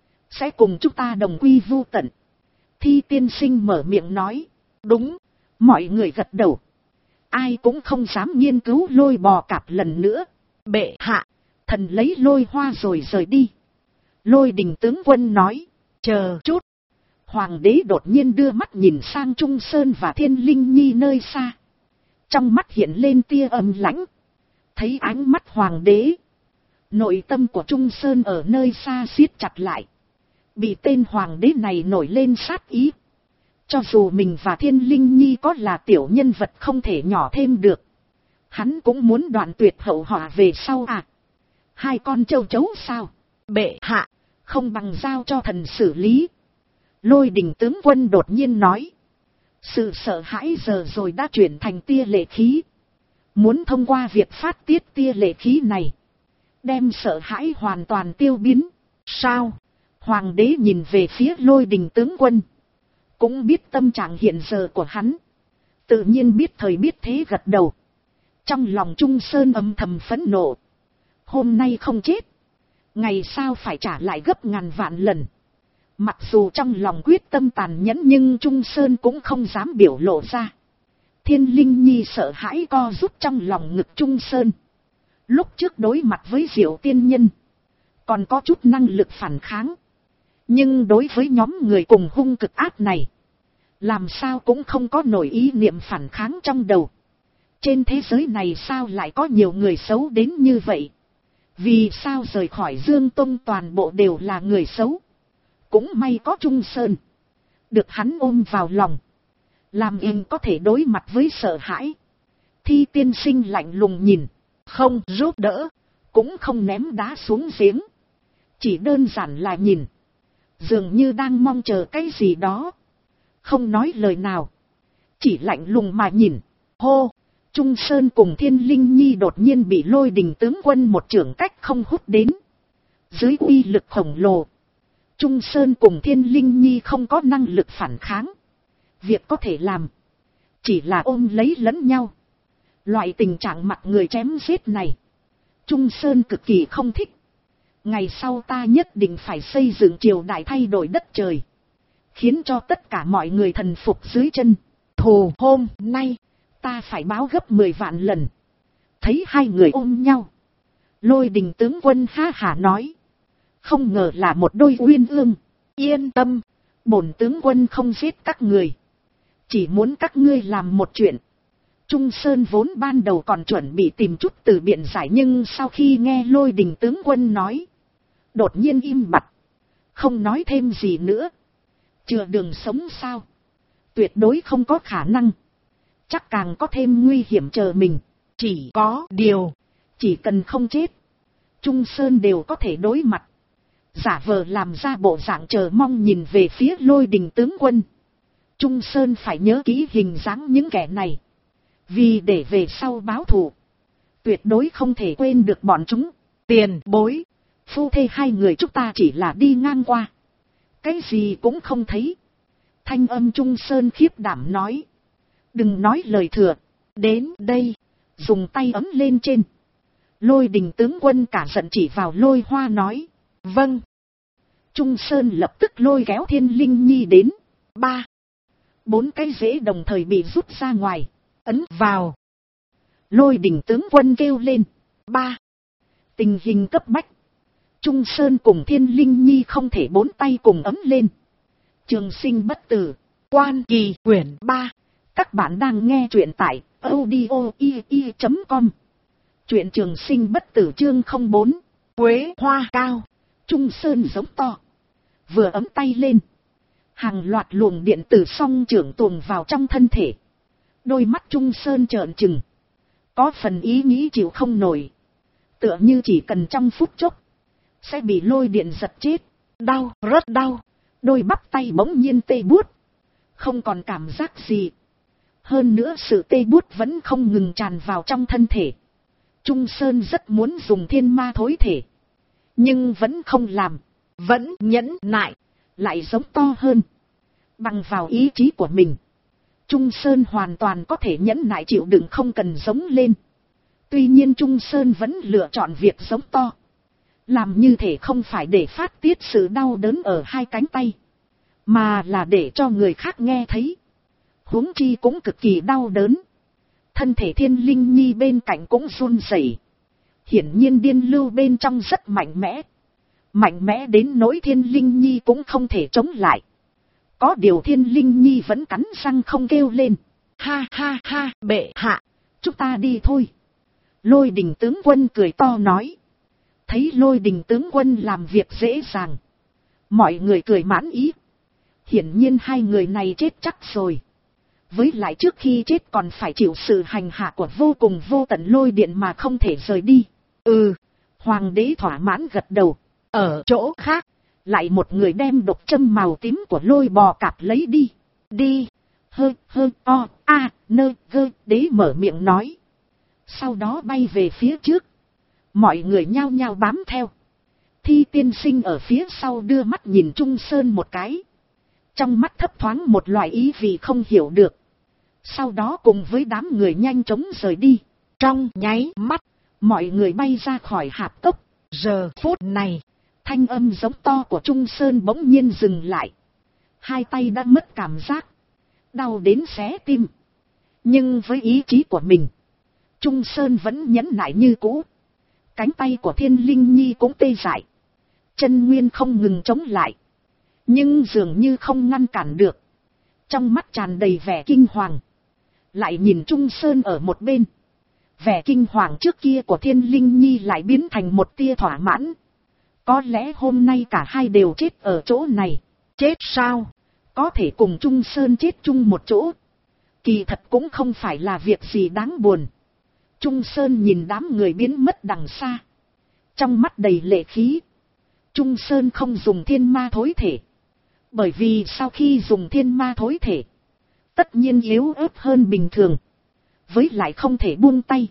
Sẽ cùng chúng ta đồng quy vu tận. Thi tiên sinh mở miệng nói. Đúng. Mọi người gật đầu. Ai cũng không dám nghiên cứu Lôi bò cạp lần nữa. Bệ hạ, thần lấy Lôi Hoa rồi rời đi. Lôi Đình tướng quân nói. Chờ chút. Hoàng đế đột nhiên đưa mắt nhìn sang Trung Sơn và Thiên Linh Nhi nơi xa. Trong mắt hiện lên tia âm lãnh. Thấy ánh mắt hoàng đế, nội tâm của Trung Sơn ở nơi xa siết chặt lại. Bị tên hoàng đế này nổi lên sát ý. Cho dù mình và Thiên Linh Nhi có là tiểu nhân vật không thể nhỏ thêm được, hắn cũng muốn đoạn tuyệt hậu họa về sau à. Hai con châu chấu sao? Bệ hạ, không bằng giao cho thần xử lý. Lôi Đình tướng quân đột nhiên nói. Sự sợ hãi giờ rồi đã chuyển thành tia lệ khí. Muốn thông qua việc phát tiết tia lệ khí này, đem sợ hãi hoàn toàn tiêu biến. Sao? Hoàng đế nhìn về phía Lôi Đình tướng quân. Cũng biết tâm trạng hiện giờ của hắn. Tự nhiên biết thời biết thế gật đầu. Trong lòng Trung Sơn âm thầm phẫn nộ. Hôm nay không chết, ngày sau phải trả lại gấp ngàn vạn lần. Mặc dù trong lòng quyết tâm tàn nhẫn nhưng Trung Sơn cũng không dám biểu lộ ra. Thiên Linh Nhi sợ hãi co rút trong lòng ngực Trung Sơn. Lúc trước đối mặt với Diệu tiên nhân, còn có chút năng lực phản kháng. Nhưng đối với nhóm người cùng hung cực ác này, làm sao cũng không có nổi ý niệm phản kháng trong đầu. Trên thế giới này sao lại có nhiều người xấu đến như vậy? Vì sao rời khỏi Dương Tông toàn bộ đều là người xấu? Cũng may có Trung Sơn, được hắn ôm vào lòng, làm anh có thể đối mặt với sợ hãi. Thi tiên sinh lạnh lùng nhìn, không giúp đỡ, cũng không ném đá xuống giếng. Chỉ đơn giản là nhìn, dường như đang mong chờ cái gì đó. Không nói lời nào, chỉ lạnh lùng mà nhìn. Hô! Trung Sơn cùng Thiên Linh Nhi đột nhiên bị Lôi Đình tướng quân một chưởng cách không hút đến. Dưới uy lực khổng lồ, Trung Sơn cùng Thiên Linh Nhi không có năng lực phản kháng. Việc có thể làm, chỉ là ôm lấy lẫn nhau. Loại tình trạng mặt người chém giết này, Trung Sơn cực kỳ không thích. Ngày sau ta nhất định phải xây dựng triều đại thay đổi đất trời, khiến cho tất cả mọi người thần phục dưới chân. Thù hôm nay, ta phải báo gấp 10 vạn lần. Thấy hai người ôm nhau, Lôi Đình tướng quân ha hả nói. Không ngờ là một đôi uyên ương. Yên tâm, bổn tướng quân không giết các người, chỉ muốn các ngươi làm một chuyện. Trung Sơn vốn ban đầu còn chuẩn bị tìm chút từ biện giải, nhưng sau khi nghe Lôi Đình tướng quân nói, đột nhiên im bặt, không nói thêm gì nữa. Chừa đường sống sao? Tuyệt đối không có khả năng. Chắc càng có thêm nguy hiểm chờ mình. Chỉ có điều, chỉ cần không chết, Trung Sơn đều có thể đối mặt. Giả vờ làm ra bộ dạng chờ mong nhìn về phía Lôi Đình tướng quân. Trung Sơn phải nhớ kỹ hình dáng những kẻ này, vì để về sau báo thù, tuyệt đối không thể quên được bọn chúng. Tiền bối, phu thê hai người chúng ta chỉ là đi ngang qua, cái gì cũng không thấy. Thanh âm Trung Sơn khiếp đảm nói. Đừng nói lời thừa. Đến đây, dùng tay ấm lên trên. Lôi Đình tướng quân cả giận chỉ vào Lôi Hoa nói. Vâng. Trung Sơn lập tức lôi kéo Thiên Linh Nhi đến. 3, 4 cái rễ đồng thời bị rút ra ngoài, ấn vào. Lôi Đình tướng quân kêu lên. 3. Tình hình cấp bách, Trung Sơn cùng Thiên Linh Nhi không thể bốn tay cùng ấm lên. Trường Sinh bất tử, Quan Kỳ quyển 3. Các bạn đang nghe truyện tại audio.com. Truyện Trường Sinh bất tử chương 04. Quế hoa cao. Trung Sơn giống to. Vừa ấm tay lên, hàng loạt luồng điện tử song trưởng tuồng vào trong thân thể. Đôi mắt Trung Sơn trợn trừng, có phần ý nghĩ chịu không nổi, tựa như chỉ cần trong phút chốc sẽ bị lôi điện giật chết. Đau, rất đau. Đôi bắp tay bỗng nhiên tê buốt, không còn cảm giác gì. Hơn nữa sự tê buốt vẫn không ngừng tràn vào trong thân thể. Trung Sơn rất muốn dùng thiên ma thối thể, nhưng vẫn không làm, vẫn nhẫn nại, lại giống to hơn. Bằng vào ý chí của mình, Trung Sơn hoàn toàn có thể nhẫn nại chịu đựng không cần giống lên. Tuy nhiên Trung Sơn vẫn lựa chọn việc giống to. Làm như thể không phải để phát tiết sự đau đớn ở hai cánh tay, mà là để cho người khác nghe thấy. Huống chi cũng cực kỳ đau đớn. Thân thể Thiên Linh Nhi bên cạnh cũng run rẩy. Hiển nhiên điên lưu bên trong rất mạnh mẽ. Mạnh mẽ đến nỗi Thiên Linh Nhi cũng không thể chống lại. Có điều Thiên Linh Nhi vẫn cắn răng không kêu lên. Ha ha ha, bệ hạ, chúng ta đi thôi. Lôi Đình tướng quân cười to nói. Thấy Lôi Đình tướng quân làm việc dễ dàng, mọi người cười mãn ý. Hiển nhiên hai người này chết chắc rồi. Với lại trước khi chết còn phải chịu sự hành hạ của vô cùng vô tận lôi điện mà không thể rời đi. Hoàng đế thỏa mãn gật đầu. Ở chỗ khác, lại một người đem độc châm màu tím của lôi bò cạp lấy đi. Đi. Đế mở miệng nói. Sau đó bay về phía trước. Mọi người nhao nhao bám theo. Thi tiên sinh ở phía sau đưa mắt nhìn Trung Sơn một cái. Trong mắt thấp thoáng một loại ý vị không hiểu được. Sau đó cùng với đám người nhanh chóng rời đi. Trong nháy mắt, mọi người bay ra khỏi hạp cốc. Giờ phút này, thanh âm giống to của Trung Sơn bỗng nhiên dừng lại. Hai tay đã mất cảm giác, đau đến xé tim. Nhưng với ý chí của mình, Trung Sơn vẫn nhẫn nại như cũ. Cánh tay của Thiên Linh Nhi cũng tê dại, chân nguyên không ngừng chống lại, nhưng dường như không ngăn cản được. Trong mắt tràn đầy vẻ kinh hoàng, lại nhìn Trung Sơn ở một bên. Vẻ kinh hoàng trước kia của Thiên Linh Nhi lại biến thành một tia thỏa mãn. Có lẽ hôm nay cả hai đều chết ở chỗ này. Chết sao? Có thể cùng Trung Sơn chết chung một chỗ, kỳ thật cũng không phải là việc gì đáng buồn. Trung Sơn nhìn đám người biến mất đằng xa, trong mắt đầy lệ khí. Trung Sơn không dùng thiên ma thối thể, bởi vì sau khi dùng thiên ma thối thể, tất nhiên yếu ớt hơn bình thường. Với lại không thể buông tay,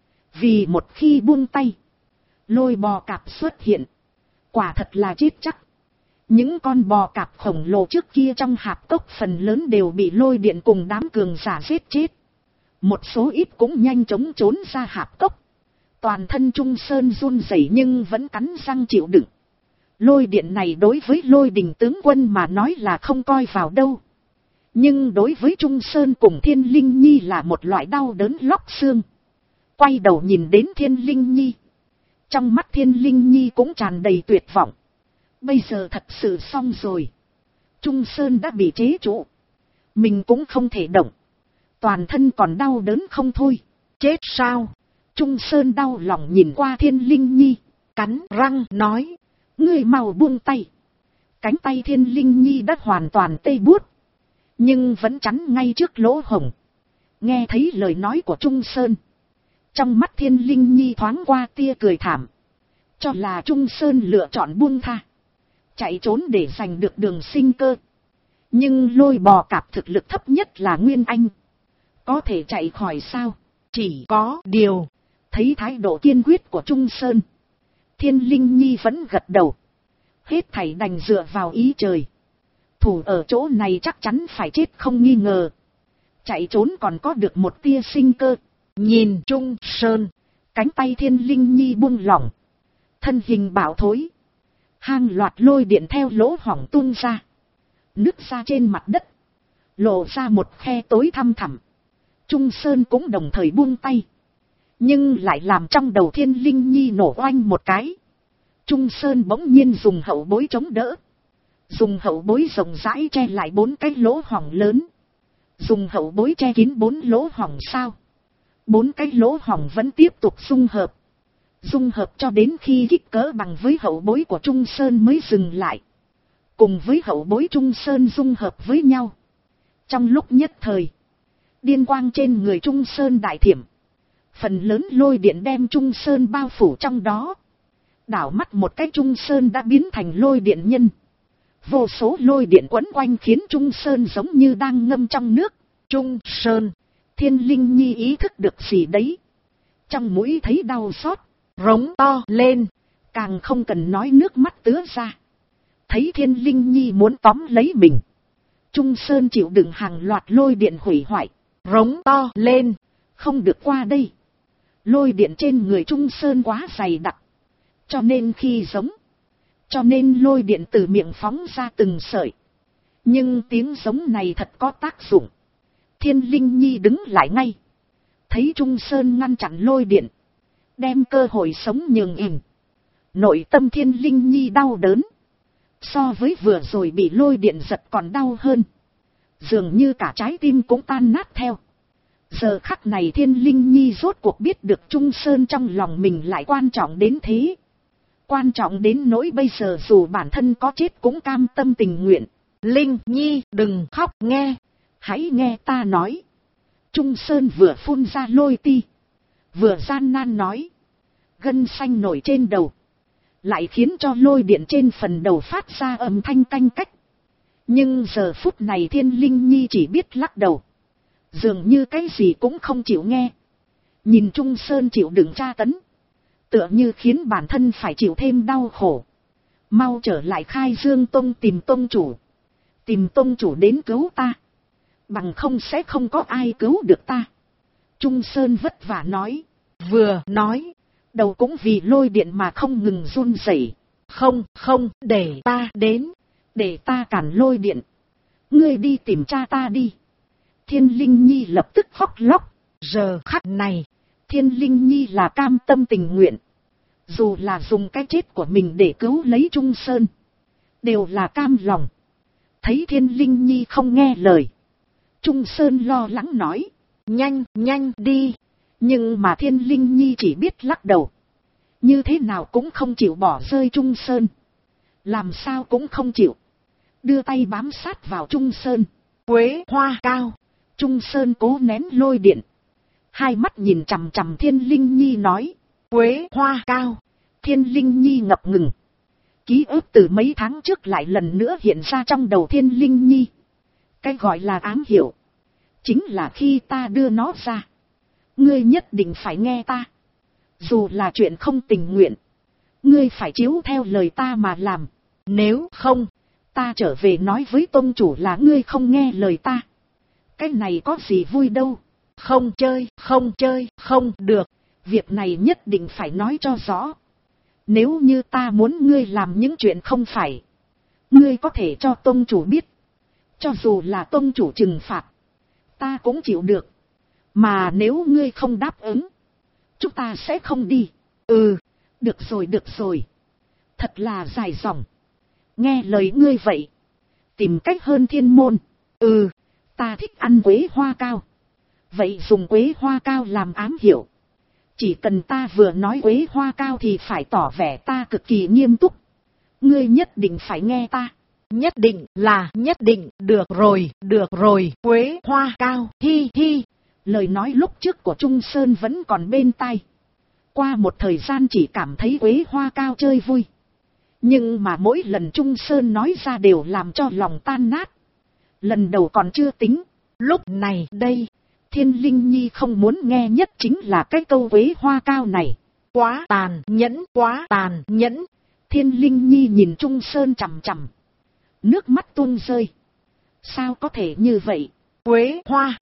vì một khi buông tay, lôi bò cạp xuất hiện, quả thật là chết chắc. Những con bò cạp khổng lồ trước kia trong hạp cốc phần lớn đều bị lôi điện cùng đám cường giả giết chết. Một số ít cũng nhanh chóng trốn ra hạp cốc. Toàn thân Trung Sơn run rẩy nhưng vẫn cắn răng chịu đựng. Lôi điện này đối với Lôi Đình tướng quân mà nói là không coi vào đâu. Nhưng đối với Trung Sơn cùng Thiên Linh Nhi là một loại đau đớn lóc xương. Quay đầu nhìn đến Thiên Linh Nhi, trong mắt Thiên Linh Nhi cũng tràn đầy tuyệt vọng. Bây giờ thật sự xong rồi. Trung Sơn đã bị chế trụ, mình cũng không thể động, toàn thân còn đau đớn không thôi. Chết sao? Trung Sơn đau lòng nhìn qua Thiên Linh Nhi, cắn răng nói, ngươi mau buông tay. Cánh tay Thiên Linh Nhi đã hoàn toàn tê buốt, nhưng vẫn chắn ngay trước lỗ hổng. Nghe thấy lời nói của Trung Sơn, trong mắt Thiên Linh Nhi thoáng qua tia cười thảm, cho là Trung Sơn lựa chọn buông tha, chạy trốn để giành được đường sinh cơ. Nhưng lôi bò cạp thực lực thấp nhất là Nguyên Anh, có thể chạy khỏi sao? Chỉ có điều, thấy thái độ kiên quyết của Trung Sơn, Thiên Linh Nhi vẫn gật đầu. Hết thảy đành dựa vào ý trời. Thủ ở chỗ này chắc chắn phải chết không nghi ngờ. Chạy trốn còn có được một tia sinh cơ. Nhìn Trung Sơn, cánh tay Thiên Linh Nhi buông lỏng, thân hình bạo thối. Hang loạt lôi điện theo lỗ hổng tung ra, nứt ra trên mặt đất, lộ ra một khe tối thăm thẳm. Trung Sơn cũng đồng thời buông tay, nhưng lại làm trong đầu Thiên Linh Nhi nổ oanh một cái. Trung Sơn bỗng nhiên dùng hậu bối chống đỡ, dùng hậu bối rộng rãi che lại 4 cái lỗ hổng lớn. Dùng hậu bối che kín 4 lỗ hổng sao? 4 cái lỗ hổng vẫn tiếp tục dung hợp cho đến khi kích cỡ bằng với hậu bối của Trung Sơn mới dừng lại. cùng với hậu bối Trung Sơn dung hợp với nhau. Trong lúc nhất thời, điên quang trên người Trung Sơn đại thiểm, phần lớn lôi điện đem Trung Sơn bao phủ trong đó. Đảo mắt một cái Trung Sơn đã biến thành lôi điện nhân. Vô số lôi điện quấn quanh khiến Trung Sơn giống như đang ngâm trong nước. Trung Sơn, Thiên Linh Nhi ý thức được gì đấy. Trong mũi thấy đau xót, rống to lên, càng không cần nói nước mắt tứa ra. Thấy Thiên Linh Nhi muốn tóm lấy mình, Trung Sơn chịu đựng hàng loạt lôi điện hủy hoại, rống to lên, không được qua đây. Lôi điện trên người Trung Sơn quá dày đặc, cho nên khi giống, cho nên lôi điện từ miệng phóng ra từng sợi. Nhưng tiếng giống này thật có tác dụng. Thiên Linh Nhi đứng lại ngay, thấy Trung Sơn ngăn chặn lôi điện, đem cơ hội sống nhường ỉm. Nội tâm Thiên Linh Nhi đau đớn, so với vừa rồi bị lôi điện giật còn đau hơn. Dường như cả trái tim cũng tan nát theo. Giờ khắc này Thiên Linh Nhi rốt cuộc biết được Trung Sơn trong lòng mình lại quan trọng đến thế. Quan trọng đến nỗi bây giờ dù bản thân có chết cũng cam tâm tình nguyện. Linh Nhi đừng khóc nghe, hãy nghe ta nói. Trung Sơn vừa phun ra lôi ti, vừa gian nan nói. Gân xanh nổi trên đầu, lại khiến cho lôi điện trên phần đầu phát ra âm thanh canh cách. Nhưng giờ phút này Thiên Linh Nhi chỉ biết lắc đầu, dường như cái gì cũng không chịu nghe. Nhìn Trung Sơn chịu đựng tra tấn, tựa như khiến bản thân phải chịu thêm đau khổ. Mau trở lại Khai Dương Tông tìm tông chủ. Tìm tông chủ đến cứu ta, bằng không sẽ không có ai cứu được ta. Trung Sơn vất vả nói. Vừa nói, đầu cũng vì lôi điện mà không ngừng run rẩy. Không, để ta đến, để ta cản lôi điện. Ngươi đi tìm cha ta đi. Thiên Linh Nhi lập tức khóc lóc. Giờ khắc này, Thiên Linh Nhi là cam tâm tình nguyện. Dù là dùng cái chết của mình để cứu lấy Trung Sơn, đều là cam lòng. Thấy Thiên Linh Nhi không nghe lời, Trung Sơn lo lắng nói. Nhanh đi. Nhưng mà Thiên Linh Nhi chỉ biết lắc đầu, như thế nào cũng không chịu bỏ rơi Trung Sơn. Làm sao cũng không chịu, đưa tay bám sát vào Trung Sơn. Quế hoa cao. Trung Sơn cố nén lôi điện, hai mắt nhìn chằm chằm Thiên Linh Nhi nói. Quế hoa cao. Thiên Linh Nhi ngập ngừng. Ký ức từ mấy tháng trước lại lần nữa hiện ra trong đầu Thiên Linh Nhi. Cái gọi là ám hiệu, chính là khi ta đưa nó ra, ngươi nhất định phải nghe ta. Dù là chuyện không tình nguyện, ngươi phải chiếu theo lời ta mà làm. Nếu không, ta trở về nói với tông chủ là ngươi không nghe lời ta. Cái này có gì vui đâu. Không chơi, không được. Việc này nhất định phải nói cho rõ. Nếu như ta muốn ngươi làm những chuyện không phải, ngươi có thể cho tông chủ biết. Cho dù là tông chủ trừng phạt, ta cũng chịu được. Mà nếu ngươi không đáp ứng, chúng ta sẽ không đi. Được rồi. Thật là dài dòng. Nghe lời ngươi vậy. Tìm cách hơn thiên môn. Ta thích ăn quế hoa cao. Vậy dùng quế hoa cao làm ám hiệu. Chỉ cần ta vừa nói quế hoa cao thì phải tỏ vẻ ta cực kỳ nghiêm túc. Ngươi nhất định phải nghe ta. Nhất định là nhất định. Được rồi. Quế hoa cao. Hi. Lời nói lúc trước của Trung Sơn vẫn còn bên tai. Qua một thời gian chỉ cảm thấy quế hoa cao chơi vui. Nhưng mà mỗi lần Trung Sơn nói ra đều làm cho lòng tan nát. Lần đầu còn chưa tính. Lúc này đây, Thiên Linh Nhi không muốn nghe nhất chính là cái câu quế hoa cao này. Quá tàn nhẫn. Thiên Linh Nhi nhìn Trung Sơn chằm chằm, nước mắt tuôn rơi. Sao có thể như vậy? Quế hoa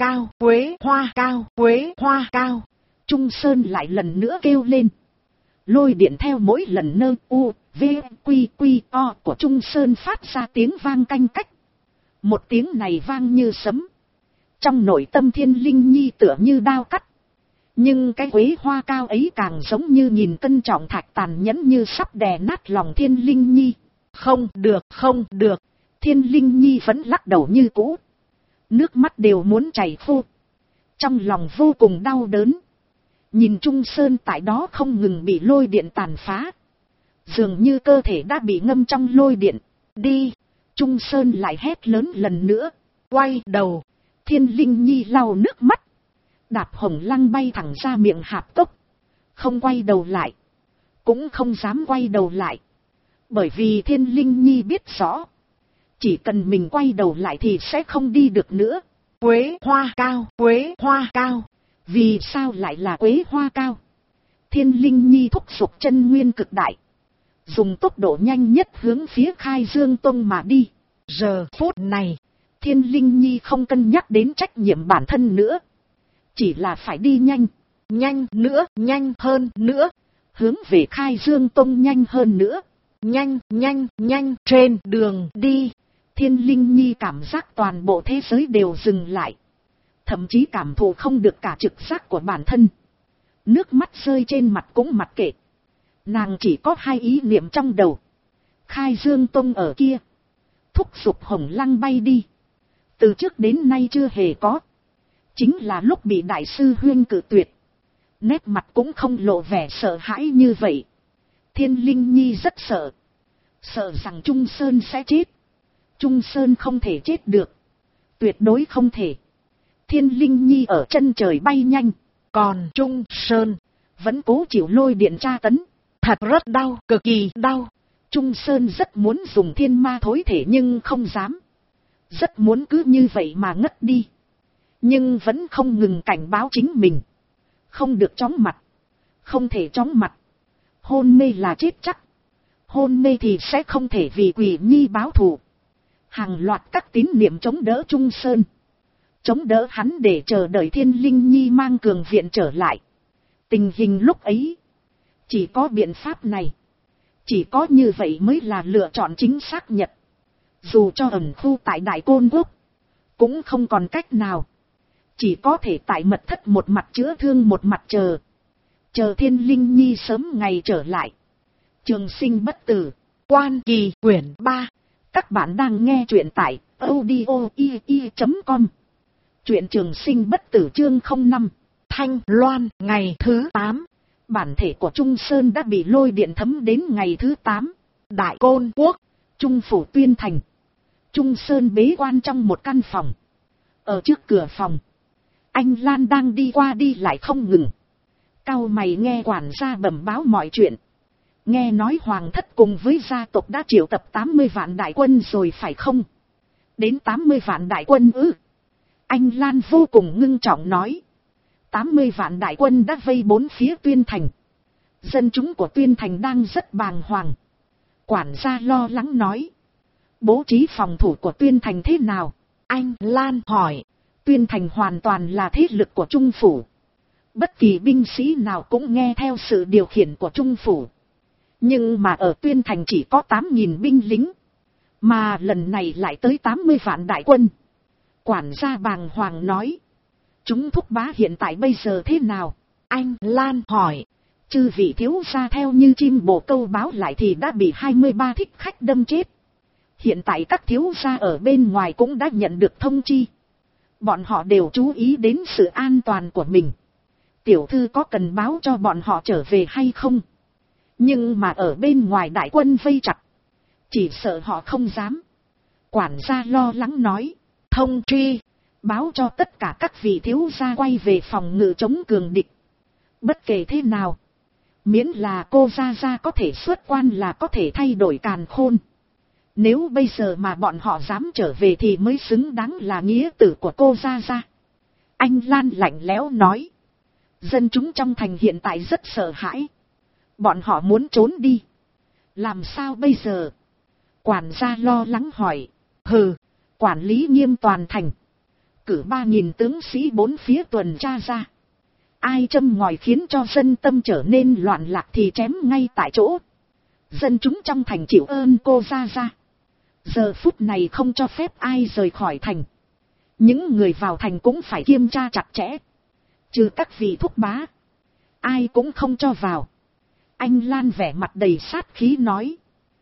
cao. Trung Sơn lại lần nữa kêu lên. Lôi điện theo mỗi lần nơ u, v, quy, o của Trung Sơn phát ra tiếng vang canh cách. Một tiếng này vang như sấm. Trong nội tâm Thiên Linh Nhi tựa như đao cắt. Nhưng cái quế hoa cao ấy càng giống như nghìn cân trọng thạch tàn nhẫn như sắp đè nát lòng Thiên Linh Nhi. Không được. Thiên Linh Nhi vẫn lắc đầu như cũ. Nước mắt đều muốn chảy khô. Trong lòng vô cùng đau đớn. Nhìn Trung Sơn tại đó không ngừng bị lôi điện tàn phá. Dường như cơ thể đã bị ngâm trong lôi điện. Đi. Trung Sơn lại hét lớn lần nữa. Quay đầu. Thiên Linh Nhi lau nước mắt. Đạp Hồng Lăng bay thẳng ra miệng hạp cốc. Không quay đầu lại. Cũng không dám quay đầu lại. Bởi vì Thiên Linh Nhi biết rõ. Chỉ cần mình quay đầu lại thì sẽ không đi được nữa. Quế hoa cao, quế hoa cao. Vì sao lại là quế hoa cao? Thiên Linh Nhi thúc giục chân nguyên cực đại. Dùng tốc độ nhanh nhất hướng phía Khai Dương Tông mà đi. Giờ phút này, Thiên Linh Nhi không cân nhắc đến trách nhiệm bản thân nữa. Chỉ là phải đi nhanh, nhanh nữa, nhanh hơn nữa. Hướng về Khai Dương Tông nhanh hơn nữa. Nhanh, nhanh, nhanh, trên đường đi. Thiên Linh Nhi cảm giác toàn bộ thế giới đều dừng lại. Thậm chí cảm thụ không được cả trực giác của bản thân. Nước mắt rơi trên mặt cũng mặc kệ. Nàng chỉ có hai ý niệm trong đầu. Khai Dương Tông ở kia. Thúc giục Hồng Lăng bay đi. Từ trước đến nay chưa hề có. Chính là lúc bị đại sư Huyên cự tuyệt. Nét mặt cũng không lộ vẻ sợ hãi như vậy. Thiên Linh Nhi rất sợ. Sợ rằng Trung Sơn sẽ chết. Trung Sơn không thể chết được. Tuyệt đối không thể. Thiên Linh Nhi ở chân trời bay nhanh. Còn Trung Sơn vẫn cố chịu lôi điện tra tấn. Thật rất đau, cực kỳ đau. Trung Sơn rất muốn dùng thiên ma thối thể nhưng không dám. Rất muốn cứ như vậy mà ngất đi. Nhưng vẫn không ngừng cảnh báo chính mình. Không được chóng mặt. Không thể chóng mặt. Hôn mê là chết chắc. Hôn mê thì sẽ không thể vì Quỷ Nhi báo thù. Hàng loạt các tín niệm chống đỡ Trung Sơn. Chống đỡ hắn để chờ đợi Thiên Linh Nhi mang cường viện trở lại. Tình hình lúc ấy. Chỉ có biện pháp này. Chỉ có như vậy mới là lựa chọn chính xác nhất. Dù cho ẩn khu tại Đại Côn Quốc. Cũng không còn cách nào. Chỉ có thể tại mật thất một mặt chữa thương một mặt chờ. Chờ Thiên Linh Nhi sớm ngày trở lại. Trường Sinh Bất Tử. Quan Kỳ quyển 3. Các bạn đang nghe truyện tại audio.com. Truyện Trường Sinh Bất Tử chương 05. Thanh Loan ngày thứ 8. Bản thể của Trung Sơn đã bị lôi điện thấm đến ngày thứ 8. Đại Côn Quốc. Trung Phủ Tuyên Thành. Trung Sơn bế quan trong một căn phòng. Ở trước cửa phòng. Anh Lan đang đi qua đi lại không ngừng. Cau mày nghe quản gia bẩm báo mọi chuyện. Nghe nói hoàng thất cùng với gia tộc đã triệu tập 80 vạn đại quân rồi phải không? Đến 80 vạn đại quân ư? Anh Lan vô cùng ngưng trọng nói. 80 vạn đại quân đã vây bốn phía Tuyên Thành. Dân chúng của Tuyên Thành đang rất bàng hoàng. Quản gia lo lắng nói. Bố trí phòng thủ của Tuyên Thành thế nào? Anh Lan hỏi. Tuyên Thành hoàn toàn là thế lực của Trung Phủ. Bất kỳ binh sĩ nào cũng nghe theo sự điều khiển của Trung Phủ. Nhưng mà ở Tuyên Thành chỉ có 8.000 binh lính. Mà lần này lại tới 80 vạn đại quân. Quản gia bàng hoàng nói. Chúng thúc bá hiện tại bây giờ thế nào? Anh Lan hỏi. Chư vị thiếu gia theo như chim bồ câu báo lại thì đã bị 23 thích khách đâm chết. Hiện tại các thiếu gia ở bên ngoài cũng đã nhận được thông chi. Bọn họ đều chú ý đến sự an toàn của mình. Tiểu thư có cần báo cho bọn họ trở về hay không? Nhưng mà ở bên ngoài đại quân vây chặt. Chỉ sợ họ không dám. Quản gia lo lắng nói. Thông tri. Báo cho tất cả các vị thiếu gia quay về phòng ngự chống cường địch. Bất kể thế nào. Miễn là cô gia gia có thể xuất quan là có thể thay đổi càn khôn. Nếu bây giờ mà bọn họ dám trở về thì mới xứng đáng là nghĩa tử của cô gia gia. Anh Lan lạnh lẽo nói. Dân chúng trong thành hiện tại rất sợ hãi. Bọn họ muốn trốn đi. Làm sao bây giờ? Quản gia lo lắng hỏi. Hừ, quản lý nghiêm toàn thành. Cử 3.000 tướng sĩ bốn phía tuần tra ra. Ai châm ngòi khiến cho dân tâm trở nên loạn lạc thì chém ngay tại chỗ. Dân chúng trong thành chịu ơn cô gia gia. Giờ phút này không cho phép ai rời khỏi thành. Những người vào thành cũng phải kiểm tra chặt chẽ. Trừ các vị thúc bá. Ai cũng không cho vào. Anh Lan vẻ mặt đầy sát khí nói.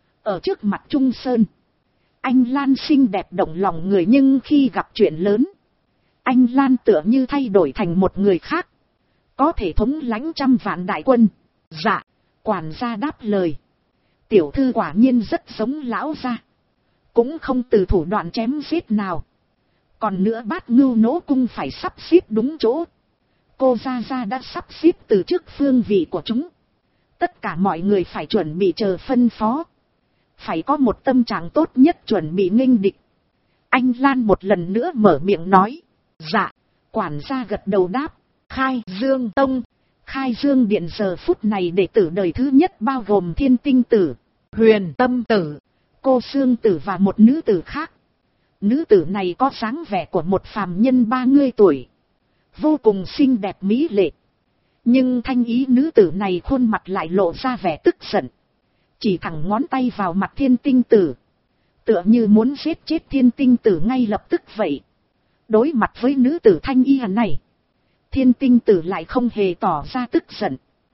Ở trước mặt Trung Sơn. Anh Lan xinh đẹp động lòng người nhưng khi gặp chuyện lớn. Anh Lan tựa như thay đổi thành một người khác. Có thể thống lãnh 100 vạn đại quân. Dạ, quản gia đáp lời. Tiểu thư quả nhiên rất giống lão gia. cũng không từ thủ đoạn chém giết nào. Còn nữa Bát Ngưu Nỗ cung phải sắp xếp đúng chỗ. Cô Gia Gia đã sắp xếp từ trước phương vị của chúng. Tất cả mọi người phải chuẩn bị chờ phân phó. Phải có một tâm trạng tốt nhất chuẩn bị nghênh địch. Anh Lan một lần nữa mở miệng nói. Dạ, quản gia gật đầu đáp. Khai Dương Tông. Khai Dương Điện giờ phút này đệ tử đời thứ nhất bao gồm Thiên Tinh Tử, Huyền Tâm Tử, Cô Xương Tử và một nữ tử khác. Nữ tử này có dáng vẻ của một phàm nhân 30 tuổi. Vô cùng xinh đẹp mỹ lệ. Nhưng thanh ý nữ tử này khuôn mặt lại lộ ra vẻ tức giận. Chỉ thẳng ngón tay vào mặt Thiên Tinh Tử. Tựa như muốn giết chết Thiên Tinh Tử ngay lập tức vậy. Đối mặt với nữ tử thanh y này, Thiên Tinh Tử lại không hề tỏ ra tức giận,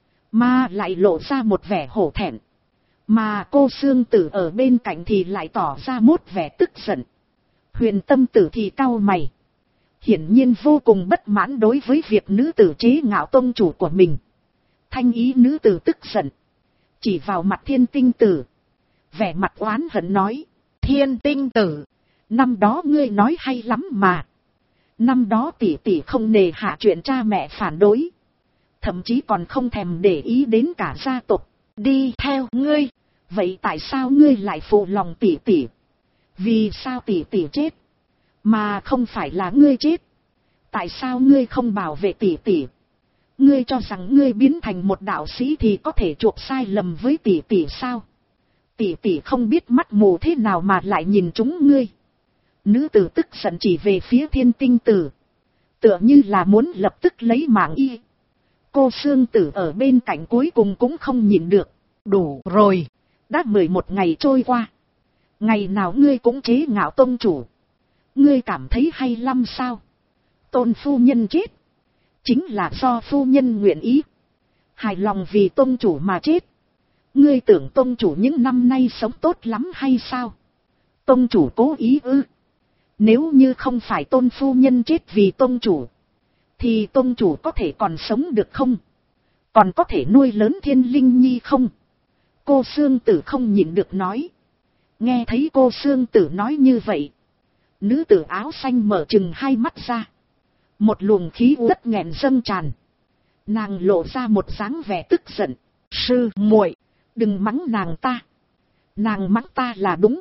mà lại lộ ra một vẻ hổ thẹn. Mà Cô Xương Tử ở bên cạnh thì lại tỏ ra một vẻ tức giận. Huyền Tâm Tử thì cau mày. Hiển nhiên vô cùng bất mãn đối với việc nữ tử chế ngạo tông chủ của mình. Thanh ý nữ tử tức giận, chỉ vào mặt Thiên Tinh Tử, vẻ mặt oán hận nói. Thiên Tinh Tử, năm đó ngươi nói hay lắm mà. Năm đó tỷ tỷ không nề hạ chuyện cha mẹ phản đối. Thậm chí còn không thèm để ý đến cả gia tộc. Đi theo ngươi. Vậy tại sao ngươi lại phụ lòng tỷ tỷ? Vì sao tỷ tỷ chết, mà không phải là ngươi chết? Tại sao ngươi không bảo vệ tỷ tỷ? Ngươi cho rằng ngươi biến thành một đạo sĩ thì có thể chuộc sai lầm với tỷ tỷ sao? Tỷ tỷ không biết mắt mù thế nào mà lại nhìn chúng ngươi. Nữ tử tức giận chỉ về phía Thiên Tinh Tử, tựa như là muốn lập tức lấy mạng y. Cô Xương Tử ở bên cạnh cuối cùng cũng không nhịn được. Đủ rồi, đã 11 ngày trôi qua. Ngày nào ngươi cũng chế ngạo tông chủ. Ngươi cảm thấy hay lắm sao? Tôn phu nhân chết, chính là do phu nhân nguyện ý, hài lòng vì tông chủ mà chết. Ngươi tưởng tông chủ những năm nay sống tốt lắm hay sao? Tông chủ cố ý ư? Nếu như không phải Tôn phu nhân chết vì tông chủ, thì tông chủ có thể còn sống được không? Còn có thể nuôi lớn Thiên Linh Nhi không? Cô Xương Tử không nhịn được nói. Nghe thấy Cô Xương Tử nói như vậy, nữ tử áo xanh mở trừng hai mắt ra. Một luồng khí đất nghẹn dâng tràn. Nàng lộ ra một dáng vẻ tức giận. Sư muội, đừng mắng nàng ta. Nàng mắng ta là đúng.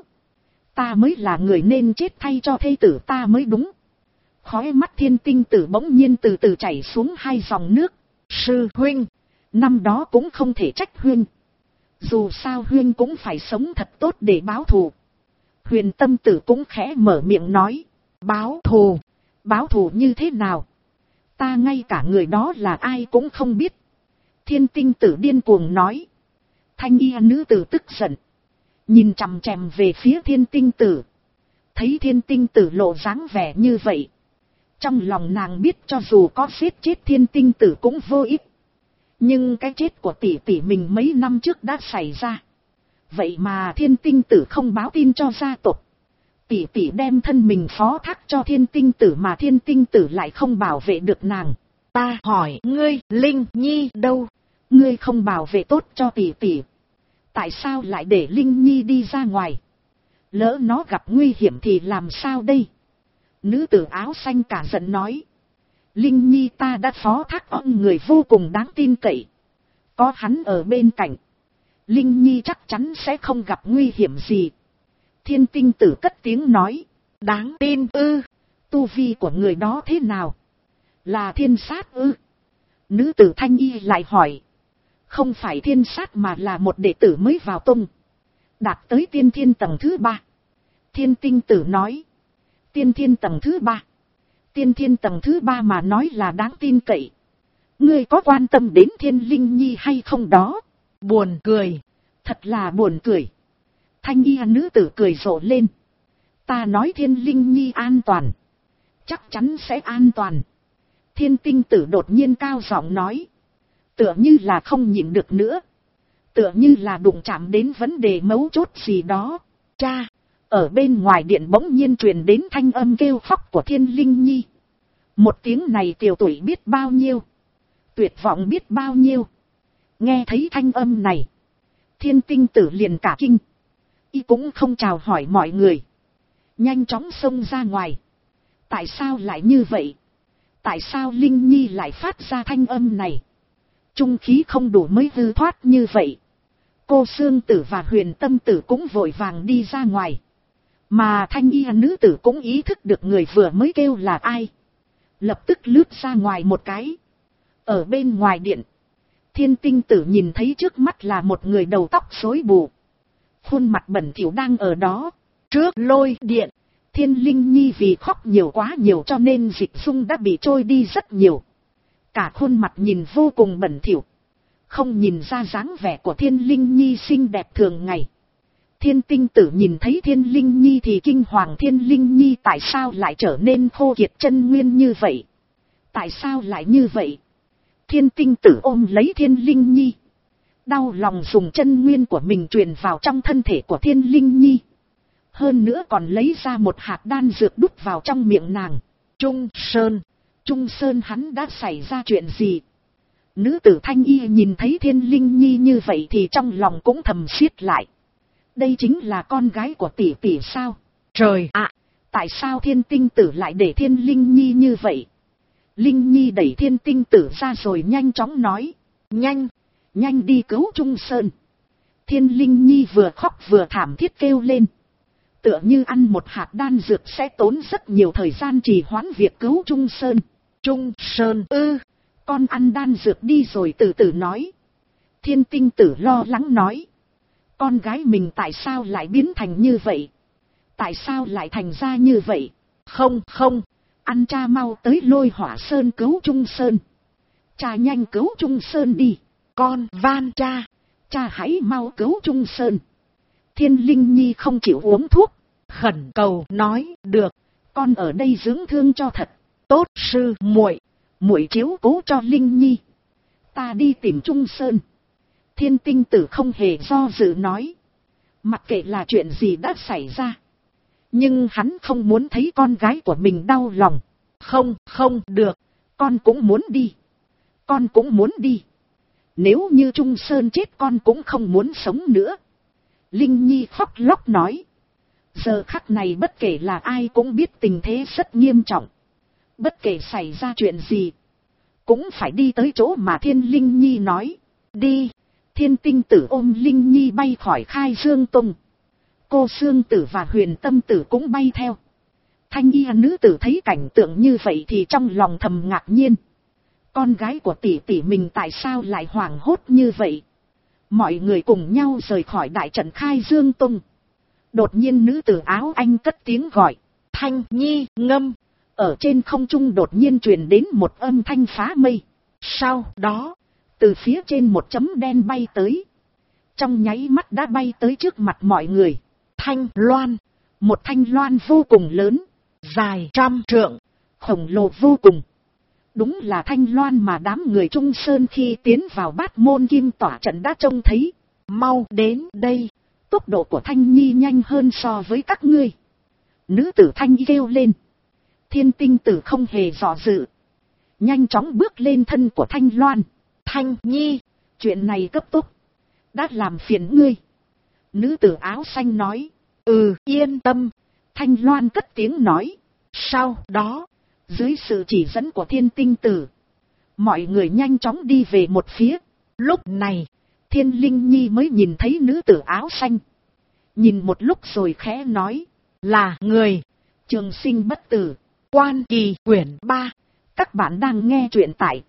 Ta mới là người nên chết thay cho thê tử ta mới đúng. Khóe mắt Thiên Tinh Tử bỗng nhiên từ từ chảy xuống hai dòng nước. Sư huynh, năm đó cũng không thể trách huynh. Dù sao huynh cũng phải sống thật tốt để báo thù. Huyền Tâm Tử cũng khẽ mở miệng nói. Báo thù? Báo thù như thế nào? Ta ngay cả người đó là ai cũng không biết. Thiên Tinh Tử điên cuồng nói. Thanh y nữ tử tức giận, nhìn chằm chằm về phía Thiên Tinh Tử. Thấy Thiên Tinh Tử lộ dáng vẻ như vậy, trong lòng nàng biết cho dù có giết chết Thiên Tinh Tử cũng vô ích. Nhưng cái chết của tỷ tỷ mình mấy năm trước đã xảy ra. Vậy mà Thiên Tinh Tử không báo tin cho gia tộc. Tỷ tỷ đem thân mình phó thác cho Thiên Tinh Tử mà Thiên Tinh Tử lại không bảo vệ được nàng. Ta hỏi ngươi, Linh Nhi đâu? Ngươi không bảo vệ tốt cho tỷ tỷ, tại sao lại để Linh Nhi đi ra ngoài? Lỡ nó gặp nguy hiểm thì làm sao đây? Nữ tử áo xanh cả giận nói. Linh Nhi ta đã phó thác ông người vô cùng đáng tin cậy. Có hắn ở bên cạnh, Linh Nhi chắc chắn sẽ không gặp nguy hiểm gì. Thiên Tinh Tử cất tiếng nói. Đáng tin ư? Tu vi của người đó thế nào? Là thiên sát ư? Nữ tử thanh y lại hỏi. Không phải thiên sát mà là một đệ tử mới vào tông, đạt tới tiên thiên tầng thứ 3. Thiên Tinh Tử nói. Tiên thiên tầng thứ 3? Tiên thiên tầng thứ 3 mà nói là đáng tin cậy. Ngươi có quan tâm đến Thiên Linh Nhi hay không đó? Buồn cười, thật là buồn cười. Thanh y nữ tử cười rộ lên. Ta nói Thiên Linh Nhi an toàn, chắc chắn sẽ an toàn. Thiên Tinh Tử đột nhiên cao giọng nói. Tựa như là không nhịn được nữa. Tựa như là đụng chạm đến vấn đề mấu chốt gì đó. Cha! Ở bên ngoài điện bỗng nhiên truyền đến thanh âm kêu khóc của Thiên Linh Nhi. Một tiếng này tiểu tuổi biết bao nhiêu, tuyệt vọng biết bao nhiêu. Nghe thấy thanh âm này, Thiên Tinh Tử liền cả kinh. Y cũng không chào hỏi mọi người, nhanh chóng xông ra ngoài. Tại sao lại như vậy? Tại sao Linh Nhi lại phát ra thanh âm này? Trung khí không đủ mới hư thoát như vậy. Cô Sương Tử và Huyền Tâm Tử cũng vội vàng đi ra ngoài. Mà thanh y nữ tử cũng ý thức được người vừa mới kêu là ai. Lập tức lướt ra ngoài một cái. Ở bên ngoài điện, Thiên Tinh Tử nhìn thấy trước mắt là một người đầu tóc rối bù, khuôn mặt bẩn thỉu đang ở đó. Trước lôi điện, Thiên Linh Nhi vì khóc nhiều quá nhiều cho nên dịch dung đã bị trôi đi rất nhiều. Cả khuôn mặt nhìn vô cùng bẩn thỉu, không nhìn ra dáng vẻ của Thiên Linh Nhi xinh đẹp thường ngày. Thiên Tinh Tử nhìn thấy Thiên Linh Nhi thì kinh hoàng, Thiên Linh Nhi tại sao lại trở nên khô kiệt chân nguyên như vậy? Tại sao lại như vậy? Thiên Tinh Tử ôm lấy Thiên Linh Nhi, đau lòng dùng chân nguyên của mình truyền vào trong thân thể của Thiên Linh Nhi. Hơn nữa còn lấy ra một hạt đan dược đút vào trong miệng nàng. Trung Sơn hắn đã xảy ra chuyện gì? Nữ tử thanh y nhìn thấy Thiên Linh Nhi như vậy thì trong lòng cũng thầm siết lại. Đây chính là con gái của tỷ tỷ sao? Trời ạ! Tại sao Thiên Tinh Tử lại để Thiên Linh Nhi như vậy? Linh Nhi đẩy Thiên Tinh Tử ra rồi nhanh chóng nói. Nhanh đi cứu Trung Sơn. Thiên Linh Nhi vừa khóc vừa thảm thiết kêu lên. Tựa như ăn một hạt đan dược sẽ tốn rất nhiều thời gian trì hoãn việc cứu Trung Sơn. Trung Sơn con ăn đan dược đi rồi từ từ nói. Thiên Tinh Tử lo lắng nói. Con gái mình tại sao lại biến thành như vậy? Tại sao lại thành ra như vậy? Không, ăn cha mau tới Lôi Hỏa Sơn cứu Trung Sơn. Cha nhanh cứu Trung Sơn đi. Con van cha hãy mau cứu Trung Sơn. Thiên Linh Nhi không chịu uống thuốc, khẩn cầu nói, được, con ở đây dưỡng thương cho thật tốt. Sư muội chiếu cố cho Linh Nhi, ta đi tìm Trung Sơn. Thiên Tinh Tử không hề do dự nói. Mặc kệ là chuyện gì đã xảy ra, nhưng hắn không muốn thấy con gái của mình đau lòng. Không được, con cũng muốn đi. Nếu như Trung Sơn chết con cũng không muốn sống nữa. Linh Nhi khóc lóc nói. Giờ khắc này bất kể là ai cũng biết tình thế rất nghiêm trọng. Bất kể xảy ra chuyện gì, cũng phải đi tới chỗ mà Thiên Linh Nhi nói. Đi. Thiên Tinh Tử ôm Linh Nhi bay khỏi Khai Dương Tông. Cô Sương Tử và Huyền Tâm Tử cũng bay theo. Thanh y nữ tử thấy cảnh tượng như vậy thì trong lòng thầm ngạc nhiên. Con gái của tỷ tỷ mình tại sao lại hoảng hốt như vậy? Mọi người cùng nhau rời khỏi đại trận Khai Dương Tông. Đột nhiên nữ tử áo anh cất tiếng gọi. Thanh Nhi ngâm. Ở trên không trung đột nhiên truyền đến một âm thanh phá mây. Sau đó, từ phía trên một chấm đen bay tới. Trong nháy mắt đã bay tới trước mặt mọi người. Thanh loan. Một thanh loan vô cùng lớn, dài 100 trượng, khổng lồ vô cùng. Đúng là thanh loan mà đám người Trung Sơn khi tiến vào Bát Môn Kim Tỏa trận đã trông thấy. Mau đến đây, tốc độ của Thanh Nhi nhanh hơn so với các ngươi. Nữ tử Thanh kêu lên. Thiên Tinh Tử không hề dò dự, nhanh chóng bước lên thân của Thanh Loan. Thanh Nhi, chuyện này cấp tốc, đã làm phiền ngươi. Nữ tử áo xanh nói. Yên tâm. Thanh Loan cất tiếng nói. Sau đó, dưới sự chỉ dẫn của Thiên Tinh Tử, mọi người nhanh chóng đi về một phía. Lúc này, Thiên Linh Nhi mới nhìn thấy nữ tử áo xanh. Nhìn một lúc rồi khẽ nói. Là người Trường Sinh Bất Tử. Quan Kỳ quyển 3. Các bạn đang nghe truyện tại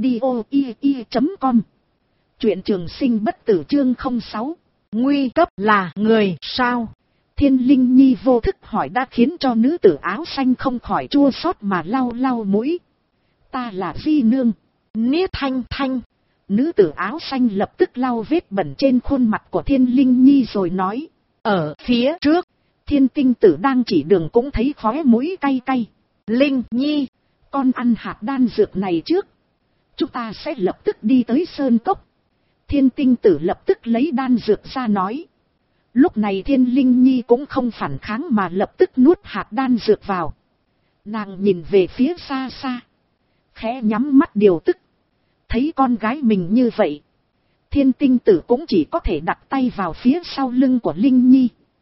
audio.com. Truyện Trường Sinh Bất Tử chương 06. Nguy cấp là người sao? Thiên Linh Nhi vô thức hỏi đã khiến cho nữ tử áo xanh không khỏi chua xót mà lau lau mũi. Ta là Di Nương. Niết Thanh. Nữ tử áo xanh lập tức lau vết bẩn trên khuôn mặt của Thiên Linh Nhi rồi nói. Ở phía trước, Thiên Tinh Tử đang chỉ đường cũng thấy khóe mũi cay cay. Linh Nhi, con ăn hạt đan dược này trước. Chúng ta sẽ lập tức đi tới Sơn Cốc. Thiên Tinh Tử lập tức lấy đan dược ra nói. Lúc này Thiên Linh Nhi cũng không phản kháng mà lập tức nuốt hạt đan dược vào. Nàng nhìn về phía xa xa, khẽ nhắm mắt điều tức. Thấy con gái mình như vậy, Thiên Tinh Tử cũng chỉ có thể đặt tay vào phía sau lưng của Linh Nhi.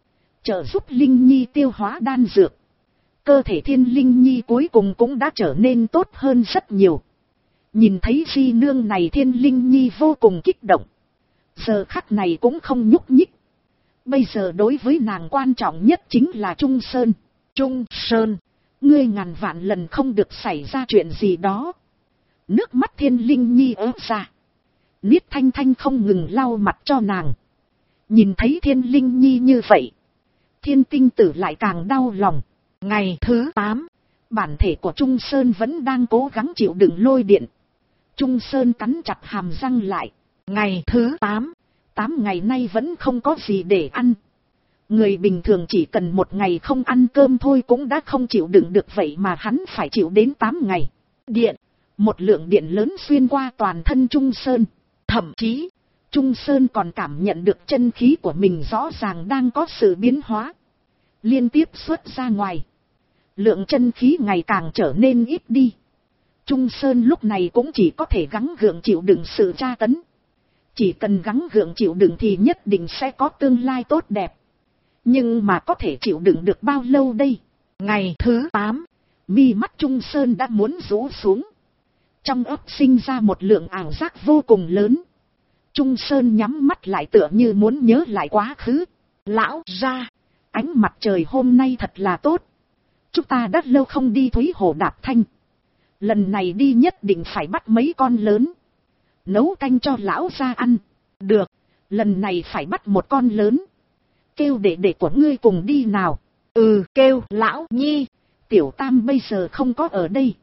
trợ giúp Linh Nhi tiêu hóa đan dược. Cơ thể Thiên Linh Nhi cuối cùng cũng đã trở nên tốt hơn rất nhiều. Nhìn thấy di nương này, Thiên Linh Nhi vô cùng kích động. Giờ khắc này cũng không nhúc nhích. Bây giờ đối với nàng quan trọng nhất chính là Trung Sơn. Trung Sơn, ngươi ngàn vạn lần không được xảy ra chuyện gì đó. Nước mắt Thiên Linh Nhi ứa ra. Niết Thanh Thanh không ngừng lau mặt cho nàng. Nhìn thấy Thiên Linh Nhi như vậy, Thiên Tinh Tử lại càng đau lòng. Ngày thứ 8, bản thể của Trung Sơn vẫn đang cố gắng chịu đựng lôi điện. Trung Sơn cắn chặt hàm răng lại. Ngày thứ 8 ngày nay vẫn không có gì để ăn. Người bình thường chỉ cần một ngày không ăn cơm thôi cũng đã không chịu đựng được, vậy mà hắn phải chịu đến 8 ngày. Điện, một lượng điện lớn xuyên qua toàn thân Trung Sơn. Thậm chí, Trung Sơn còn cảm nhận được chân khí của mình rõ ràng đang có sự biến hóa. Liên tiếp xuất ra ngoài. Lượng chân khí ngày càng trở nên ít đi. Trung Sơn lúc này cũng chỉ có thể gắng gượng chịu đựng sự tra tấn. Chỉ cần gắng gượng chịu đựng thì nhất định sẽ có tương lai tốt đẹp. Nhưng mà có thể chịu đựng được bao lâu đây? Ngày thứ 8, mi mắt Trung Sơn đã muốn rũ xuống. Trong óc sinh ra một lượng ảo giác vô cùng lớn. Trung Sơn nhắm mắt lại tựa như muốn nhớ lại quá khứ. Lão ra, ánh mặt trời hôm nay thật là tốt. Chúng ta đã lâu không đi Thúy Hồ Đạp Thanh. Lần này đi nhất định phải bắt mấy con lớn. Nấu canh cho lão ra ăn. Được, lần này phải bắt một con lớn. Kêu đệ của ngươi cùng đi nào. Ừ, kêu lão Nhi. Tiểu Tam bây giờ không có ở đây.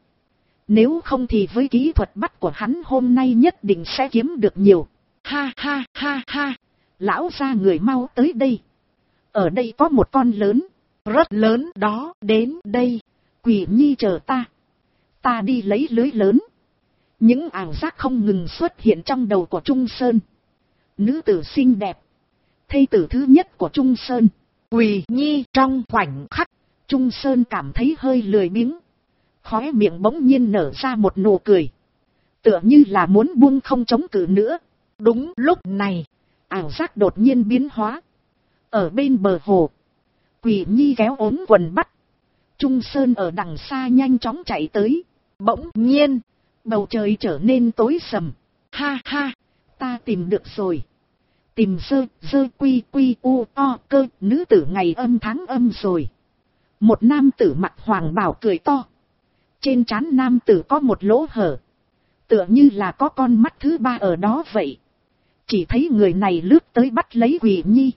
Nếu không thì với kỹ thuật bắt của hắn hôm nay nhất định sẽ kiếm được nhiều. Ha ha ha ha. Lão ra người mau tới đây. Ở đây có một con lớn. Rất lớn đó. Đến đây. Quỷ Nhi chờ ta. Ta đi lấy lưới lớn. Những ảo giác không ngừng xuất hiện trong đầu của Trung Sơn. Nữ tử xinh đẹp. Thê tử thứ nhất của Trung Sơn. Quỷ Nhi. Trong khoảnh khắc, Trung Sơn cảm thấy hơi lười biếng. Khóe miệng bỗng nhiên nở ra một nụ cười. Tựa như là muốn buông không chống cự nữa. Đúng lúc này, ảo giác đột nhiên biến hóa. Ở bên bờ hồ, Quỷ Nhi kéo ốm quần bắt. Trung Sơn ở đằng xa nhanh chóng chạy tới. Bỗng nhiên, bầu trời trở nên tối sầm. Ha ha, ta tìm được rồi. Tìm dơ quy u o cơ, nữ tử ngày âm tháng âm rồi. Một nam tử mặc hoàng bào cười to. Trên trán nam tử có một lỗ hở. Tựa như là có con mắt thứ ba ở đó vậy. Chỉ thấy người này lướt tới bắt lấy Quỷ Nhi.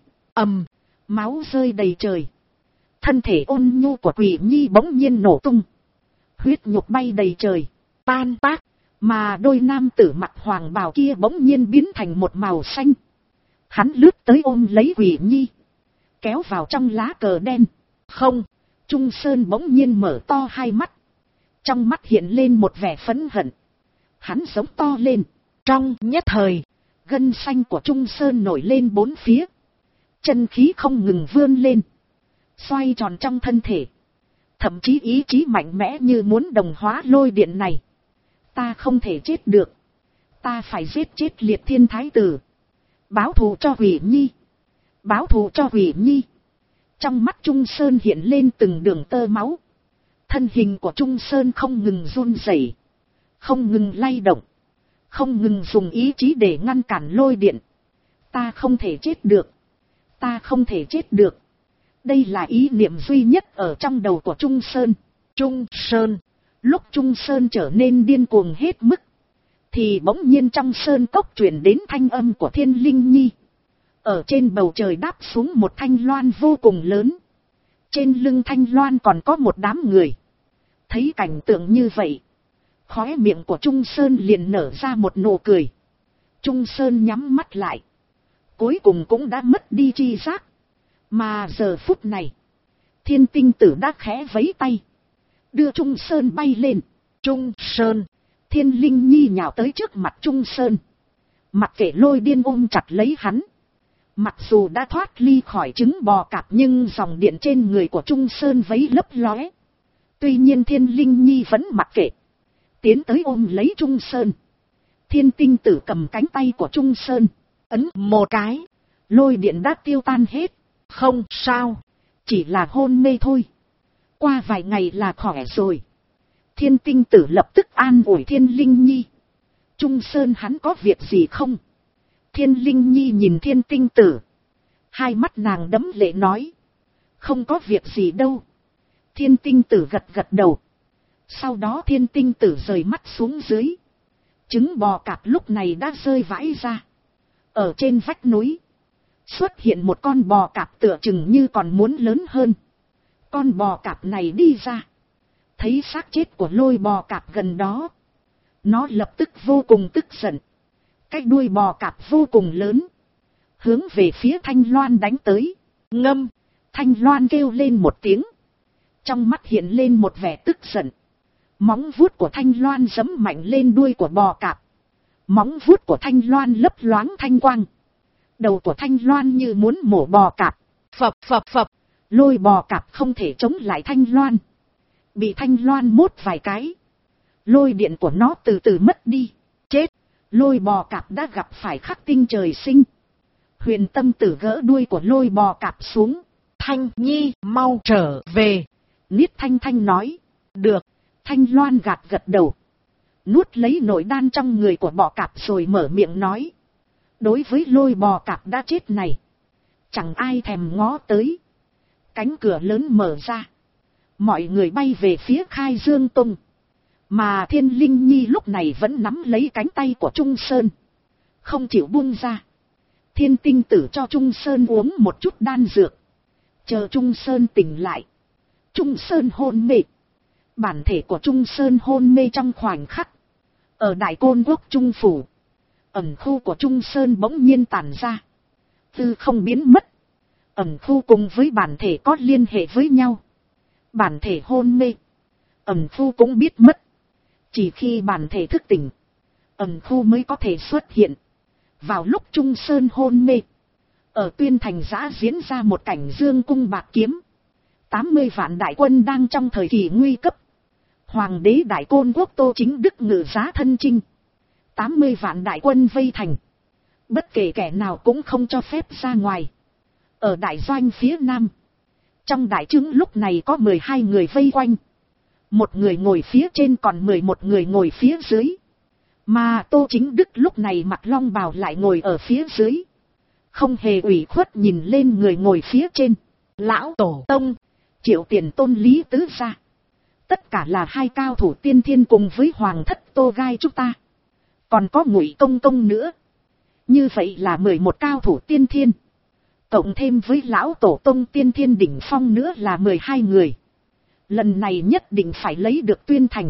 Máu rơi đầy trời. Thân thể ôn nhu của Quỷ Nhi bỗng nhiên nổ tung. Huyết nhục bay đầy trời, tan tác. Mà đôi nam tử mặc hoàng bào kia bỗng nhiên biến thành một màu xanh. Hắn lướt tới ôm lấy Quỷ Nhi, kéo vào trong lá cờ đen. Không, Trung Sơn bỗng nhiên mở to hai mắt. Trong mắt hiện lên một vẻ phẫn hận. Hắn giống to lên. Trong nhất thời, gân xanh của Trung Sơn nổi lên bốn phía. Chân khí không ngừng vươn lên, xoay tròn trong thân thể. Thậm chí ý chí mạnh mẽ như muốn đồng hóa lôi điện này. Ta không thể chết được. Ta phải giết chết Liệt Thiên Thái Tử. Báo thù cho Quỷ Nhi. Báo thù cho Quỷ Nhi. Trong mắt Trung Sơn hiện lên từng đường tơ máu. Thân hình của Trung Sơn không ngừng run rẩy, không ngừng lay động, không ngừng dùng ý chí để ngăn cản lôi điện. Ta không thể chết được. Ta không thể chết được. Đây là ý niệm duy nhất ở trong đầu của Trung Sơn. Trung Sơn. Lúc Trung Sơn trở nên điên cuồng hết mức, thì bỗng nhiên trong sơn cốc truyền đến thanh âm của Thiên Linh Nhi. Ở trên bầu trời đáp xuống một thanh loan vô cùng lớn. Trên lưng thanh loan còn có một đám người. Thấy cảnh tượng như vậy, khóe miệng của Trung Sơn liền nở ra một nụ cười. Trung Sơn nhắm mắt lại. Cuối cùng cũng đã mất đi tri giác. Mà giờ phút này, Thiên Tinh Tử đã khẽ vẫy tay, đưa Trung Sơn bay lên. Trung Sơn. Thiên Linh Nhi nhào tới trước mặt Trung Sơn. Mặc kệ lôi điên ôm chặt lấy hắn. Mặc dù đã thoát ly khỏi trứng bò cạp nhưng dòng điện trên người của Trung Sơn vấy lấp lóe. Tuy nhiên Thiên Linh Nhi vẫn mặc kệ, tiến tới ôm lấy Trung Sơn. Thiên Tinh Tử cầm cánh tay của Trung Sơn, ấn một cái, lôi điện đã tiêu tan hết. Không sao, chỉ là hôn mê thôi. Qua vài ngày là khỏe rồi. Thiên tinh tử lập tức an ủi Thiên Linh Nhi. Trung Sơn hắn có việc gì không? Thiên Linh Nhi nhìn Thiên tinh tử. Hai mắt nàng đẫm lệ nói. Không có việc gì đâu. Thiên tinh tử gật gật đầu. Sau đó thiên tinh tử rời mắt xuống dưới. Trứng bò cạp lúc này đã rơi vãi ra. Ở trên vách núi. Xuất hiện một con bò cạp tựa chừng như còn muốn lớn hơn. Con bò cạp này đi ra. Thấy xác chết của Lôi bò cạp gần đó. Nó lập tức vô cùng tức giận. Cái đuôi bò cạp vô cùng lớn. Hướng về phía Thanh Loan đánh tới. Ngâm. Thanh Loan kêu lên một tiếng. Trong mắt hiện lên một vẻ tức giận. Móng vuốt của Thanh Loan giẫm mạnh lên đuôi của bò cạp. Móng vuốt của Thanh Loan lấp loáng thanh quang. Đầu của Thanh Loan như muốn mổ bò cạp. Phập phập phập. Lôi bò cạp không thể chống lại Thanh Loan. Bị Thanh Loan mốt vài cái. Lôi điện của nó từ từ mất đi. Chết. Lôi bò cạp đã gặp phải khắc tinh trời sinh. Huyền Tâm Tử gỡ đuôi của Lôi bò cạp xuống. Thanh Nhi mau trở về. Niết Thanh Thanh nói. Được. Thanh Loan gật gật đầu. Nuốt lấy nội đan trong người của bò cạp rồi mở miệng nói. Đối với Lôi bò cạp đã chết này. Chẳng ai thèm ngó tới. Cánh cửa lớn mở ra. Mọi người bay về phía Khai Dương Tông. Mà Thiên Linh Nhi lúc này vẫn nắm lấy cánh tay của Trung Sơn. Không chịu buông ra. Thiên tinh tử cho Trung Sơn uống một chút đan dược. Chờ Trung Sơn tỉnh lại. Trung Sơn hôn mê. Bản thể của Trung Sơn hôn mê trong khoảnh khắc. Ở Đại Côn Quốc Trung Phủ. Ẩn khu của Trung Sơn bỗng nhiên tản ra. Tư không biến mất. Ẩn khu cùng với bản thể có liên hệ với nhau. Bản thể hôn mê. Ẩn khu cũng biết mất. Chỉ khi bản thể thức tỉnh. Ẩn khu mới có thể xuất hiện. Vào lúc Trung Sơn hôn mê. Ở Tuyên Thành giã diễn ra một cảnh dương cung bạc kiếm. 80 vạn đại quân đang trong thời kỳ nguy cấp. Hoàng đế Đại Côn Quốc Tô Chính Đức ngự giá thân chinh. 80 vạn đại quân vây thành. Bất kể kẻ nào cũng không cho phép ra ngoài. Ở đại doanh phía nam. Trong đại trướng lúc này có 12 người vây quanh. Một người ngồi phía trên còn 11 người ngồi phía dưới. Mà Tô Chính Đức lúc này mặc long bào lại ngồi ở phía dưới. Không hề ủy khuất nhìn lên người ngồi phía trên. Lão Tổ Tông, Triệu Tiền Tôn Lý Tứ Gia. Tất cả là hai cao thủ tiên thiên cùng với Hoàng thất Tô Gai chúng ta. Còn có Ngụy Công Công nữa. Như vậy là 11 cao thủ tiên thiên. Cộng thêm với Lão Tổ Tông tiên thiên đỉnh phong nữa là 12 người. Lần này nhất định phải lấy được Tuyên Thành.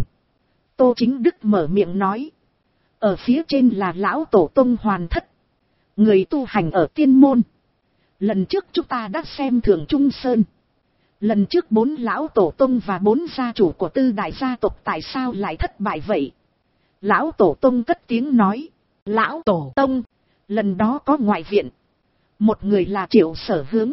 Tô Chính Đức mở miệng nói. Ở phía trên là Lão Tổ Tông Hoàn thất. Người tu hành ở tiên môn. Lần trước chúng ta đã xem thường Trung Sơn. Lần trước 4 Lão Tổ Tông và 4 gia chủ của tư đại gia tộc tại sao lại thất bại vậy? Lão Tổ Tông cất tiếng nói. Lão Tổ Tông, lần đó có ngoại viện. Một người là Triệu Sở Hướng.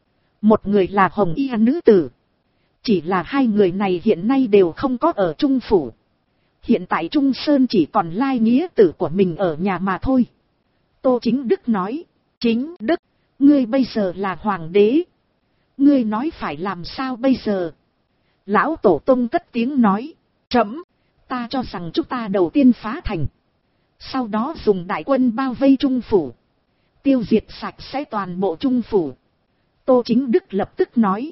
Một người là Hồng Y nữ tử. Chỉ là hai người này hiện nay đều không có ở Trung Phủ. Hiện tại Trung Sơn chỉ còn lai nghĩa tử của mình ở nhà mà thôi. Tô Chính Đức nói. Chính Đức, ngươi bây giờ là hoàng đế. Ngươi nói phải làm sao bây giờ? Lão Tổ Tông cất tiếng nói. Trẫm, ta cho rằng chúng ta đầu tiên phá thành. Sau đó dùng đại quân bao vây Trung Phủ. Tiêu diệt sạch sẽ toàn bộ Trung Phủ. Tô Chính Đức lập tức nói.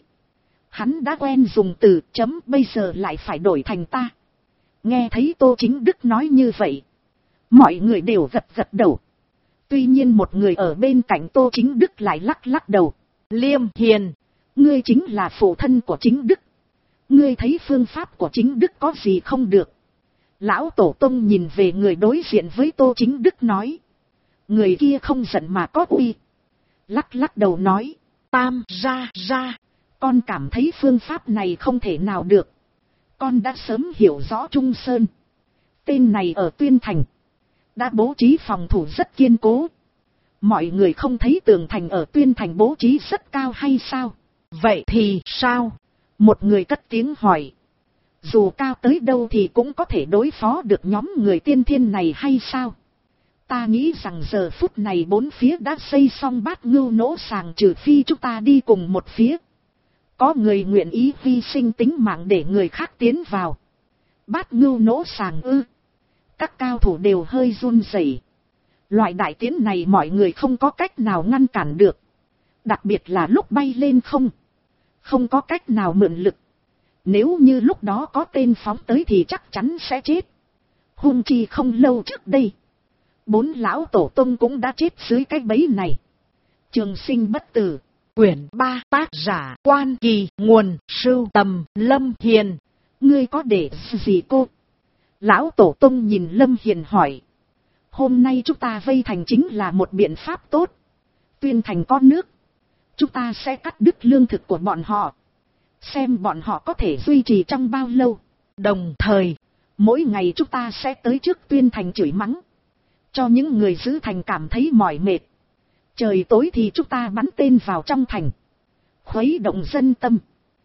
Hắn đã quen dùng từ chấm bây giờ lại phải đổi thành ta. Nghe thấy Tô Chính Đức nói như vậy. Mọi người đều gật gật đầu. Tuy nhiên một người ở bên cạnh Tô Chính Đức lại lắc lắc đầu. Liêm Hiền, ngươi chính là phụ thân của Chính Đức. Ngươi thấy phương pháp của Chính Đức có gì không được? Lão Tổ Tông nhìn về người đối diện với Tô Chính Đức nói. Người kia không giận mà có uy. Lắc lắc đầu nói. Tam ra. Con cảm thấy phương pháp này không thể nào được. Con đã sớm hiểu rõ Trung Sơn. Tên này ở Tuyên Thành. Đã bố trí phòng thủ rất kiên cố. Mọi người không thấy tường thành ở Tuyên Thành bố trí rất cao hay sao? Vậy thì sao? Một người cất tiếng hỏi. Dù cao tới đâu thì cũng có thể đối phó được nhóm người tiên thiên này hay sao? Ta nghĩ rằng giờ phút này bốn phía đã xây xong bát ngưu nỗ sàng trừ phi chúng ta đi cùng một phía. Có người nguyện ý hy sinh tính mạng để người khác tiến vào. Bát ngưu nỗ sàng ư. Các cao thủ đều hơi run rẩy. Loại đại tiến này mọi người không có cách nào ngăn cản được. Đặc biệt là lúc bay lên không. Không có cách nào mượn lực. Nếu như lúc đó có tên phóng tới thì chắc chắn sẽ chết. Hung chi không lâu trước đây. 4 lão tổ tông cũng đã chết dưới cái bẫy này. Trường Sinh bất tử. Quyển 3 tác giả Quan Kỳ, nguồn sưu tầm Lâm Hiền. Ngươi có để gì cô? Lão tổ tông nhìn Lâm Hiền hỏi. Hôm nay chúng ta vây thành chính là một biện pháp tốt. Tuyên thành có nước. Chúng ta sẽ cắt đứt lương thực của bọn họ. Xem bọn họ có thể duy trì trong bao lâu. Đồng thời, mỗi ngày chúng ta sẽ tới trước Tuyên thành chửi mắng. Cho những người giữ thành cảm thấy mỏi mệt. Trời tối thì chúng ta bắn tên vào trong thành. Khuấy động dân tâm.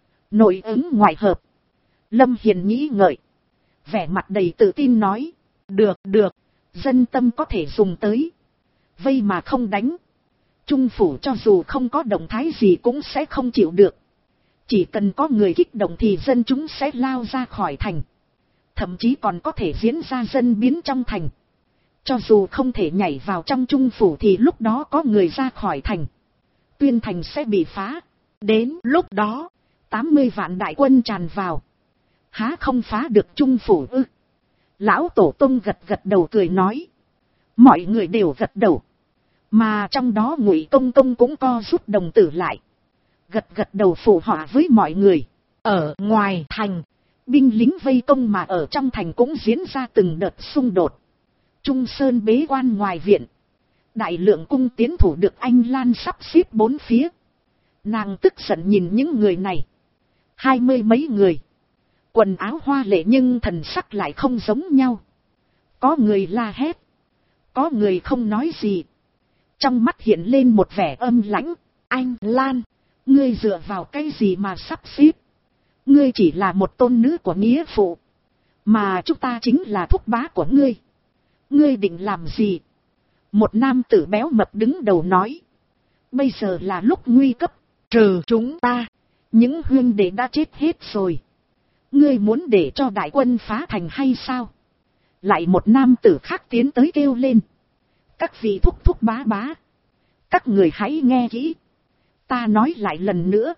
Nội ứng ngoại hợp. Lâm Hiền nghĩ ngợi. Vẻ mặt đầy tự tin nói. Được, dân tâm có thể dùng tới. Vây mà không đánh. Trung phủ cho dù không có động thái gì cũng sẽ không chịu được. Chỉ cần có người kích động thì dân chúng sẽ lao ra khỏi thành. Thậm chí còn có thể diễn ra dân biến trong thành. Cho dù không thể nhảy vào trong trung phủ thì lúc đó có người ra khỏi thành. Tuyên thành sẽ bị phá. Đến lúc đó, 80 vạn đại quân tràn vào. Há không phá được trung phủ ư? Lão tổ tông gật đầu cười nói. Mọi người đều gật đầu. Mà trong đó Ngụy Công Công cũng co rút đồng tử lại. Gật đầu phụ họa với mọi người. Ở ngoài thành, binh lính vây công mà ở trong thành cũng diễn ra từng đợt xung đột. Trung Sơn bế quan ngoài viện. Đại lượng cung tiến thủ được Anh Lan sắp xếp 4 phía. Nàng tức giận nhìn những người này. 20 mấy người. Quần áo hoa lệ nhưng thần sắc lại không giống nhau. Có người la hét. Có người không nói gì. Trong mắt hiện lên một vẻ âm lãnh. Anh Lan, ngươi dựa vào cái gì mà sắp xếp? Ngươi chỉ là một tôn nữ của nghĩa phụ. Mà chúng ta chính là thúc bá của ngươi. Ngươi định làm gì? Một nam tử béo mập đứng đầu nói. Bây giờ là lúc nguy cấp. Trừ chúng ta, những huynh đệ đã chết hết rồi. Ngươi muốn để cho đại quân phá thành hay sao? Lại một nam tử khác tiến tới kêu lên. Các vị thúc bá. Các người hãy nghe kỹ. Ta nói lại lần nữa.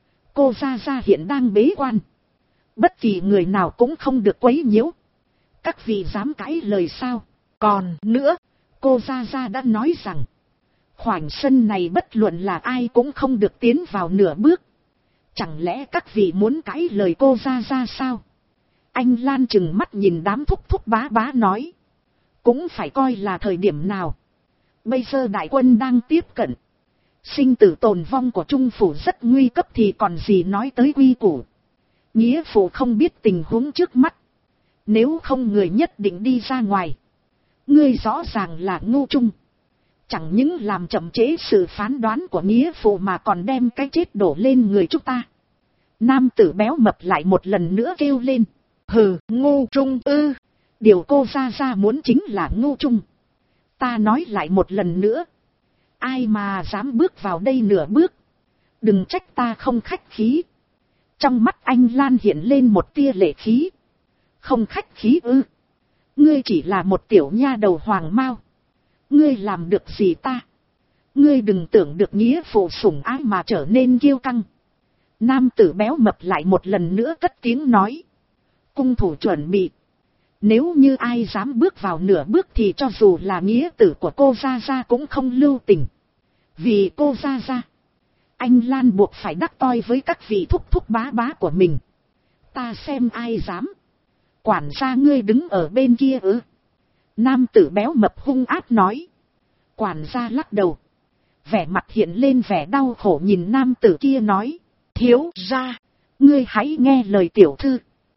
Cô Gia Gia hiện đang bế quan. Bất kỳ người nào cũng không được quấy nhiễu. Các vị dám cãi lời sao? Còn nữa, cô Gia Gia đã nói rằng. Khoảnh sân này bất luận là ai cũng không được tiến vào nửa bước. Chẳng lẽ các vị muốn cãi lời cô Gia Gia sao? Anh Lan trừng mắt nhìn đám thúc bá nói. Cũng phải coi là thời điểm nào. Bây giờ đại quân đang tiếp cận. Sinh tử tồn vong của Trung phủ rất nguy cấp thì còn gì nói tới quy củ. Nghĩa phụ không biết tình huống trước mắt. Nếu không người nhất định đi ra ngoài. Ngươi rõ ràng là ngu trung. Chẳng những làm chậm trễ sự phán đoán của nghĩa phụ mà còn đem cái chết đổ lên người chúng ta. Nam tử béo mập lại một lần nữa kêu lên. Hừ, ngu trung ư. Điều cô Gia Gia muốn chính là ngu trung. Ta nói lại một lần nữa. Ai mà dám bước vào đây nửa bước. Đừng trách ta không khách khí. Trong mắt anh Lan hiện lên một tia lệ khí. Không khách khí ư. Ngươi chỉ là một tiểu nha đầu hoàng mao. Ngươi làm được gì ta? Ngươi đừng tưởng được nghĩa phụ sủng ái mà trở nên kiêu căng. Nam tử béo mập lại một lần nữa cất tiếng nói. Cung thủ chuẩn bị. Nếu như ai dám bước vào nửa bước thì cho dù là nghĩa tử của cô Gia Gia cũng không lưu tình. Vì cô Gia Gia, anh Lan buộc phải đắc toi với các vị thúc bá của mình. Ta xem ai dám. Quản gia ngươi đứng ở bên kia ư? Nam tử béo mập hung ác nói. Quản gia lắc đầu. Vẻ mặt hiện lên vẻ đau khổ nhìn nam tử kia nói. Thiếu gia, ngươi hãy nghe lời tiểu thư.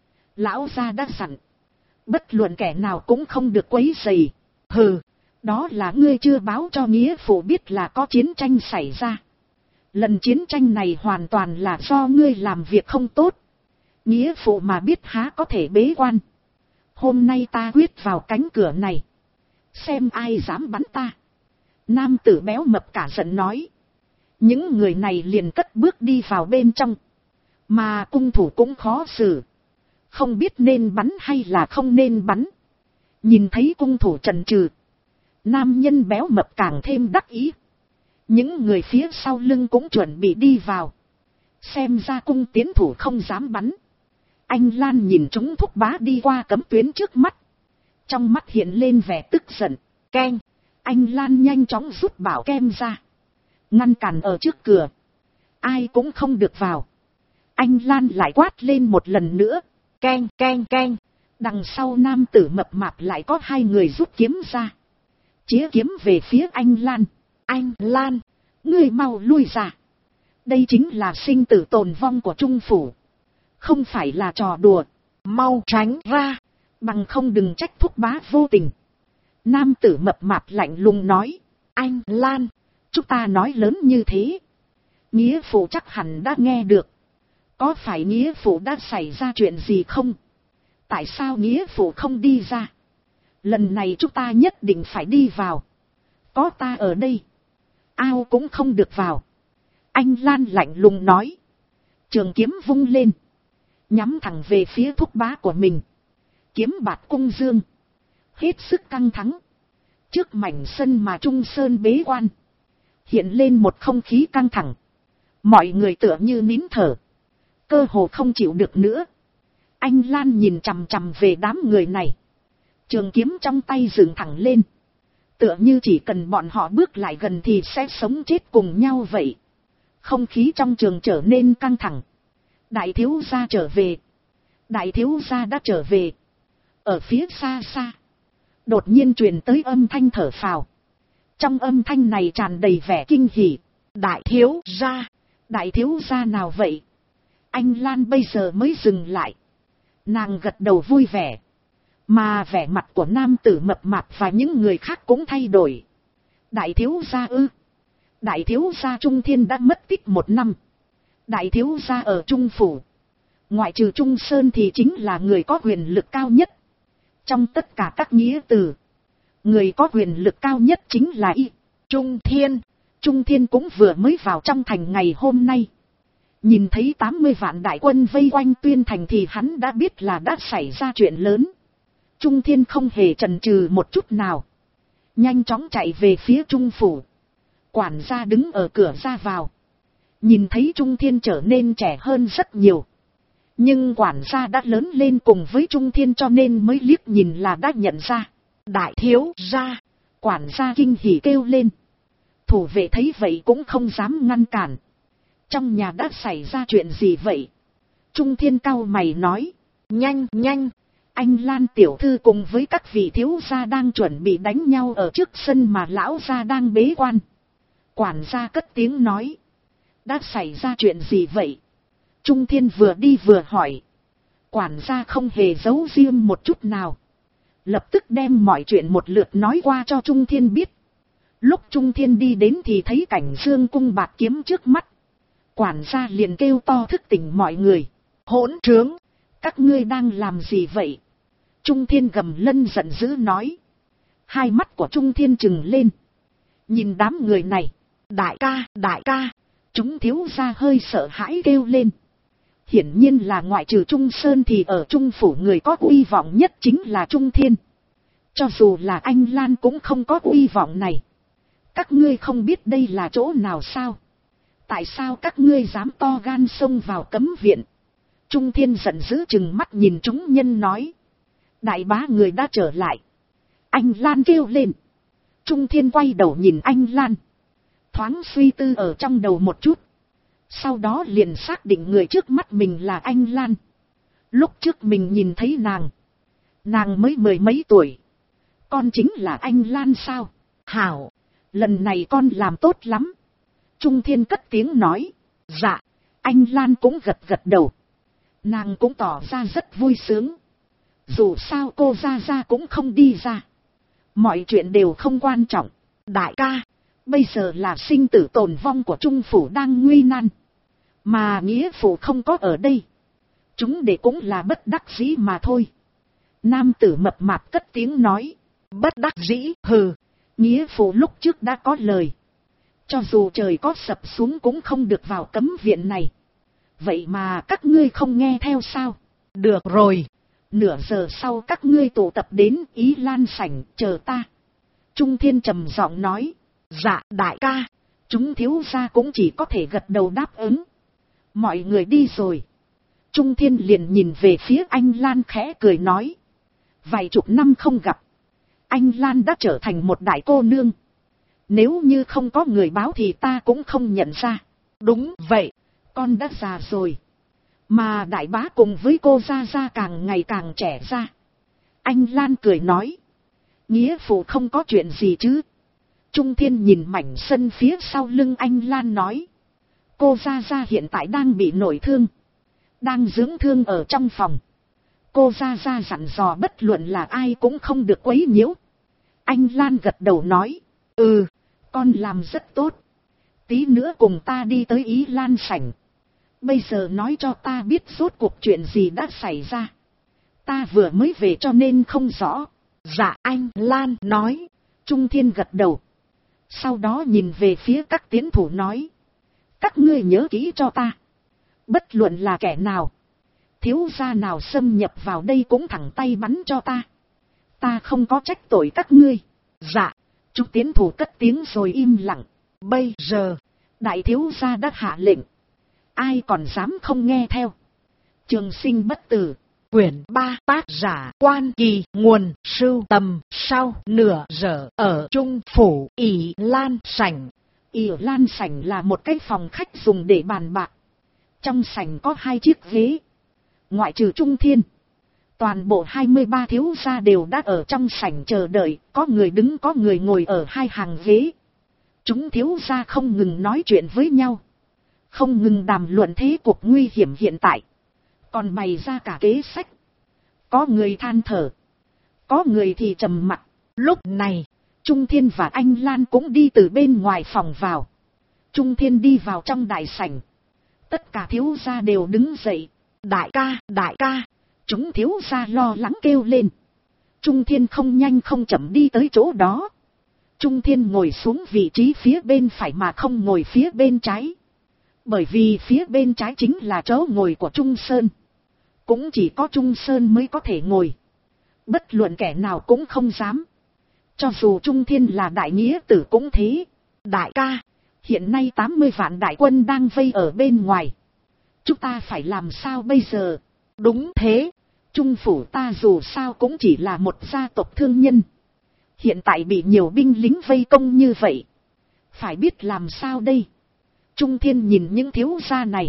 Lão gia đã dặn. Bất luận kẻ nào cũng không được quấy rầy. Hừ, đó là ngươi chưa báo cho nghĩa phụ biết là có chiến tranh xảy ra. Lần chiến tranh này hoàn toàn là do ngươi làm việc không tốt. Nghĩa phụ mà biết há có thể bế quan. Hôm nay ta quyết vào cánh cửa này. Xem ai dám bắn ta. Nam tử béo mập cả giận nói. Những người này liền cất bước đi vào bên trong. Mà cung thủ cũng khó xử. Không biết nên bắn hay là không nên bắn. Nhìn thấy cung thủ chần chừ, nam nhân béo mập càng thêm đắc ý. Những người phía sau lưng cũng chuẩn bị đi vào. Xem ra cung tiến thủ không dám bắn. Anh Lan nhìn chúng thúc bá đi qua cấm tuyến trước mắt. Trong mắt hiện lên vẻ tức giận. Keng. Anh Lan nhanh chóng rút bảo kem ra. Ngăn cản ở trước cửa. Ai cũng không được vào. Anh Lan lại quát lên một lần nữa. Keng keng keng. Đằng sau nam tử mập mạp lại có hai người rút kiếm ra. Chĩa kiếm về phía anh Lan. Anh Lan, ngươi mau lui ra. Đây chính là sinh tử tồn vong của Trung phủ. Không phải là trò đùa. Mau tránh ra. Bằng không đừng trách thúc bá vô tình. Nam tử mập mạp lạnh lùng nói. Anh Lan, chúng ta nói lớn như thế. Nghĩa phụ chắc hẳn đã nghe được. Có phải nghĩa phụ đã xảy ra chuyện gì không? Tại sao nghĩa phụ không đi ra? Lần này chúng ta nhất định phải đi vào. Có ta ở đây. Ao cũng không được vào. Anh Lan lạnh lùng nói. Trường kiếm vung lên. Nhắm thẳng về phía thúc bá của mình. Kiếm bạt cung dương. Hết sức căng thẳng. Trước mảnh sân mà Trung Sơn bế quan. Hiện lên một không khí căng thẳng. Mọi người tựa như nín thở. Cơ hồ không chịu được nữa. Anh Lan nhìn chằm chằm về đám người này. Trường kiếm trong tay dựng thẳng lên. Tựa như chỉ cần bọn họ bước lại gần thì sẽ sống chết cùng nhau vậy. Không khí trong trường trở nên căng thẳng. Đại thiếu gia trở về. Đại thiếu gia đã trở về. Ở phía xa xa. Đột nhiên truyền tới âm thanh thở phào. Trong âm thanh này tràn đầy vẻ kinh hỉ. Đại thiếu gia. Đại thiếu gia nào vậy? Anh Lan bây giờ mới dừng lại. Nàng gật đầu vui vẻ. Mà vẻ mặt của nam tử mập mạp và những người khác cũng thay đổi. Đại thiếu gia ư? Đại thiếu gia Trung Thiên đã mất tích 1 năm. Đại thiếu gia ở Trung phủ. Ngoại trừ Trung Sơn thì chính là người có quyền lực cao nhất. Trong tất cả các nghĩa từ, người có quyền lực cao nhất chính là Trung Thiên. Trung Thiên cũng vừa mới vào trong thành ngày hôm nay. Nhìn thấy 80 vạn đại quân vây quanh Tuyên thành thì hắn đã biết là đã xảy ra chuyện lớn. Trung Thiên không hề chần chừ một chút nào. Nhanh chóng chạy về phía Trung phủ. Quản gia đứng ở cửa ra vào. Nhìn thấy Trung Thiên trở nên trẻ hơn rất nhiều. Nhưng quản gia đã lớn lên cùng với Trung Thiên cho nên mới liếc nhìn là đã nhận ra. Đại thiếu gia. Quản gia kinh hỉ kêu lên. Thủ vệ thấy vậy cũng không dám ngăn cản. Trong nhà đã xảy ra chuyện gì vậy? Trung Thiên cau mày nói. Nhanh nhanh. Anh Lan tiểu thư cùng với các vị thiếu gia đang chuẩn bị đánh nhau ở trước sân mà lão gia đang bế quan. Quản gia cất tiếng nói. Đã xảy ra chuyện gì vậy? Trung Thiên vừa đi vừa hỏi. Quản gia không hề giấu riêng một chút nào. Lập tức đem mọi chuyện một lượt nói qua cho Trung Thiên biết. Lúc Trung Thiên đi đến thì thấy cảnh dương cung bạt kiếm trước mắt. Quản gia liền kêu to thức tỉnh mọi người. Hỗn trướng! Các ngươi đang làm gì vậy? Trung Thiên gầm lên giận dữ nói. Hai mắt của Trung Thiên trừng lên. Nhìn đám người này. Đại ca! Chúng thiếu gia hơi sợ hãi kêu lên. Hiển nhiên là ngoại trừ Trung Sơn thì ở Trung phủ người có uy vọng nhất chính là Trung Thiên. Cho dù là anh Lan cũng không có uy vọng này. Các ngươi không biết đây là chỗ nào sao? Tại sao các ngươi dám to gan xông vào cấm viện? Trung Thiên giận dữ chừng mắt nhìn chúng nhân nói. Đại bá người đã trở lại. Anh Lan kêu lên. Trung Thiên quay đầu nhìn anh Lan. Thoáng suy tư ở trong đầu một chút. Sau đó liền xác định người trước mắt mình là anh Lan. Lúc trước mình nhìn thấy nàng. Nàng mới 10 mấy tuổi. Con chính là anh Lan sao? Hảo, lần này con làm tốt lắm. Trung Thiên cất tiếng nói. Dạ, anh Lan cũng gật gật đầu. Nàng cũng tỏ ra rất vui sướng. Dù sao cô ra cũng không đi ra. Mọi chuyện đều không quan trọng. Đại ca, bây giờ là sinh tử tồn vong của Trung phủ đang nguy nan. Mà nghĩa phụ không có ở đây. Chúng để cũng là bất đắc dĩ mà thôi. Nam tử mập mạp cất tiếng nói. Bất đắc dĩ, hừ. Nghĩa phụ lúc trước đã có lời. Cho dù trời có sập xuống cũng không được vào cấm viện này. Vậy mà các ngươi không nghe theo sao? Được rồi. Nửa giờ sau các ngươi tụ tập đến Ý Lan sảnh chờ ta. Trung Thiên trầm giọng nói. Dạ đại ca. Chúng thiếu gia cũng chỉ có thể gật đầu đáp ứng. Mọi người đi rồi. Trung Thiên liền nhìn về phía anh Lan khẽ cười nói. Vài chục năm không gặp. Anh Lan đã trở thành một đại cô nương. Nếu như không có người báo thì ta cũng không nhận ra. Đúng vậy. Con đã già rồi. Mà đại bá cùng với cô Gia Gia càng ngày càng trẻ ra. Anh Lan cười nói. Nghĩa phụ không có chuyện gì chứ. Trung Thiên nhìn mảnh sân phía sau lưng anh Lan nói. Cô Gia Gia hiện tại đang bị nội thương. Đang dưỡng thương ở trong phòng. Cô Gia Gia dặn dò bất luận là ai cũng không được quấy nhiễu. Anh Lan gật đầu nói. Ừ, con làm rất tốt. Tí nữa cùng ta đi tới Ý Lan sảnh. Bây giờ nói cho ta biết rốt cuộc chuyện gì đã xảy ra. Ta vừa mới về cho nên không rõ. Dạ anh Lan nói. Trung Thiên gật đầu. Sau đó nhìn về phía các tiến thủ nói. Các ngươi nhớ kỹ cho ta. Bất luận là kẻ nào. Thiếu gia nào xâm nhập vào đây cũng thẳng tay bắn cho ta. Ta không có trách tội các ngươi. Dạ. Chúng tiến thủ cất tiếng rồi im lặng. Bây giờ. Đại thiếu gia đã hạ lệnh. Ai còn dám không nghe theo. Trường Sinh Bất Tử. Quyển 3 tác giả Quan Kỳ, nguồn sưu tầm, sau nửa giờ ở Trung Phủ Ý Lan sảnh. Ý Lan sảnh là một cái phòng khách dùng để bàn bạc. Trong sảnh có 2 chiếc ghế. Ngoại trừ Trung Thiên. Toàn bộ 23 thiếu gia đều đã ở trong sảnh chờ đợi, có người đứng có người ngồi ở 2 hàng ghế. Chúng thiếu gia không ngừng nói chuyện với nhau. Không ngừng đàm luận thế cuộc nguy hiểm hiện tại. Còn bày ra cả kế sách. Có người than thở. Có người thì trầm mặc. Lúc này, Trung Thiên và anh Lan cũng đi từ bên ngoài phòng vào. Trung Thiên đi vào trong đại sảnh. Tất cả thiếu gia đều đứng dậy. Đại ca. Chúng thiếu gia lo lắng kêu lên. Trung Thiên không nhanh không chậm đi tới chỗ đó. Trung Thiên ngồi xuống vị trí phía bên phải mà không ngồi phía bên trái. Bởi vì phía bên trái chính là chỗ ngồi của Trung Sơn. Cũng chỉ có Trung Sơn mới có thể ngồi. Bất luận kẻ nào cũng không dám. Cho dù Trung Thiên là đại nghĩa tử cũng thế. Đại ca, hiện nay 80 vạn đại quân đang vây ở bên ngoài. Chúng ta phải làm sao bây giờ? Đúng thế, Trung phủ ta dù sao cũng chỉ là một gia tộc thương nhân. Hiện tại bị nhiều binh lính vây công như vậy. Phải biết làm sao đây? Trung Thiên nhìn những thiếu gia này.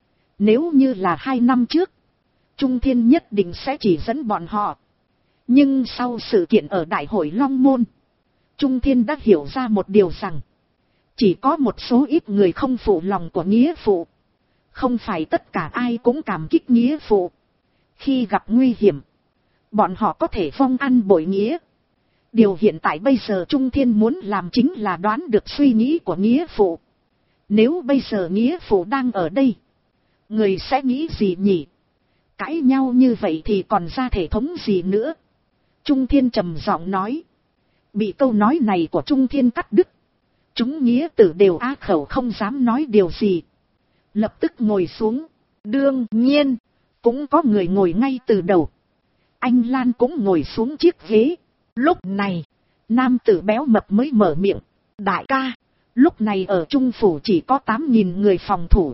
Nếu như là 2 năm trước, Trung Thiên nhất định sẽ chỉ dẫn bọn họ. Nhưng sau sự kiện ở Đại hội Long Môn, Trung Thiên đã hiểu ra một điều rằng, chỉ có một số ít người không phụ lòng của nghĩa phụ. Không phải tất cả ai cũng cảm kích nghĩa phụ. Khi gặp nguy hiểm, bọn họ có thể vong ăn bội nghĩa. Điều hiện tại bây giờ Trung Thiên muốn làm chính là đoán được suy nghĩ của nghĩa phụ. Nếu bây giờ nghĩa phụ đang ở đây, người sẽ nghĩ gì nhỉ? Cãi nhau như vậy thì còn ra thể thống gì nữa? Trung Thiên trầm giọng nói. Bị câu nói này của Trung Thiên cắt đứt. Chúng nghĩa tử đều á khẩu không dám nói điều gì. Lập tức ngồi xuống. Đương nhiên, cũng có người ngồi ngay từ đầu. Anh Lan cũng ngồi xuống chiếc ghế. Lúc này, nam tử béo mập mới mở miệng. Đại ca, lúc này ở Trung Phủ chỉ có 8.000 người phòng thủ.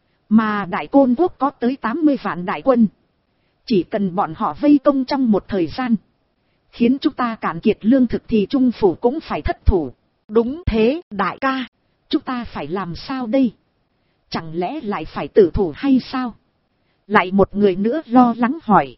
Mà Đại Côn Quốc có tới 80 vạn đại quân. Chỉ cần bọn họ vây công trong một thời gian, khiến chúng ta cạn kiệt lương thực thì Trung Phủ cũng phải thất thủ. Đúng thế, đại ca, chúng ta phải làm sao đây? Chẳng lẽ lại phải tử thủ hay sao? Lại một người nữa lo lắng hỏi.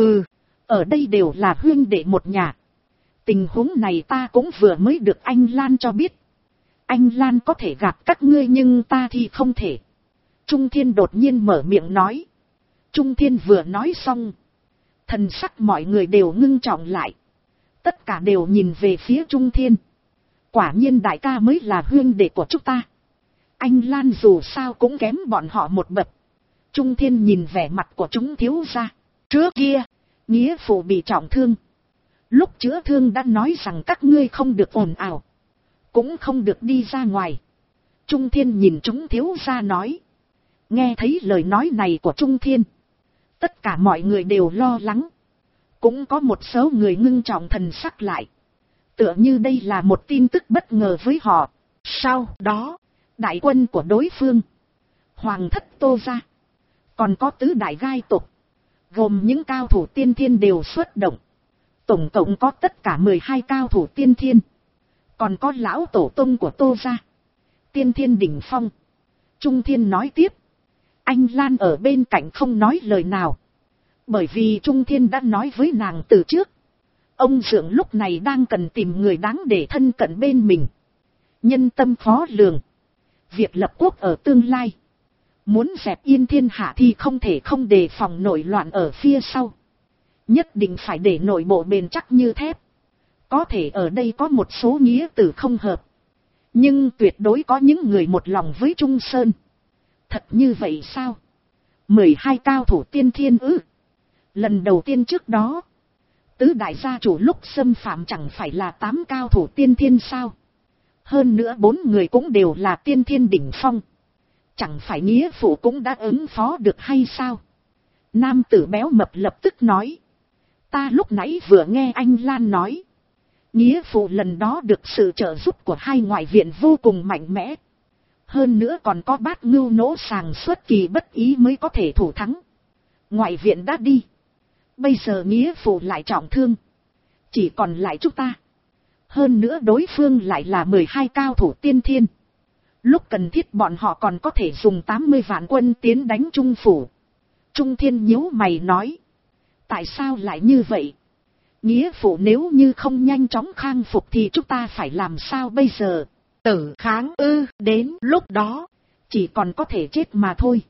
Ở đây đều là huynh đệ một nhà. Tình huống này ta cũng vừa mới được anh Lan cho biết. Anh Lan có thể gạt các ngươi nhưng ta thì không thể. Trung Thiên đột nhiên mở miệng nói. Trung Thiên vừa nói xong, thần sắc mọi người đều ngưng trọng lại. Tất cả đều nhìn về phía Trung Thiên. Quả nhiên đại ca mới là huynh đệ của chúng ta. Anh Lan dù sao cũng kém bọn họ một bậc. Trung Thiên nhìn vẻ mặt của chúng thiếu gia. Trước kia, nghĩa phụ bị trọng thương. Lúc chữa thương đã nói rằng các ngươi không được ồn ào, cũng không được đi ra ngoài. Trung Thiên nhìn chúng thiếu gia nói. Nghe thấy lời nói này của Trung Thiên, tất cả mọi người đều lo lắng. Cũng có một số người ngưng trọng thần sắc lại. Tựa như đây là một tin tức bất ngờ với họ. Sau đó, đại quân của đối phương, Hoàng thất Tô gia, còn có tứ đại gai tộc, gồm những cao thủ tiên thiên đều xuất động. Tổng cộng có tất cả 12 cao thủ tiên thiên. Còn có lão tổ tông của Tô gia, tiên thiên đỉnh phong. Trung Thiên nói tiếp. Anh Lan ở bên cạnh không nói lời nào. Bởi vì Trung Thiên đã nói với nàng từ trước. Ông Dượng lúc này đang cần tìm người đáng để thân cận bên mình. Nhân tâm khó lường. Việc lập quốc ở tương lai, muốn dẹp yên thiên hạ thì không thể không đề phòng nổi loạn ở phía sau. Nhất định phải để nội bộ bền chắc như thép. Có thể ở đây có một số nghĩa tử không hợp. Nhưng tuyệt đối có những người một lòng với Trung Sơn. Thật như vậy sao? 12 cao thủ tiên thiên ư? Lần đầu tiên trước đó, tứ đại gia chủ lúc xâm phạm chẳng phải là 8 cao thủ tiên thiên sao? Hơn nữa 4 người cũng đều là tiên thiên đỉnh phong. Chẳng phải nghĩa phụ cũng đã ứng phó được hay sao? Nam tử béo mập lập tức nói. Ta lúc nãy vừa nghe anh Lan nói. Nghĩa phụ lần đó được sự trợ giúp của 2 ngoại viện vô cùng mạnh mẽ. Hơn nữa còn có Bát Ngưu nỗ sàng xuất kỳ bất ý mới có thể thủ thắng. Ngoại viện đã đi. Bây giờ nghĩa phụ lại trọng thương. Chỉ còn lại chúng ta. Hơn nữa đối phương lại là 12 cao thủ tiên thiên. Lúc cần thiết bọn họ còn có thể dùng 80 vạn quân tiến đánh Trung phủ. Trung Thiên nhíu mày nói. Tại sao lại như vậy? Nghĩa phụ nếu như không nhanh chóng khang phục thì chúng ta phải làm sao bây giờ? Tử kháng ư? Đến lúc đó, chỉ còn có thể chết mà thôi.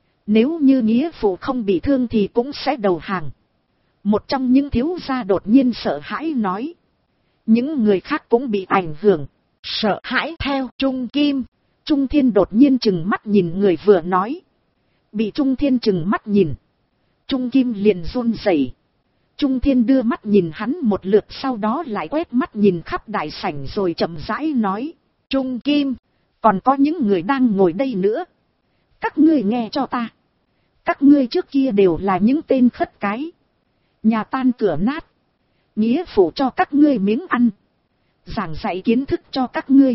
Nếu như nghĩa phụ không bị thương thì cũng sẽ đầu hàng. Một trong những thiếu gia đột nhiên sợ hãi nói. Những người khác cũng bị ảnh hưởng. Sợ hãi theo Trung Kim. Trung Thiên đột nhiên trừng mắt nhìn người vừa nói. Bị Trung Thiên trừng mắt nhìn, Trung Kim liền run rẩy. Trung Thiên đưa mắt nhìn hắn một lượt, sau đó lại quét mắt nhìn khắp đại sảnh rồi chậm rãi nói. Trung Kim, còn có những người đang ngồi đây nữa. Các ngươi nghe cho ta. Các ngươi trước kia đều là những tên khất cái. Nhà tan cửa nát. Nghĩa phụ cho các ngươi miếng ăn. Giảng dạy kiến thức cho các ngươi.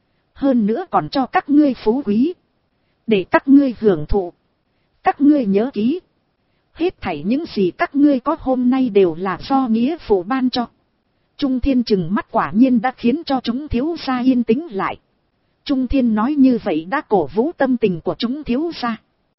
Hơn nữa còn cho các ngươi phú quý. Để các ngươi hưởng thụ. Các ngươi nhớ kỹ. Hết thảy những gì các ngươi có hôm nay đều là do nghĩa phụ ban cho. Trung Thiên trừng mắt quả nhiên đã khiến cho chúng thiếu gia yên tĩnh lại. Trung Thiên nói như vậy đã cổ vũ tâm tình của chúng thiếu gia.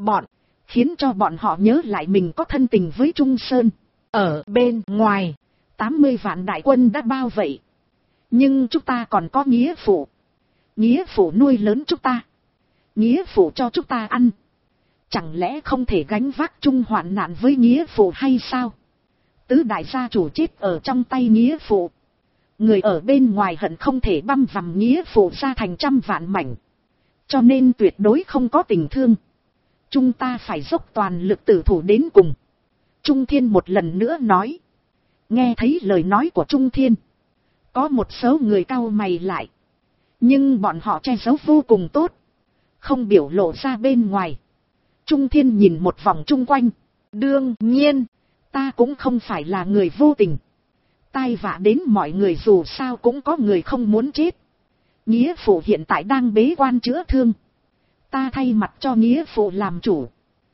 Khiến cho bọn họ nhớ lại mình có thân tình với Trung Sơn. Ở bên ngoài, 80 vạn đại quân đã bao vây. Nhưng chúng ta còn có nghĩa phụ. Nghĩa phụ nuôi lớn chúng ta. Nghĩa phụ cho chúng ta ăn. Chẳng lẽ không thể gánh vác chung hoạn nạn với nghĩa phụ hay sao? Tứ đại gia chủ chết ở trong tay nghĩa phụ. Người ở bên ngoài hận không thể băm vằm nghĩa phụ ra thành trăm vạn mảnh. Cho nên tuyệt đối không có tình thương. Chúng ta phải dốc toàn lực tử thủ đến cùng. Trung Thiên một lần nữa nói. Nghe thấy lời nói của Trung Thiên, có một số người cau mày lại. Nhưng bọn họ che giấu vô cùng tốt, không biểu lộ ra bên ngoài. Trung Thiên nhìn một vòng chung quanh. Đương nhiên, ta cũng không phải là người vô tình. Tai vạ đến mọi người dù sao cũng có người không muốn chết. Nghĩa phụ hiện tại đang bế quan chữa thương. Ta thay mặt cho nghĩa phụ làm chủ.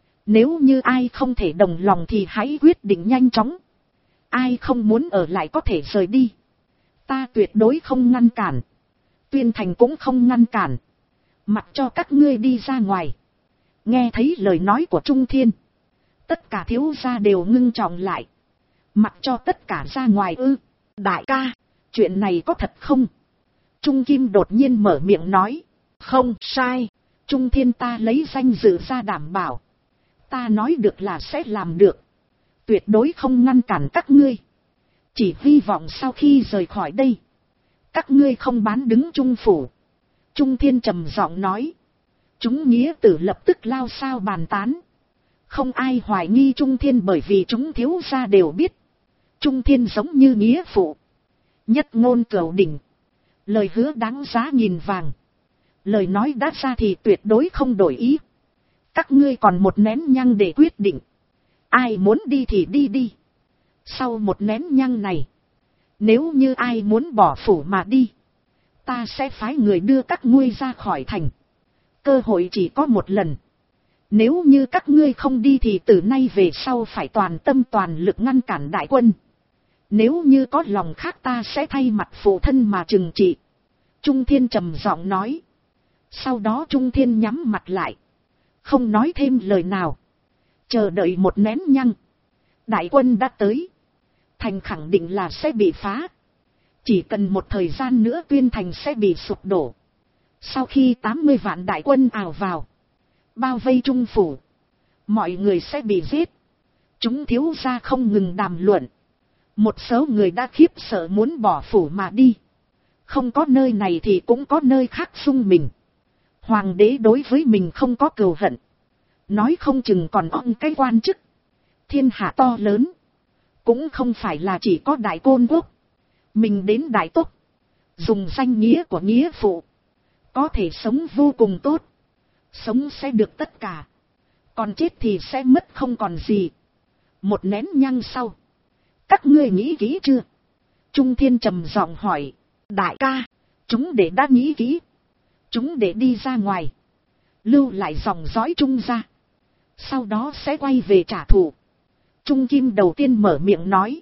Nếu như ai không thể đồng lòng thì hãy quyết định nhanh chóng. Ai không muốn ở lại có thể rời đi. Ta tuyệt đối không ngăn cản. Tuyên Thành cũng không ngăn cản. Mặc cho các ngươi đi ra ngoài. Nghe thấy lời nói của Trung Thiên, tất cả thiếu gia đều ngưng trọng lại. Mặc cho tất cả ra ngoài ư? Đại ca, chuyện này có thật không? Trung Kim đột nhiên mở miệng nói. Không sai. Trung Thiên, ta lấy danh dự ra đảm bảo. Ta nói được là sẽ làm được. Tuyệt đối không ngăn cản các ngươi. Chỉ hy vọng sau khi rời khỏi đây, các ngươi không bán đứng Trung phủ. Trung Thiên trầm giọng nói. Chúng nghĩa tử lập tức lao sao bàn tán. Không ai hoài nghi Trung Thiên, bởi vì chúng thiếu gia đều biết. Trung Thiên giống như nghĩa phụ. Nhất ngôn cửu đỉnh. Lời hứa đáng giá nghìn vàng. Lời nói đã ra thì tuyệt đối không đổi ý. Các ngươi còn một nén nhang để quyết định. Ai muốn đi thì đi đi. Sau một nén nhang này, nếu như ai muốn bỏ phủ mà đi, ta sẽ phái người đưa các ngươi ra khỏi thành. Cơ hội chỉ có một lần. Nếu như các ngươi không đi thì từ nay về sau phải toàn tâm toàn lực ngăn cản đại quân. Nếu như có lòng khác ta sẽ thay mặt phụ thân mà trừng trị. Trung Thiên trầm giọng nói. Sau đó Trung Thiên nhắm mặt lại, không nói thêm lời nào. Chờ đợi một nén nhang. Đại quân đã tới. Thành khẳng định là sẽ bị phá. Chỉ cần một thời gian nữa Tuyên thành sẽ bị sụp đổ. Sau khi 80 vạn đại quân ào vào, bao vây Trung phủ, mọi người sẽ bị giết. Chúng thiếu gia không ngừng đàm luận. Một số người đã khiếp sợ muốn bỏ phủ mà đi. Không có nơi này thì cũng có nơi khác xung mình. Hoàng đế đối với mình không có cừu hận. Nói không chừng còn ong cái quan chức. Thiên hạ to lớn. Cũng không phải là chỉ có Đại Côn Quốc. Mình đến Đại Túc, dùng danh nghĩa của nghĩa phụ, có thể sống vô cùng tốt. Sống sẽ được tất cả. Còn chết thì sẽ mất không còn gì. Một nén nhang sau, các ngươi nghĩ kỹ chưa? Trung Thiên trầm giọng hỏi. Đại ca, chúng để đã nghĩ kỹ. Chúng để đi ra ngoài, lưu lại dòng dõi Trung gia, sau đó sẽ quay về trả thù. Trung Kim đầu tiên mở miệng nói.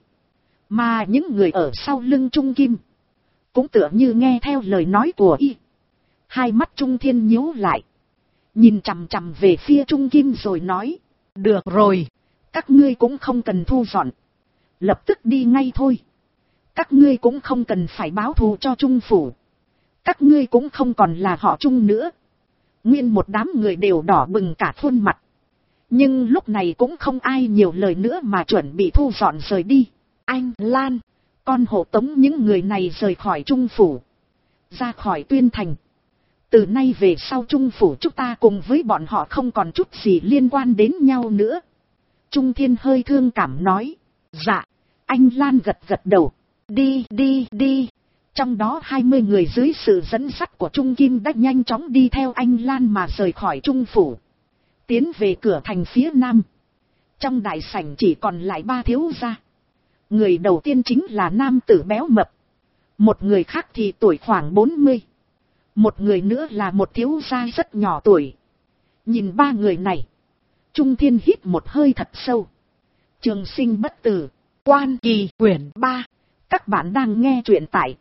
Mà những người ở sau lưng Trung Kim cũng tựa như nghe theo lời nói của y. Hai mắt Trung Thiên nhíu lại, nhìn chằm chằm về phía Trung Kim rồi nói. Được rồi, các ngươi cũng không cần thu dọn, lập tức đi ngay thôi. Các ngươi cũng không cần phải báo thù cho Trung phủ. Các ngươi cũng không còn là họ Trung nữa. Nguyên một đám người đều đỏ bừng cả khuôn mặt. Nhưng lúc này cũng không ai nhiều lời nữa mà chuẩn bị thu dọn rời đi. Anh Lan, con hộ tống những người này rời khỏi Trung phủ, ra khỏi Tuyên thành. Từ nay về sau Trung phủ chúng ta cùng với bọn họ không còn chút gì liên quan đến nhau nữa. Trung Thiên hơi thương cảm nói. Dạ. Anh Lan gật gật đầu. Đi đi đi. Trong đó 20 người dưới sự dẫn dắt của Trung Kim đã nhanh chóng đi theo anh Lan mà rời khỏi Trung phủ, tiến về cửa thành phía nam. Trong đại sảnh chỉ còn lại 3 thiếu gia. Người đầu tiên chính là nam tử béo mập. Một người khác thì tuổi khoảng 40. Một người nữa là một thiếu gia rất nhỏ tuổi. Nhìn 3 người này, Trung Thiên hít một hơi thật sâu. Trường sinh bất tử, Quan Kỳ quyển 3. Các bạn đang nghe truyện tại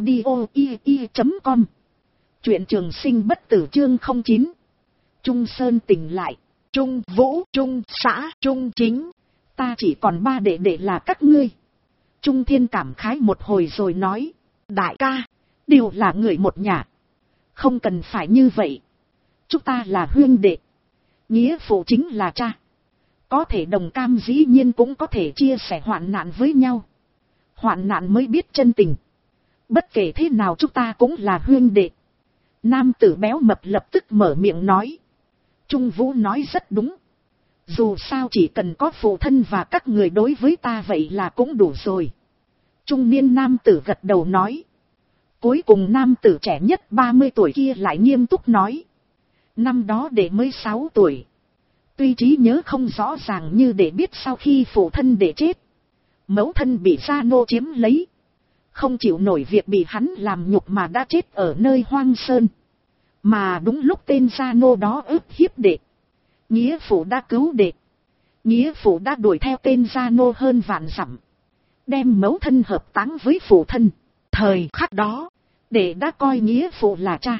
audio.com. Truyện Trường sinh bất tử chương 09. Trung Sơn tỉnh lại. Trung Vũ, Trung Xã, Trung Chính. Ta chỉ còn 3 đệ đệ là các ngươi. Trung Thiên cảm khái một hồi rồi nói. Đại ca, đều là người một nhà, không cần phải như vậy. Chúng ta là huynh đệ, nghĩa phụ chính là cha. Có thể đồng cam dĩ nhiên cũng có thể chia sẻ hoạn nạn với nhau. Hoạn nạn mới biết chân tình. Bất kể thế nào chúng ta cũng là huynh đệ. Nam tử béo mập lập tức mở miệng nói. Trung Vũ nói rất đúng. Dù sao chỉ cần có phụ thân và các người đối với ta vậy là cũng đủ rồi. Trung niên nam tử gật đầu nói. Cuối cùng nam tử trẻ nhất 30 tuổi kia lại nghiêm túc nói. Năm đó đệ mới 6 tuổi. Tuy trí nhớ không rõ ràng như để biết sau khi phụ thân đệ chết, mẫu thân bị Gia Nô chiếm lấy, không chịu nổi việc bị hắn làm nhục mà đã chết ở nơi hoang sơn. Mà đúng lúc tên Gia Nô đó ức hiếp đệ, nghĩa phụ đã cứu đệ. Nghĩa phụ đã đuổi theo tên Gia Nô hơn vạn dặm, đem mẫu thân hợp táng với phụ thân. Thời khắc đó, đệ đã coi nghĩa phụ là cha.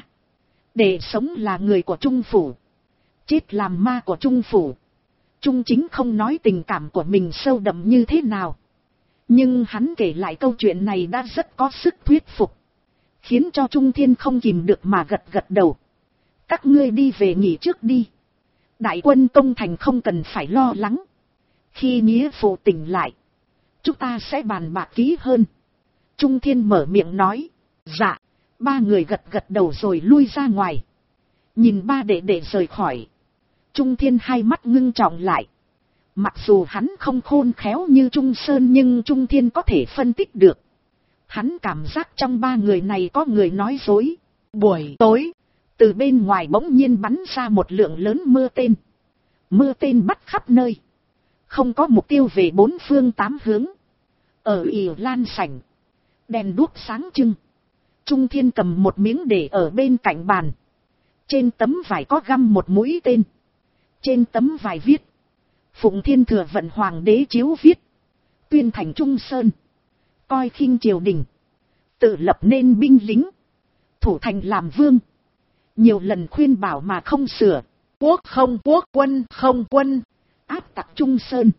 Đệ sống là người của Trung phủ, chết làm ma của Trung phủ. Trung Chính không nói tình cảm của mình sâu đậm như thế nào, nhưng hắn kể lại câu chuyện này đã rất có sức thuyết phục, khiến cho Trung Thiên không kìm được mà gật gật đầu. Các ngươi đi về nghỉ trước đi. Đại quân công thành không cần phải lo lắng. Khi nghĩa phụ tỉnh lại, chúng ta sẽ bàn bạc kỹ hơn. Trung Thiên mở miệng nói. Dạ. 3 người gật gật đầu rồi lui ra ngoài. Nhìn 3 đệ đệ rời khỏi, Trung Thiên hai mắt ngưng trọng lại. Mặc dù hắn không khôn khéo như Trung Sơn nhưng Trung Thiên có thể phân tích được. Hắn cảm giác trong 3 người này có người nói dối. Buổi tối, từ bên ngoài bỗng nhiên bắn ra một lượng lớn mưa tên. Mưa tên bắt khắp nơi. Không có mục tiêu về bốn phương tám hướng. Ở ỉ lan sảnh. Đèn đuốc sáng trưng. Trung Thiên cầm một miếng để ở bên cạnh bàn. Trên tấm vải có găm một mũi tên. Trên tấm vải viết. Phụng Thiên Thừa Vận Hoàng đế chiếu viết. Tuyên thành Trung Sơn. Coi khinh triều đình. Tự lập nên binh lính. Thủ thành làm vương. Nhiều lần khuyên bảo mà không sửa. Quốc không quốc, quân không quân. Áp tặc Trung Sơn.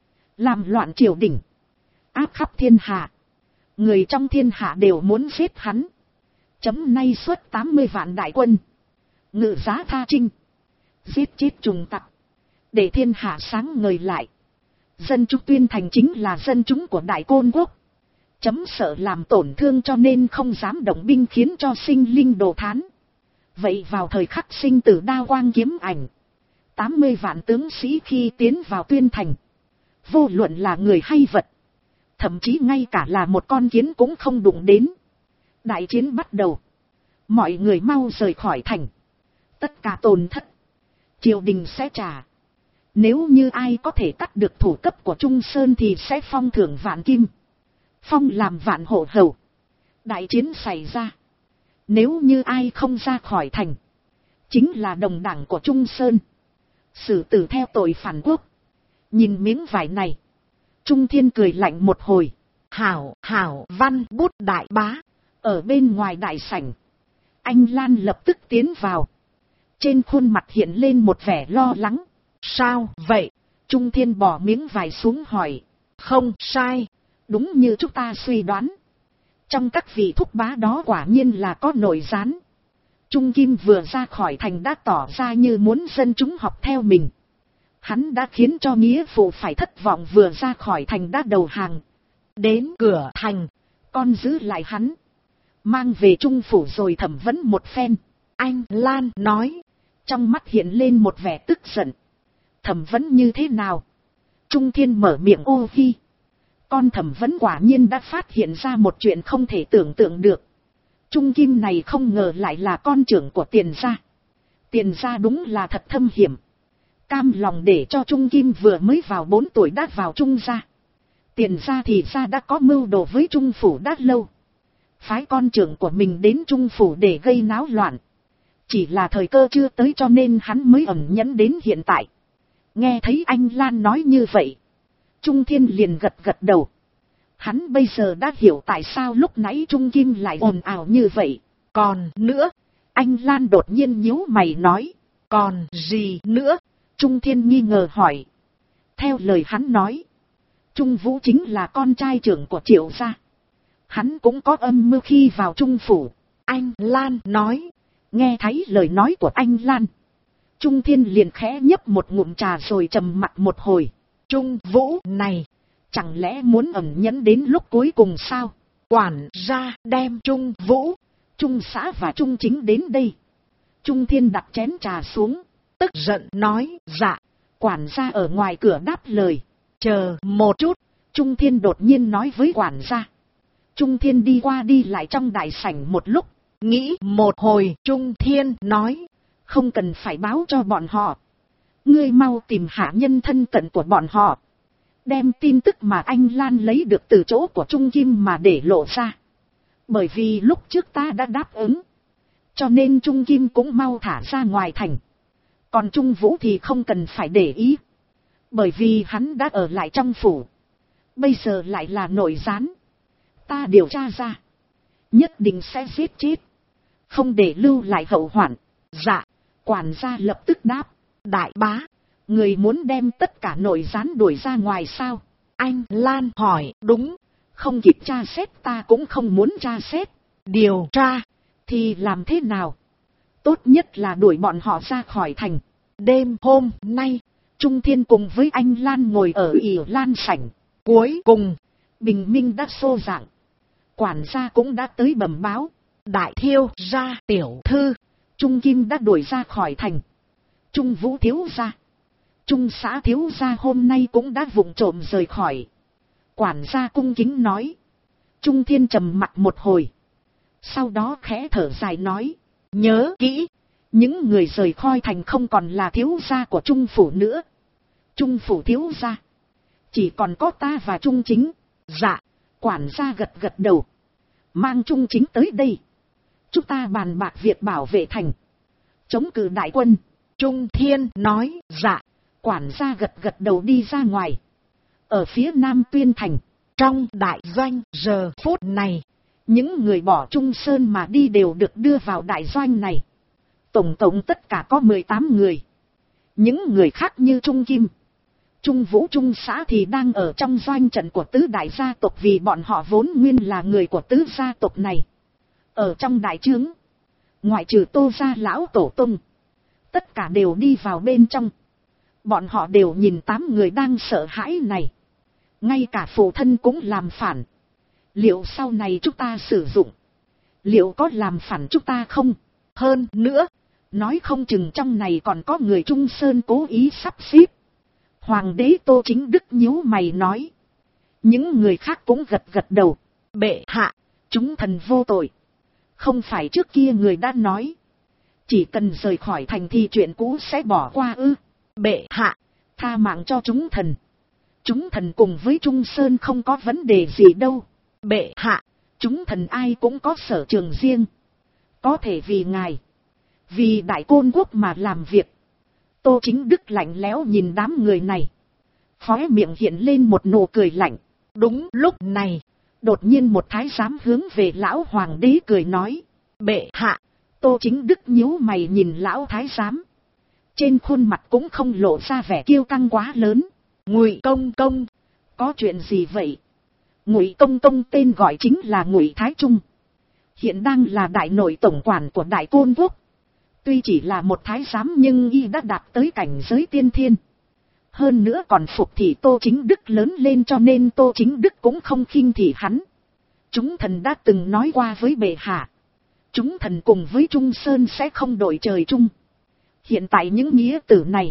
Làm loạn triều đình. Áp khắp thiên hạ. Người trong thiên hạ đều muốn giết hắn. Chấm nay xuất 80 vạn đại quân. Ngự giá tha trinh. Giết chết trùng tặc. Để thiên hạ sáng ngời lại. Dân chúng Tuyên thành chính là dân chúng của Đại Côn Quốc. Chấm sợ làm tổn thương cho nên không dám động binh khiến cho sinh linh đồ thán. Vậy vào thời khắc sinh tử đao quang kiếm ảnh. 80 vạn tướng sĩ khi tiến vào Tuyên thành. Vô luận là người hay vật. Thậm chí ngay cả là một con kiến cũng không đụng đến. Đại chiến bắt đầu. Mọi người mau rời khỏi thành. Tất cả tổn thất. Triều đình sẽ trả. Nếu như ai có thể cắt được thủ cấp của Trung Sơn thì sẽ phong thưởng vạn kim. Phong làm vạn hộ hầu. Đại chiến xảy ra. Nếu như ai không ra khỏi thành. Chính là đồng đảng của Trung Sơn. Xử tử theo tội phản quốc. Nhìn miếng vải này. Trung Thiên cười lạnh một hồi. Hảo, hảo, văn bút đại bá. Ở bên ngoài đại sảnh. Anh Lan lập tức tiến vào. Trên khuôn mặt hiện lên một vẻ lo lắng. Sao vậy? Trung Thiên bỏ miếng vải xuống hỏi. Không sai. Đúng như chúng ta suy đoán. Trong các vị thúc bá đó quả nhiên là có nội gián. Trung Kim vừa ra khỏi thành đã tỏ ra như muốn dân chúng học theo mình. Hắn đã khiến cho nghĩa phụ phải thất vọng, vừa ra khỏi thành đã đầu hàng. Đến cửa thành, con giữ lại hắn. Mang về Trung phủ rồi thẩm vấn một phen. Anh Lan nói. Trong mắt hiện lên một vẻ tức giận. Thẩm vấn như thế nào? Trung Thiên mở miệng ô hi. Con thẩm vấn quả nhiên đã phát hiện ra một chuyện không thể tưởng tượng được. Trung Kim này không ngờ lại là con trưởng của Tiền gia. Tiền gia đúng là thật thâm hiểm. Cam lòng để cho Trung Kim vừa mới vào 4 tuổi đã vào Trung gia. Tiền gia thì gia đã có mưu đồ với Trung phủ đã lâu. Phái con trưởng của mình đến Trung phủ để gây náo loạn. Chỉ là thời cơ chưa tới cho nên hắn mới ẩn nhẫn đến hiện tại. Nghe thấy anh Lan nói như vậy. Trung Thiên liền gật gật đầu. Hắn bây giờ đã hiểu tại sao lúc nãy Trung Kim lại ồn ào như vậy. Còn nữa, anh Lan đột nhiên nhíu mày nói. Còn gì nữa? Trung Thiên nghi ngờ hỏi. Theo lời hắn nói, Trung Vũ chính là con trai trưởng của Triệu gia. Hắn cũng có âm mưu khi vào Trung phủ. Anh Lan nói. Nghe thấy lời nói của anh Lan, Trung Thiên liền khẽ nhấp một ngụm trà rồi trầm mặt một hồi. Trung Vũ này, chẳng lẽ muốn ẩn nhẫn đến lúc cuối cùng sao? Quản gia đem Trung Vũ, Trung xã và Trung chính đến đây. Trung Thiên đặt chén trà xuống, tức giận nói. Dạ. Quản gia ở ngoài cửa đáp lời. Chờ một chút. Trung Thiên đột nhiên nói với quản gia. Trung Thiên đi qua đi lại trong đại sảnh một lúc. Nghĩ một hồi, Trung Thiên nói. Không cần phải báo cho bọn họ. Ngươi mau tìm hạ nhân thân cận của bọn họ. Đem tin tức mà anh Lan lấy được từ chỗ của Trung Kim mà để lộ ra. Bởi vì lúc trước ta đã đáp ứng. Cho nên Trung Kim cũng mau thả ra ngoài thành. Còn Trung Vũ thì không cần phải để ý. Bởi vì hắn đã ở lại trong phủ. Bây giờ lại là nội gián. Ta điều tra ra. Nhất định sẽ giết chết. Không để lưu lại hậu hoạn. Dạ. Quản gia lập tức đáp. Đại bá. Người muốn đem tất cả nội gián đuổi ra ngoài sao? Anh Lan hỏi. Đúng. Không kịp tra xét ta cũng không muốn tra xét. Điều tra. Thì làm thế nào? Tốt nhất là đuổi bọn họ ra khỏi thành. Đêm hôm nay, Trung Thiên cùng với anh Lan ngồi ở ỉ lan sảnh. Cuối cùng, bình minh đã xô rạng. Quản gia cũng đã tới bẩm báo. Đại thiêu gia tiểu thư, Trung Kim đã đuổi ra khỏi thành. Trung Vũ thiếu gia, Trung xã thiếu gia hôm nay cũng đã vụng trộm rời khỏi. Quản gia cung kính nói. Trung Thiên trầm mặt một hồi. Sau đó khẽ thở dài nói. Nhớ kỹ, Những người rời khỏi thành không còn là thiếu gia của Trung phủ nữa. Trung phủ thiếu gia, chỉ còn có ta và Trung Chính. Dạ. Quản gia gật gật đầu. Mang Trung Chính tới đây. Chúng ta bàn bạc việc bảo vệ thành, chống cự đại quân. Trung Thiên nói dạ. Quản gia gật gật đầu đi ra ngoài. Ở phía nam Tuyên thành, trong đại doanh giờ phút này, những người bỏ Trung Sơn mà đi đều được đưa vào đại doanh này. Tổng cộng tất cả có 18 người. Những người khác như Trung Kim, Trung Vũ, Trung Xã thì đang ở trong doanh trận của tứ đại gia tộc, vì bọn họ vốn nguyên là người của tứ gia tộc này. Ở trong đại trướng, ngoại trừ Tô gia lão tổ tông, tất cả đều đi vào bên trong. Bọn họ đều nhìn 8 người đang sợ hãi này. Ngay cả phụ thân cũng làm phản. Liệu sau này chúng ta sử dụng, liệu có làm phản chúng ta không? Hơn nữa, nói không chừng trong này còn có người Trung Sơn cố ý sắp xếp. Hoàng đế Tô Chính Đức nhíu mày nói. Những người khác cũng gật gật đầu. Bệ hạ, chúng thần vô tội. Không phải trước kia người đã nói, chỉ cần rời khỏi thành thì chuyện cũ sẽ bỏ qua ư? Bệ hạ, tha mạng cho chúng thần. Chúng thần cùng với Trung Sơn không có vấn đề gì đâu. Bệ hạ, chúng thần ai cũng có sở trường riêng. Có thể vì ngài, vì Đại Côn Quốc mà làm việc. Tô Chính Đức lạnh lẽo nhìn đám người này. Khóe miệng hiện lên một nụ cười lạnh. Đúng lúc này, đột nhiên một thái giám hướng về lão hoàng đế cười nói. Bệ hạ. Tô Chính Đức nhíu mày nhìn lão thái giám. Trên khuôn mặt cũng không lộ ra vẻ kiêu căng quá lớn. Ngụy công công, có chuyện gì vậy? Ngụy công công tên gọi chính là Ngụy Thái Trung, hiện đang là đại nội tổng quản của Đại Côn Quốc. Tuy chỉ là một thái giám nhưng y đã đạt tới cảnh giới tiên thiên. Hơn nữa còn phục thị Tô Chính Đức lớn lên, cho nên Tô Chính Đức cũng không khinh thị hắn. Chúng thần đã từng nói qua với bệ hạ, chúng thần cùng với Trung Sơn sẽ không đội trời chung. Hiện tại những nghĩa tử này,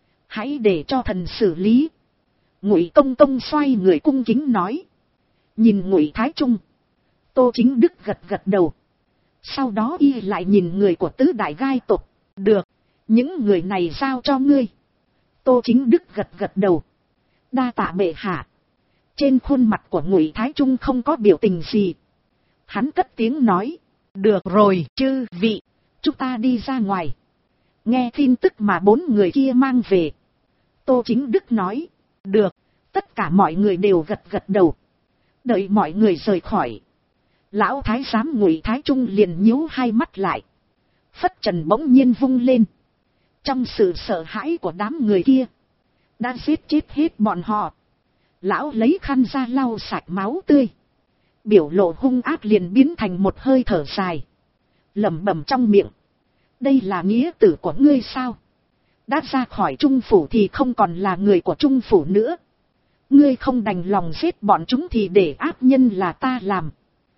hãy để cho thần xử lý. Ngụy công công xoay người cung kính nói. Nhìn Ngụy Thái Trung, Tô Chính Đức gật gật đầu. Sau đó y lại nhìn người của tứ đại gai tộc. Được, những người này giao cho ngươi. Tô Chính Đức gật gật đầu. Đa tạ bệ hạ. Trên khuôn mặt của Ngụy Thái Trung không có biểu tình gì. Hắn cất tiếng nói. Được rồi chư vị, chúng ta đi ra ngoài. Nghe tin tức mà 4 người kia mang về. Tô Chính Đức nói. Được, tất cả mọi người đều gật gật đầu. Đợi mọi người rời khỏi, lão thái giám Ngụy Thái Trung liền nhíu hai mắt lại. Phất trần bỗng nhiên vung lên. Trong sự sợ hãi của đám người kia, đã giết chết hết bọn họ. Lão lấy khăn ra lau sạch máu tươi. Biểu lộ hung ác liền biến thành một hơi thở dài. Lẩm bẩm trong miệng. Đây là nghĩa tử của ngươi sao? Đã ra khỏi Trung phủ thì không còn là người của Trung phủ nữa. Ngươi không đành lòng giết bọn chúng thì để ác nhân là ta làm.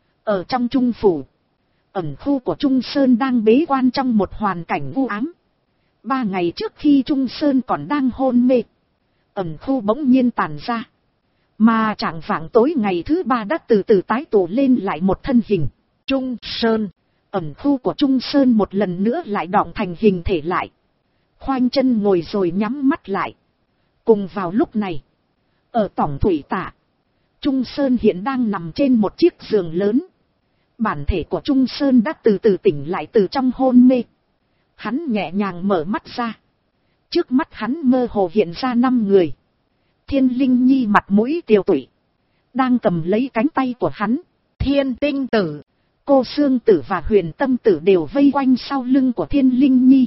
Ở trong Trung phủ, ẩn khu của Trung Sơn đang bế quan trong một hoàn cảnh u ám. 3 ngày trước khi Trung Sơn còn đang hôn mê, ẩn khu bỗng nhiên tàn ra. Mà trạng vạng tối ngày thứ 3 đã từ từ tái tổ lên lại một thân hình. Trung Sơn, ẩn khu của Trung Sơn một lần nữa lại đọng thành hình thể lại. Khoanh chân ngồi rồi nhắm mắt lại. Cùng vào lúc này, ở tổng thủy tạ, Trung Sơn hiện đang nằm trên một chiếc giường lớn. Bản thể của Trung Sơn đã từ từ tỉnh lại từ trong hôn mê. Hắn nhẹ nhàng mở mắt ra. Trước mắt hắn mơ hồ hiện ra 5 người. Thiên Linh Nhi mặt mũi tiều tụy, đang cầm lấy cánh tay của hắn. Thiên Tinh Tử, Cô Sương Tử và Huyền Tâm Tử đều vây quanh sau lưng của Thiên Linh Nhi.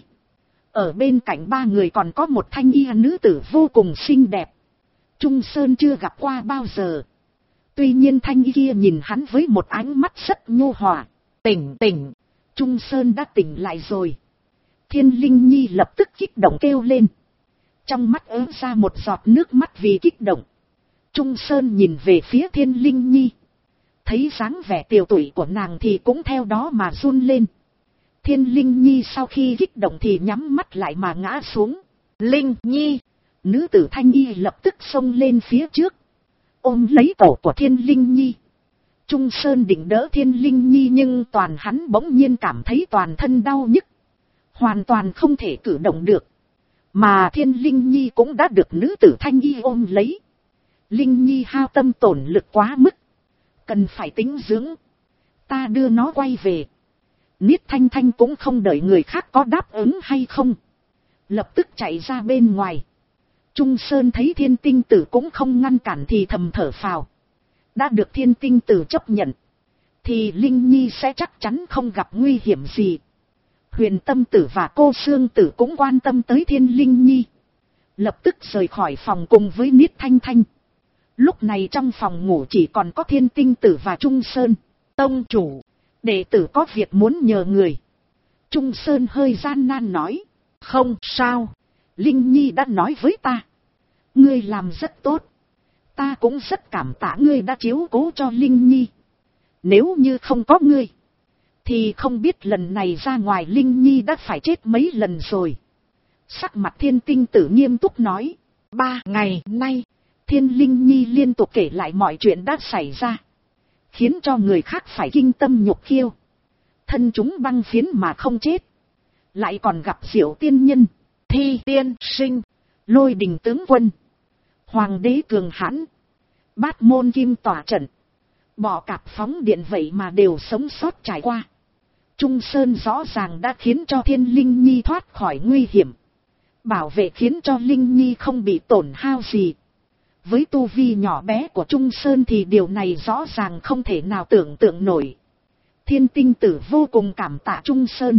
Ở bên cạnh 3 người còn có một thanh y nữ tử vô cùng xinh đẹp. Trung Sơn chưa gặp qua bao giờ. Tuy nhiên thanh y kia nhìn hắn với một ánh mắt rất nhu hòa. Tỉnh tỉnh, Trung Sơn đã tỉnh lại rồi. Thiên Linh Nhi lập tức kích động kêu lên. Trong mắt ứa ra một giọt nước mắt vì kích động. Trung Sơn nhìn về phía Thiên Linh Nhi. Thấy dáng vẻ tiều tụy của nàng thì cũng theo đó mà run lên. Thiên Linh Nhi sau khi kích động thì nhắm mắt lại mà ngã xuống. Linh Nhi, nữ tử thanh y lập tức xông lên phía trước, ôm lấy cổ của Thiên Linh Nhi. Trung Sơn định đỡ Thiên Linh Nhi nhưng hắn bỗng nhiên cảm thấy toàn thân đau nhức. hoàn toàn không thể cử động được. Mà Thiên Linh Nhi cũng đã được nữ tử Thanh Y ôm lấy. Linh Nhi hao tâm tổn lực quá mức, cần phải tĩnh dưỡng, ta đưa nó quay về. Niết Thanh Thanh cũng không đợi người khác có đáp ứng hay không, lập tức chạy ra bên ngoài. Trung Sơn thấy Thiên Tinh Tử cũng không ngăn cản thì thầm thở phào. Đã được Thiên Tinh Tử chấp nhận, thì Linh Nhi sẽ chắc chắn không gặp nguy hiểm gì. Huyền Tâm Tử và cô Sương Tử cũng quan tâm tới Thiên Linh Nhi, lập tức rời khỏi phòng cùng với Niết Thanh Thanh. Lúc này trong phòng ngủ chỉ còn có Thiên Tinh Tử và Trung Sơn. Tông chủ, đệ tử có việc muốn nhờ người. Trung Sơn hơi gian nan nói. Không sao, Linh Nhi đã nói với ta, ngươi làm rất tốt, ta cũng rất cảm tạ ngươi đã chiếu cố cho Linh Nhi. Nếu như không có ngươi, thì không biết lần này ra ngoài Linh Nhi đã phải chết mấy lần rồi. Sắc mặt Thiên Tinh Tử nghiêm túc nói. 3 ngày nay, Thiên Linh Nhi liên tục kể lại mọi chuyện đã xảy ra, khiến cho người khác phải kinh tâm nhục khiêu. Thân chúng băng phiến mà không chết, lại còn gặp Diệu tiên nhân, Thi tiên sinh, Lôi đình tướng quân, Hoàng đế cường hãn, Bát môn kim tỏa trận, bọ cạp phóng điện, vậy mà đều sống sót trải qua. Trung Sơn rõ ràng đã khiến cho Thiên Linh Nhi thoát khỏi nguy hiểm, bảo vệ khiến cho Linh Nhi không bị tổn hao gì. Với tu vi nhỏ bé của Trung Sơn thì điều này rõ ràng không thể nào tưởng tượng nổi. Thiên Tinh Tử vô cùng cảm tạ Trung Sơn.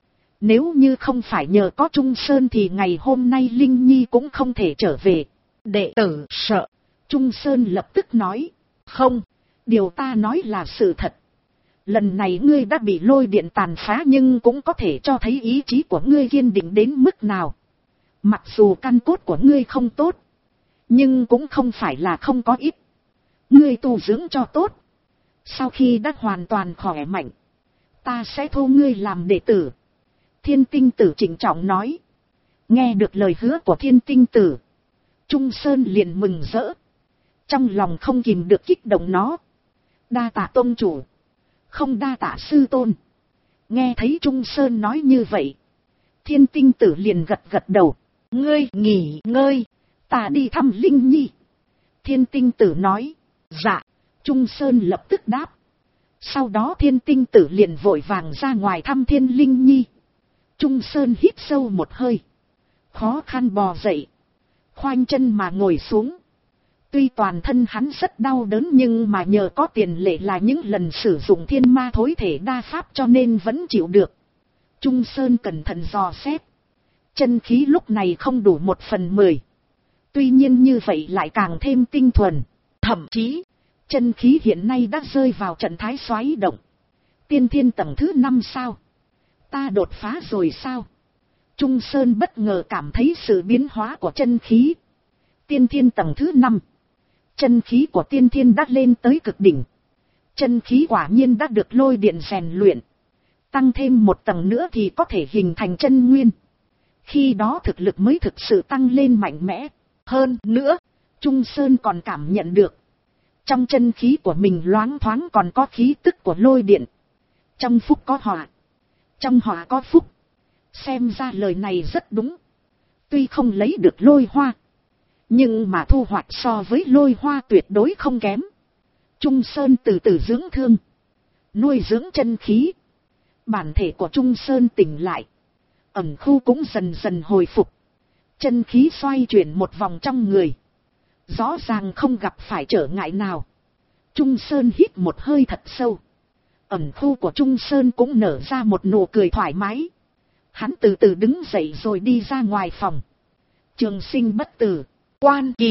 Nếu như không phải nhờ có Trung Sơn thì ngày hôm nay Linh Nhi cũng không thể trở về. Đệ tử sợ. Trung Sơn lập tức nói. Không, điều ta nói là sự thật. Lần này ngươi đã bị lôi điện tàn phá nhưng cũng có thể cho thấy ý chí của ngươi kiên định đến mức nào. Mặc dù căn cốt của ngươi không tốt, nhưng cũng không phải là không có ít. Ngươi tu dưỡng cho tốt, sau khi đã hoàn toàn khỏe mạnh, ta sẽ thu ngươi làm đệ tử. Thiên Tinh Tử trịnh trọng nói. Nghe được lời hứa của Thiên Tinh Tử, Trung Sơn liền mừng rỡ, trong lòng không kìm được kích động nó. Đa tạ tông chủ. Không đa tạ sư tôn. Nghe thấy Trung Sơn nói như vậy, Thiên Tinh Tử liền gật gật đầu. Ngươi nghỉ ngơi, ta đi thăm Linh Nhi. Thiên Tinh Tử nói. Dạ. Trung Sơn lập tức đáp. Sau đó Thiên Tinh Tử liền vội vàng ra ngoài thăm Thiên Linh Nhi. Trung Sơn hít sâu một hơi, khó khăn bò dậy, khoanh chân mà ngồi xuống. Tuy toàn thân hắn rất đau đớn nhưng mà nhờ có tiền lệ là những lần sử dụng thiên ma thối thể đa pháp cho nên vẫn chịu được. Trung Sơn cẩn thận dò xét, chân khí lúc này không đủ 1/10. Tuy nhiên như vậy lại càng thêm tinh thuần. Thậm chí, chân khí hiện nay đã rơi vào trận thái xoáy động. Tiên thiên tầng thứ 5 sao? Ta đột phá rồi sao? Trung Sơn bất ngờ cảm thấy sự biến hóa của chân khí. Tiên thiên tầng thứ 5. Chân khí của tiên thiên đã lên tới cực đỉnh. Chân khí quả nhiên đã được lôi điện rèn luyện. Tăng thêm một tầng nữa thì có thể hình thành chân nguyên. Khi đó thực lực mới thực sự tăng lên mạnh mẽ. Hơn nữa, Trung Sơn còn cảm nhận được, trong chân khí của mình loáng thoáng còn có khí tức của lôi điện. Trong phúc có họa, trong họa có phúc. Xem ra lời này rất đúng. Tuy không lấy được lôi hoa, nhưng mà thu hoạch so với lôi hoa tuyệt đối không kém. Trung Sơn từ từ dưỡng thương, nuôi dưỡng chân khí. Bản thể của Trung Sơn tỉnh lại, ẩn khu cũng dần dần hồi phục. Chân khí xoay chuyển một vòng trong người, rõ ràng không gặp phải trở ngại nào. Trung Sơn hít một hơi thật sâu. Ẩn khu của Trung Sơn cũng nở ra một nụ cười thoải mái. Hắn từ từ đứng dậy rồi đi ra ngoài phòng. Trường sinh bất tử, quan kỳ.